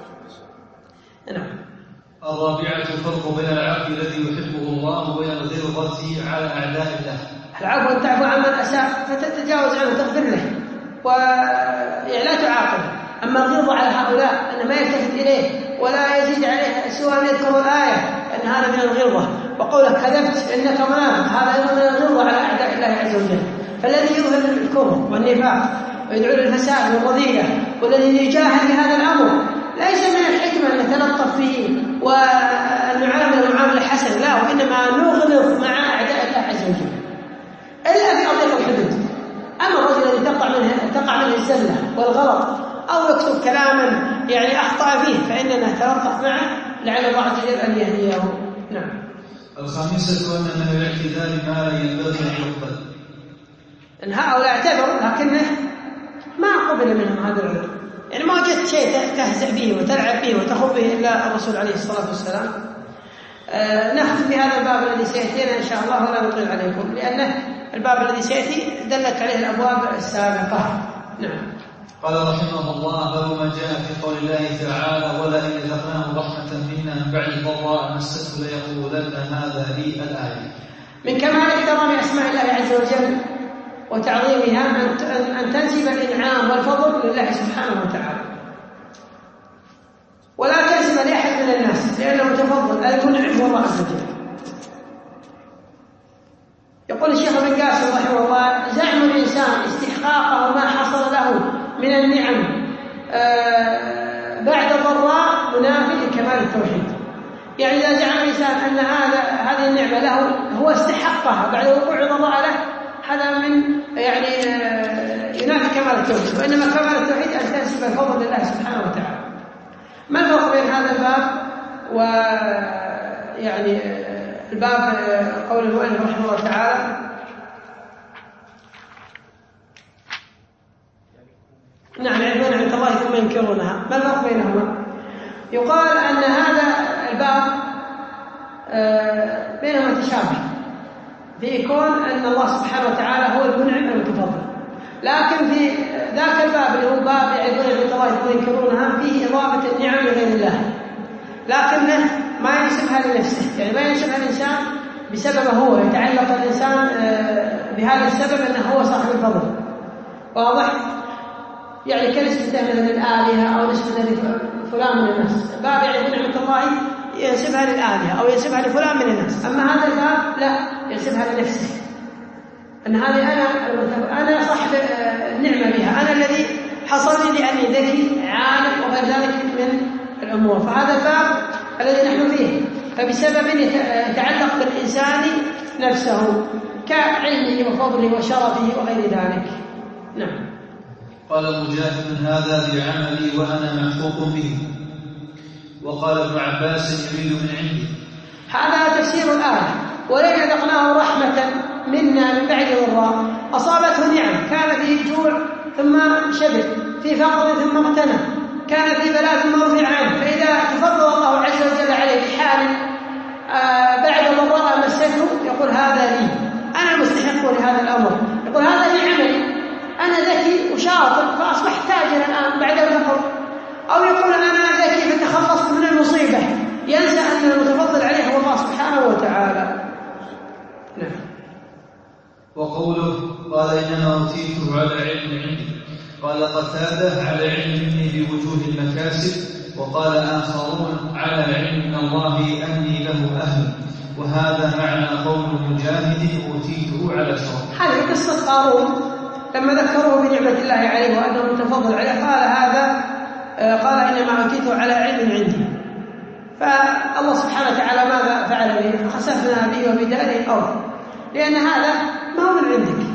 نعم. الرابعة الفرق بين العفو الذي يحبه الله وبين الغلظة على أعداء الله. العفو أن تعفو عن من أساء فتتجاوز عنه تغفر له ولا تعاقب. أما الغلظة على هؤلاء أن ما يلتفت إليه ولا يزيد عليه سوى أن يذكر الآية أن هذا من الغلظة، وقولك كذبت إنك منافق، هذا أيضا من الغلظة على أعداء الله عز وجل. فالذي يظهر الكفر والنفاق ويدعو للفساد والرذيلة والذي يجاهد بهذا الأمر ليس من الحكمة أن نتلطف به ونعامل معاملة حسنة، لا، وإنما نغلظ مع أعداء الله عز وجل إلا في أضيق الحدود. أما الرجل الذي تقع منه تقع منه الزلة والغلط أو يكتب كلاما يعني أخطأ فيه فإننا نتلطف معه لعل الله عز وجل أن يهديه. نعم. الخامسة أن من الاعتذار ما لا ينبغي أن يقبل. إن هؤلاء اعتذروا لكنه ما قبل منهم هذا العذر، يعني ما وجدت شيء تهزأ به وتلعب به وتخوض به إلا الرسول عليه الصلاة والسلام. آه نختم بهذا الباب الذي سيأتينا إن شاء الله ولا نطيل عليكم، لأنه الباب الذي سيأتي دلت عليه الأبواب السابقة. نعم. قال رحمه الله: باب ما جاء في قول الله تعالى: ولئن أذقناه رحمة منا من بعد ضراء مسته ليقولن هذا لي. الآية. من كمال احترام أسماء الله عز وجل وتعظيمها أن تنسب الإنعام والفضل لله سبحانه وتعالى، ولا تنسب لأحد من الناس لأنه متفضل المنعم هو الله عز وجل. يقول الشيخ ابن قاسم رحمه الله: زعم الإنسان استحقاقه ما حصل له من النعم بعد ضراء منافي لكمال التوحيد. يعني إذا زعم الإنسان أن هذا هذه النعمة له هو استحقها بعد وقوع ضراء له، هذا من يعني ينافي كمال التوحيد، وإنما كمال التوحيد أن تنسب الفضل لله سبحانه وتعالى. ما الفرق بين هذا الباب ويعني الباب قول المؤلف رحمه الله تعالى؟ نعم، يعرفون نعمة الله ثم ينكرونها. ما الفرق بينهما؟ يقال أن هذا الباب بينهما تشابه في كون أن الله سبحانه وتعالى هو المنعم المتفضل، لكن في ذاك الباب اللي هو باب يعرفون نعمة الله ثم ينكرونها فيه إضافة النعم لغير الله، لكنه ما ينسبها لنفسه، يعني ما ينسبها الإنسان بسببه هو، يتعلق الإنسان بهذا السبب أنه هو صاحب الفضل. واضح؟ يعني كنسبته مثلا للآلهة أو نسبته لفلان من الناس. باب يعرفون نعمة الله ينسبها للآلهة أو ينسبها لفلان من الناس، أما هذا الباب لا، ينسبها لنفسه، أن هذه أنا أنا صاحب النعمة بها، أنا الذي حصل لي لأني ذكي عالم وغير ذلك من الأمور. فهذا الباب الذي نحن فيه فبسبب يتعلق بالإنسان نفسه كعلمه وفضله وشرفه وغير ذلك. نعم. قال مجاهد: هذا بعملي وأنا محقوق به. وقال ابن عباس: يريد من عندي. هذا تفسير الآية: ولئن أذقناه رحمة منا من بعد ضراء أصابته نعم، كان فيه جوع ثم شبع، في فقر ثم اغتنى، كان في بلاء ثم رفع عنه. فإذا تفضل الله عز وجل عليه بحال آه بعد ضراء مسته يقول هذا لي، أنا المستحق لهذا الأمر، يقول هذا لي عملي، أنا ذكي وشاطر فأصبحت تاجرا الآن بعد الفقر، أو يقول أنا ذكي فتخلصت من المصيبة، ينسى أن المتفضل عليه هو الله سبحانه وتعالى. نعم. وقوله: قال إنما أوتيته على علم عندي. قال قتادة: على علم مني بوجوه المكاسب. وقال آخرون: على علم من الله أني له أهل. وهذا معنى قول مجاهد: أوتيته على شرط. هذه قصة قارون لما ذكروا بنعمة الله عليه وأنه متفضل عليه، قال هذا قال إنما أوتيته على علم عندي. فالله سبحانه وتعالى ماذا فعل به؟ فخسفنا به وبداره الأرض، لأن هذا ما هو من عندك.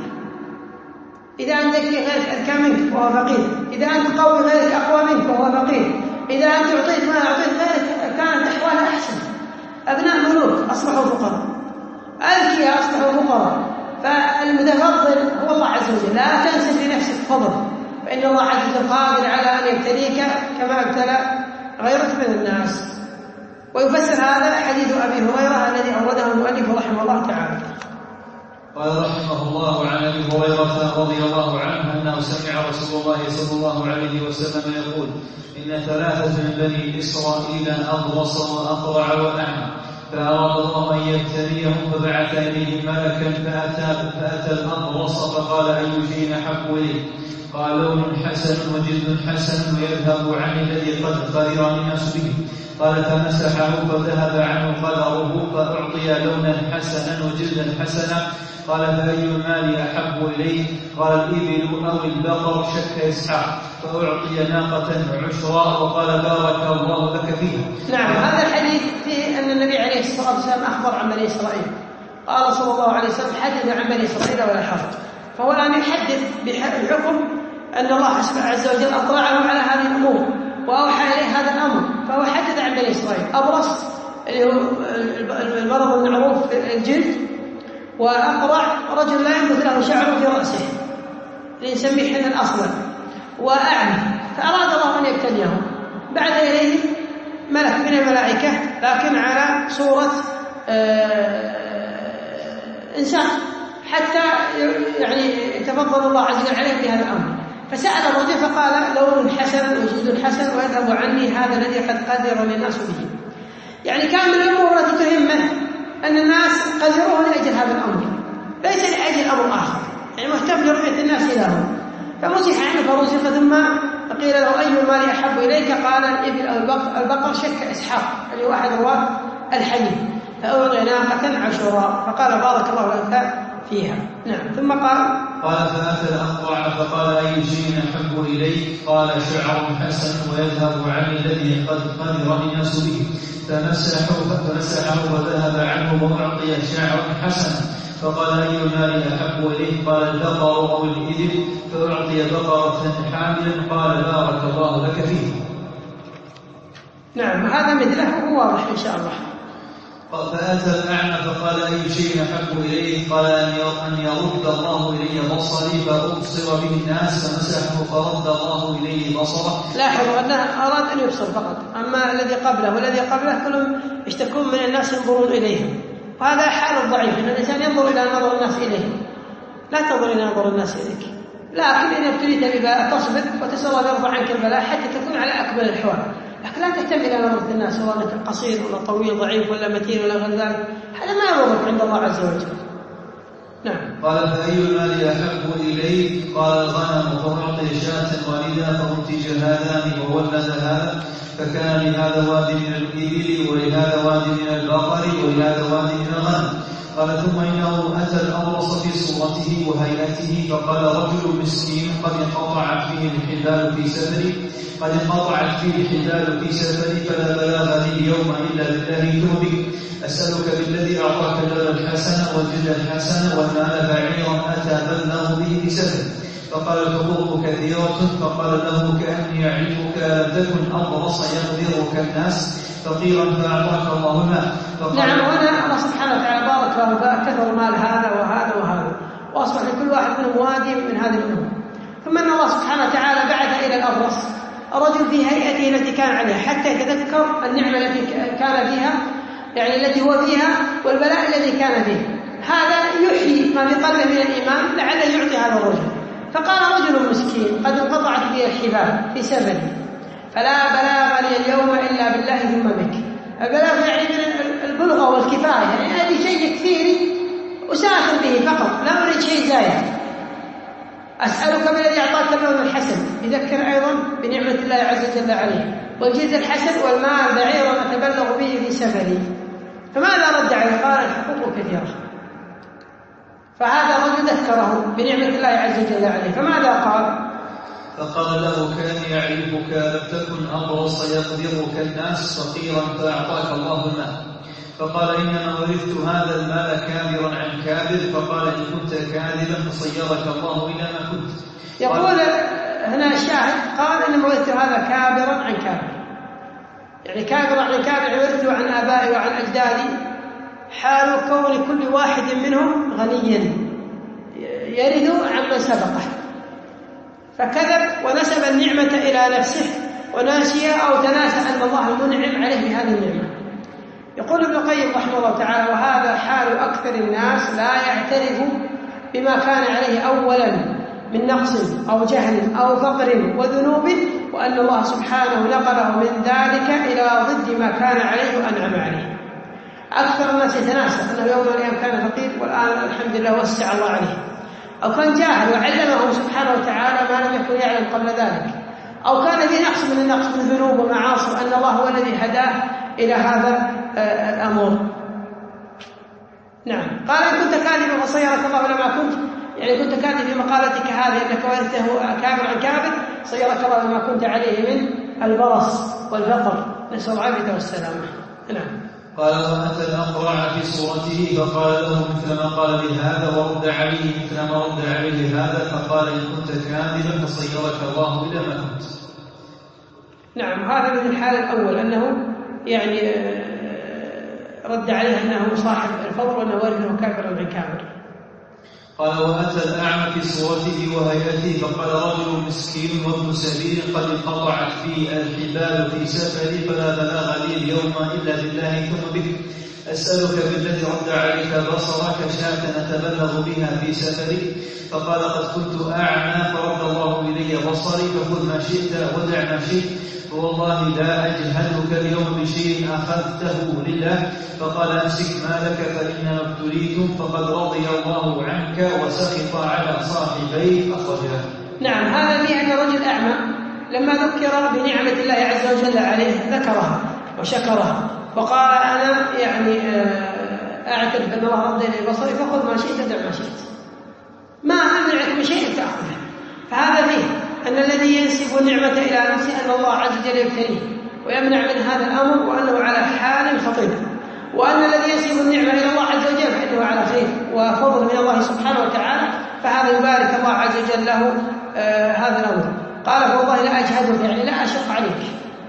إذا أنت غيرك أذكى منك وهو فقير، إذا أنت قوي غيرك أقوى منك وهو فقير، إذا أنت أعطيت ما أعطيت غيرك كانت أحوالها أحسن. أبناء ملوك أصبحوا فقراء، أذكياء أصبحوا فقراء. فالمتفضل هو الله عز وجل، لا تنسب لنفسك فضل، فإن الله عز وجل قادر على أن يبتليك كما ابتلى غيرك من الناس. ويفسر هذا حديث أبي هريرة الذي أورده المؤلف رحمه الله تعالى. قال رحمه الله عن أبي هريرة رضي الله عنه أنه سمع رسول الله صلى الله عليه وسلم يقول: إن ثلاثة من بني إسرائيل أبرص وأقرع وأعمى، فأراد الله أن يبتليهم فبعث إليه ملكا فأتى, فأتى الأبرص فقال: أي شيء أحب إليه؟ قال: لون حسن وجلد حسن ويذهب عن الذي قد قدر الناس به. قال: فمسحه فذهب عنه قدره فأعطي أعطي لونا حسنا وجلدا حسنا. قال فأي المال أحب إليه؟ قال الإبل أو البقر؟ شك إسحاق. فأعطي ناقة عشرا وقال بارك الله لك فيها. نعم، هذا الحديث فيه أن النبي عليه الصلاة والسلام أخبر عن بني إسرائيل، قال صلى الله عليه وسلم حدث عن بني إسرائيل ولا حرج. فهو الآن يحدث بحكم أن الله عز وجل أطلعهم على هذه الأمور وأوحى إليه هذا الأمر، فهو حدث عن بني إسرائيل. أبرص اللي هو المرض المعروف الجلد، وأقرع رجل لا ينبت له شعر في رأسه اللي نسميه حين الأصل، وأعمى. فأراد الله أن يبتليهم. بعد إليه ملك من الملائكة لكن على صورة إنسان، حتى يعني تفضل الله عز وجل عليه بهذا الأمر. فسأل الرجل فقال لون حسن وجلد حسن ويذهب عني هذا الذي قد قدر الناس به. يعني كان من الأمور التي تهمه أن الناس قدروه لأجل هذا الأمر، ليس لأجل أمر آخر، يعني مهتم لرؤية الناس له. فمسح عنه فرزق، ثم قيل له أي المال أحب إليك؟ قال الإبل أو البقر؟ شك إسحاق اللي هو أحد رواة الحديث. فأعطي ناقة عشرا فقال بارك الله لك فيها. نعم. ثم قال قال فأتى الأقرع فقال أي شيء أحب إليك؟ قال شعر حسن ويذهب عني الذي قد قدر الناس به. فمسحه فمسحه وذهب عنه وأعطي شعر حسن. فقال أي المال أحب إليه؟ قال البقر أو الإبل؟ فأعطي بقرة حاملا. قال بارك الله لك فيه. نعم، هذا مثله واضح إن شاء الله. فأتى الأعمى فقال أي شيء أحب إليه؟ قال أن يرد الله إلي بصري فأبصر به الناس. فمسحه فرد الله إليه بصره. لاحظوا أنه أراد أن يبصر فقط، أما الذي قبله والذي قبله كلهم يشتكون من الناس ينظرون إليهم، وهذا حال ضعيف، أن الإنسان ينظر إلى نظر الناس إليه، لا تنظر إلى نظر الناس إليك. لكن إن ابتليت ببلاء تصبر وتسأل الله يرضى عنك البلاء حتى تكون على أكمل الأحوال، لكن لا تهتم إلى نظرة الناس سواء أنك قصير ولا طويل ضعيف ولا متين ولا غير ذلك، هذا ما يضرك عند الله عز وجل. نعم. قال فأي المال أحب إليه؟ قال الغنم. فأعطي شاة والدا فأنتج هذان وولد هذا، فكان لهذا واد من الإبل ولهذا واد من البقر ولهذا واد من الغنم. قال ثم إنه أتى الأبرص في صورته وهيئته فقال رجل مسكين قد انقطعت فيه الحبال في سفري قد انقطعت فيه الحبال في سفري فلا بلاغ لي اليوم إلا بالله توبك. أسألك بالذي أعطاك اللون الحسن والجلد الحسن والمال بعيرا أتى بلغ به بسفر. فقال الحقوق كثيرة. فقال له كأني أعرفك لم تكن أبرص يغدرك الناس فقيرا فأعطاك الله المال. نعم، وهنا الله سبحانه وتعالى بارك له كثر مال هذا وهذا وهذا، وأصبح لكل واحد منهم وادي من هذه الأمور. ثم أن الله سبحانه وتعالى بعث إلى الأبرص رجل في هيئته التي كان عليها حتى يتذكر النعمة التي كان فيها، يعني التي هو فيها، والبلاء الذي كان فيه. هذا يحيي ما في قلبه من الإيمان لعله يعطي هذا الرجل. فقال رجل مسكين قد انقطعت به الحبال في سفري فلا بلاغ لي اليوم إلا بالله ثم بك. البلاغ يعني من البلغة والكفاية، يعني هذه شيء كثير أسافر به فقط، لا أريد شيء زايد. أسألك بالذي أعطاك اللون الحسن، يذكر أيضا بنعمة الله عز وجل عليه، والجلد الحسن والمال بعيرا أتبلغ به في سفري. فماذا رد عليه؟ قال الحقوق كثيرة. فهذا الرجل ذكره بنعمة الله عز وجل عليه، فماذا قال؟ فقال له كأني أعرفك لم تكن أبرص يقدرك الناس فقيرا فأعطاك الله المال. فقال إنما ورثت هذا المال كابرا عن كابر. فقال إن كنت كاذبا فصيرك الله إلى ما كنت. يقول هنا الشاهد قال إنما ورثت هذا كابرا عن كابر، يعني كابرا عن كابر ورثته عن آبائي وعن أجدادي، حال كون كل واحد منهم غنيا يرث عمن سبقه، فكذب ونسب النعمة إلى نفسه وناسي أو تناسى أن الله منعم عليه بهذه النعمة. يقول ابن القيم رحمه الله تعالى وهذا حال أكثر الناس لا يعترف بما كان عليه أولا من نقص أو جهل أو فقر وذنوب، وأن الله سبحانه نقله من ذلك إلى ضد ما كان عليه وأنعم عليه. أكثر الناس يتناسى أنه يوم من الأيام كان فقير والآن الحمد لله وسع الله عليه، أو كان جاهل وعلمه سبحانه وتعالى ما لم يكن يعلم قبل ذلك، أو كان في نقص من النقص من ذنوب ومعاصي، أن الله هو الذي هداه إلى هذا الأمر. نعم. قال إن كنت كاذبا فصيرك الله لما كنت، يعني كنت كاذب في مقالتك هذه أنك ورثته كابر عن كابر، صيرك الله لما كنت عليه من البرص والفقر، نسأل العافية والسلامة. نعم. قال وأتى الأقرع في صورته فقال له مثل ما قال بهذا ورد عليه مثل ما رد عليه هذا، فقال إن كنت كاذبا فصيرك الله إلى ما كنت. نعم. هذا من الحال الأول أنه يعني رد عليه أنه صاحب الفضل وأنه ورثه كافر عن كافر. قال وأتى الأعمى في صورته وهيئته فقال رجل مسكين وابن سبيل قد انقطعت في الحبال في سفري فلا بلاغ لي اليوم إلا بالله ثم بك، أسألك بالذي رد عليك بصرك شاة أتبلغ بها في سفري. فقال قد كنت أعمى فرد الله إلي بصري، فخذ ما شئت ودع ما شئت، فوالله لا أجهلك اليوم بشيء أخذته لله. فقال أمسك مالك فإنما ابتليتم، فقد رضي الله عنك وسخط على صاحبيك، أخرجه. نعم. هذا في أن رجل أعمى لما ذكر بنعمة الله عز وجل عليه ذكرها وشكرها، وقال أنا يعني أعترف أن الله رضي إلي بصري فخذ ما شئت دع ما شئت، ما أمنعك من شيء تأخذه. فهذا فيه أن الذي ينسب النعمة إلى نفسه أن الله عز وجل يبتليه ويمنع من هذا الأمر وأنه على حال خطير، وأن الذي ينسب النعمة إلى الله عز وجل فإنه على خير وفضل من الله سبحانه وتعالى، فهذا يبارك الله عز وجل له آه هذا الأمر. قال فوالله لا أجهدك، يعني لا أشق عليك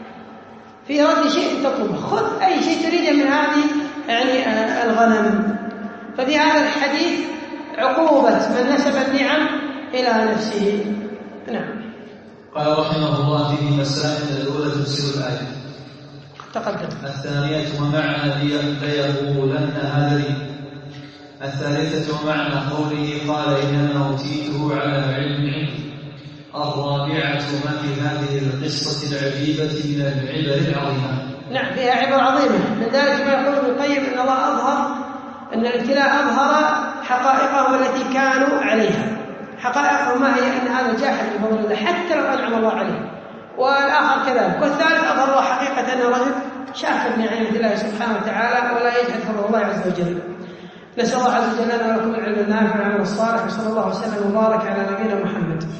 في رد شيء تطلبه، خذ أي شيء تريده من هذه يعني آه الغنم. ففي هذا الحديث عقوبة من نسب النعم إلى نفسه. نعم. قال رحمه الله فيه مسائل: الأولى تفسير الآية تقدم. الثانية ومعنى ليقولن هذا لي. الثالثة ومعنى قوله قال إنما أوتيته على علم عندي. الرابعة ما في هذه القصة العجيبة من العبر العظيمة. نعم فيها عبر عظيمة، من ذلك ما يقول ابن القيم أن الله أظهر أن الابتلاء أظهر حقائقهم التي كانوا عليها. حقائقهم ما هي؟ أن هذا جاحد بفضل الله حتى لو أنعم الله عليه، والآخر كذلك، والثالث أظهر حقيقة أن الرجل شاكر بنعمة الله سبحانه وتعالى ولا يجحد فضل الله عز وجل. نسأل الله عز وجل لنا ولكم العلم النافع والعمل الصالح، وصلى الله وسلم وبارك على نبينا محمد.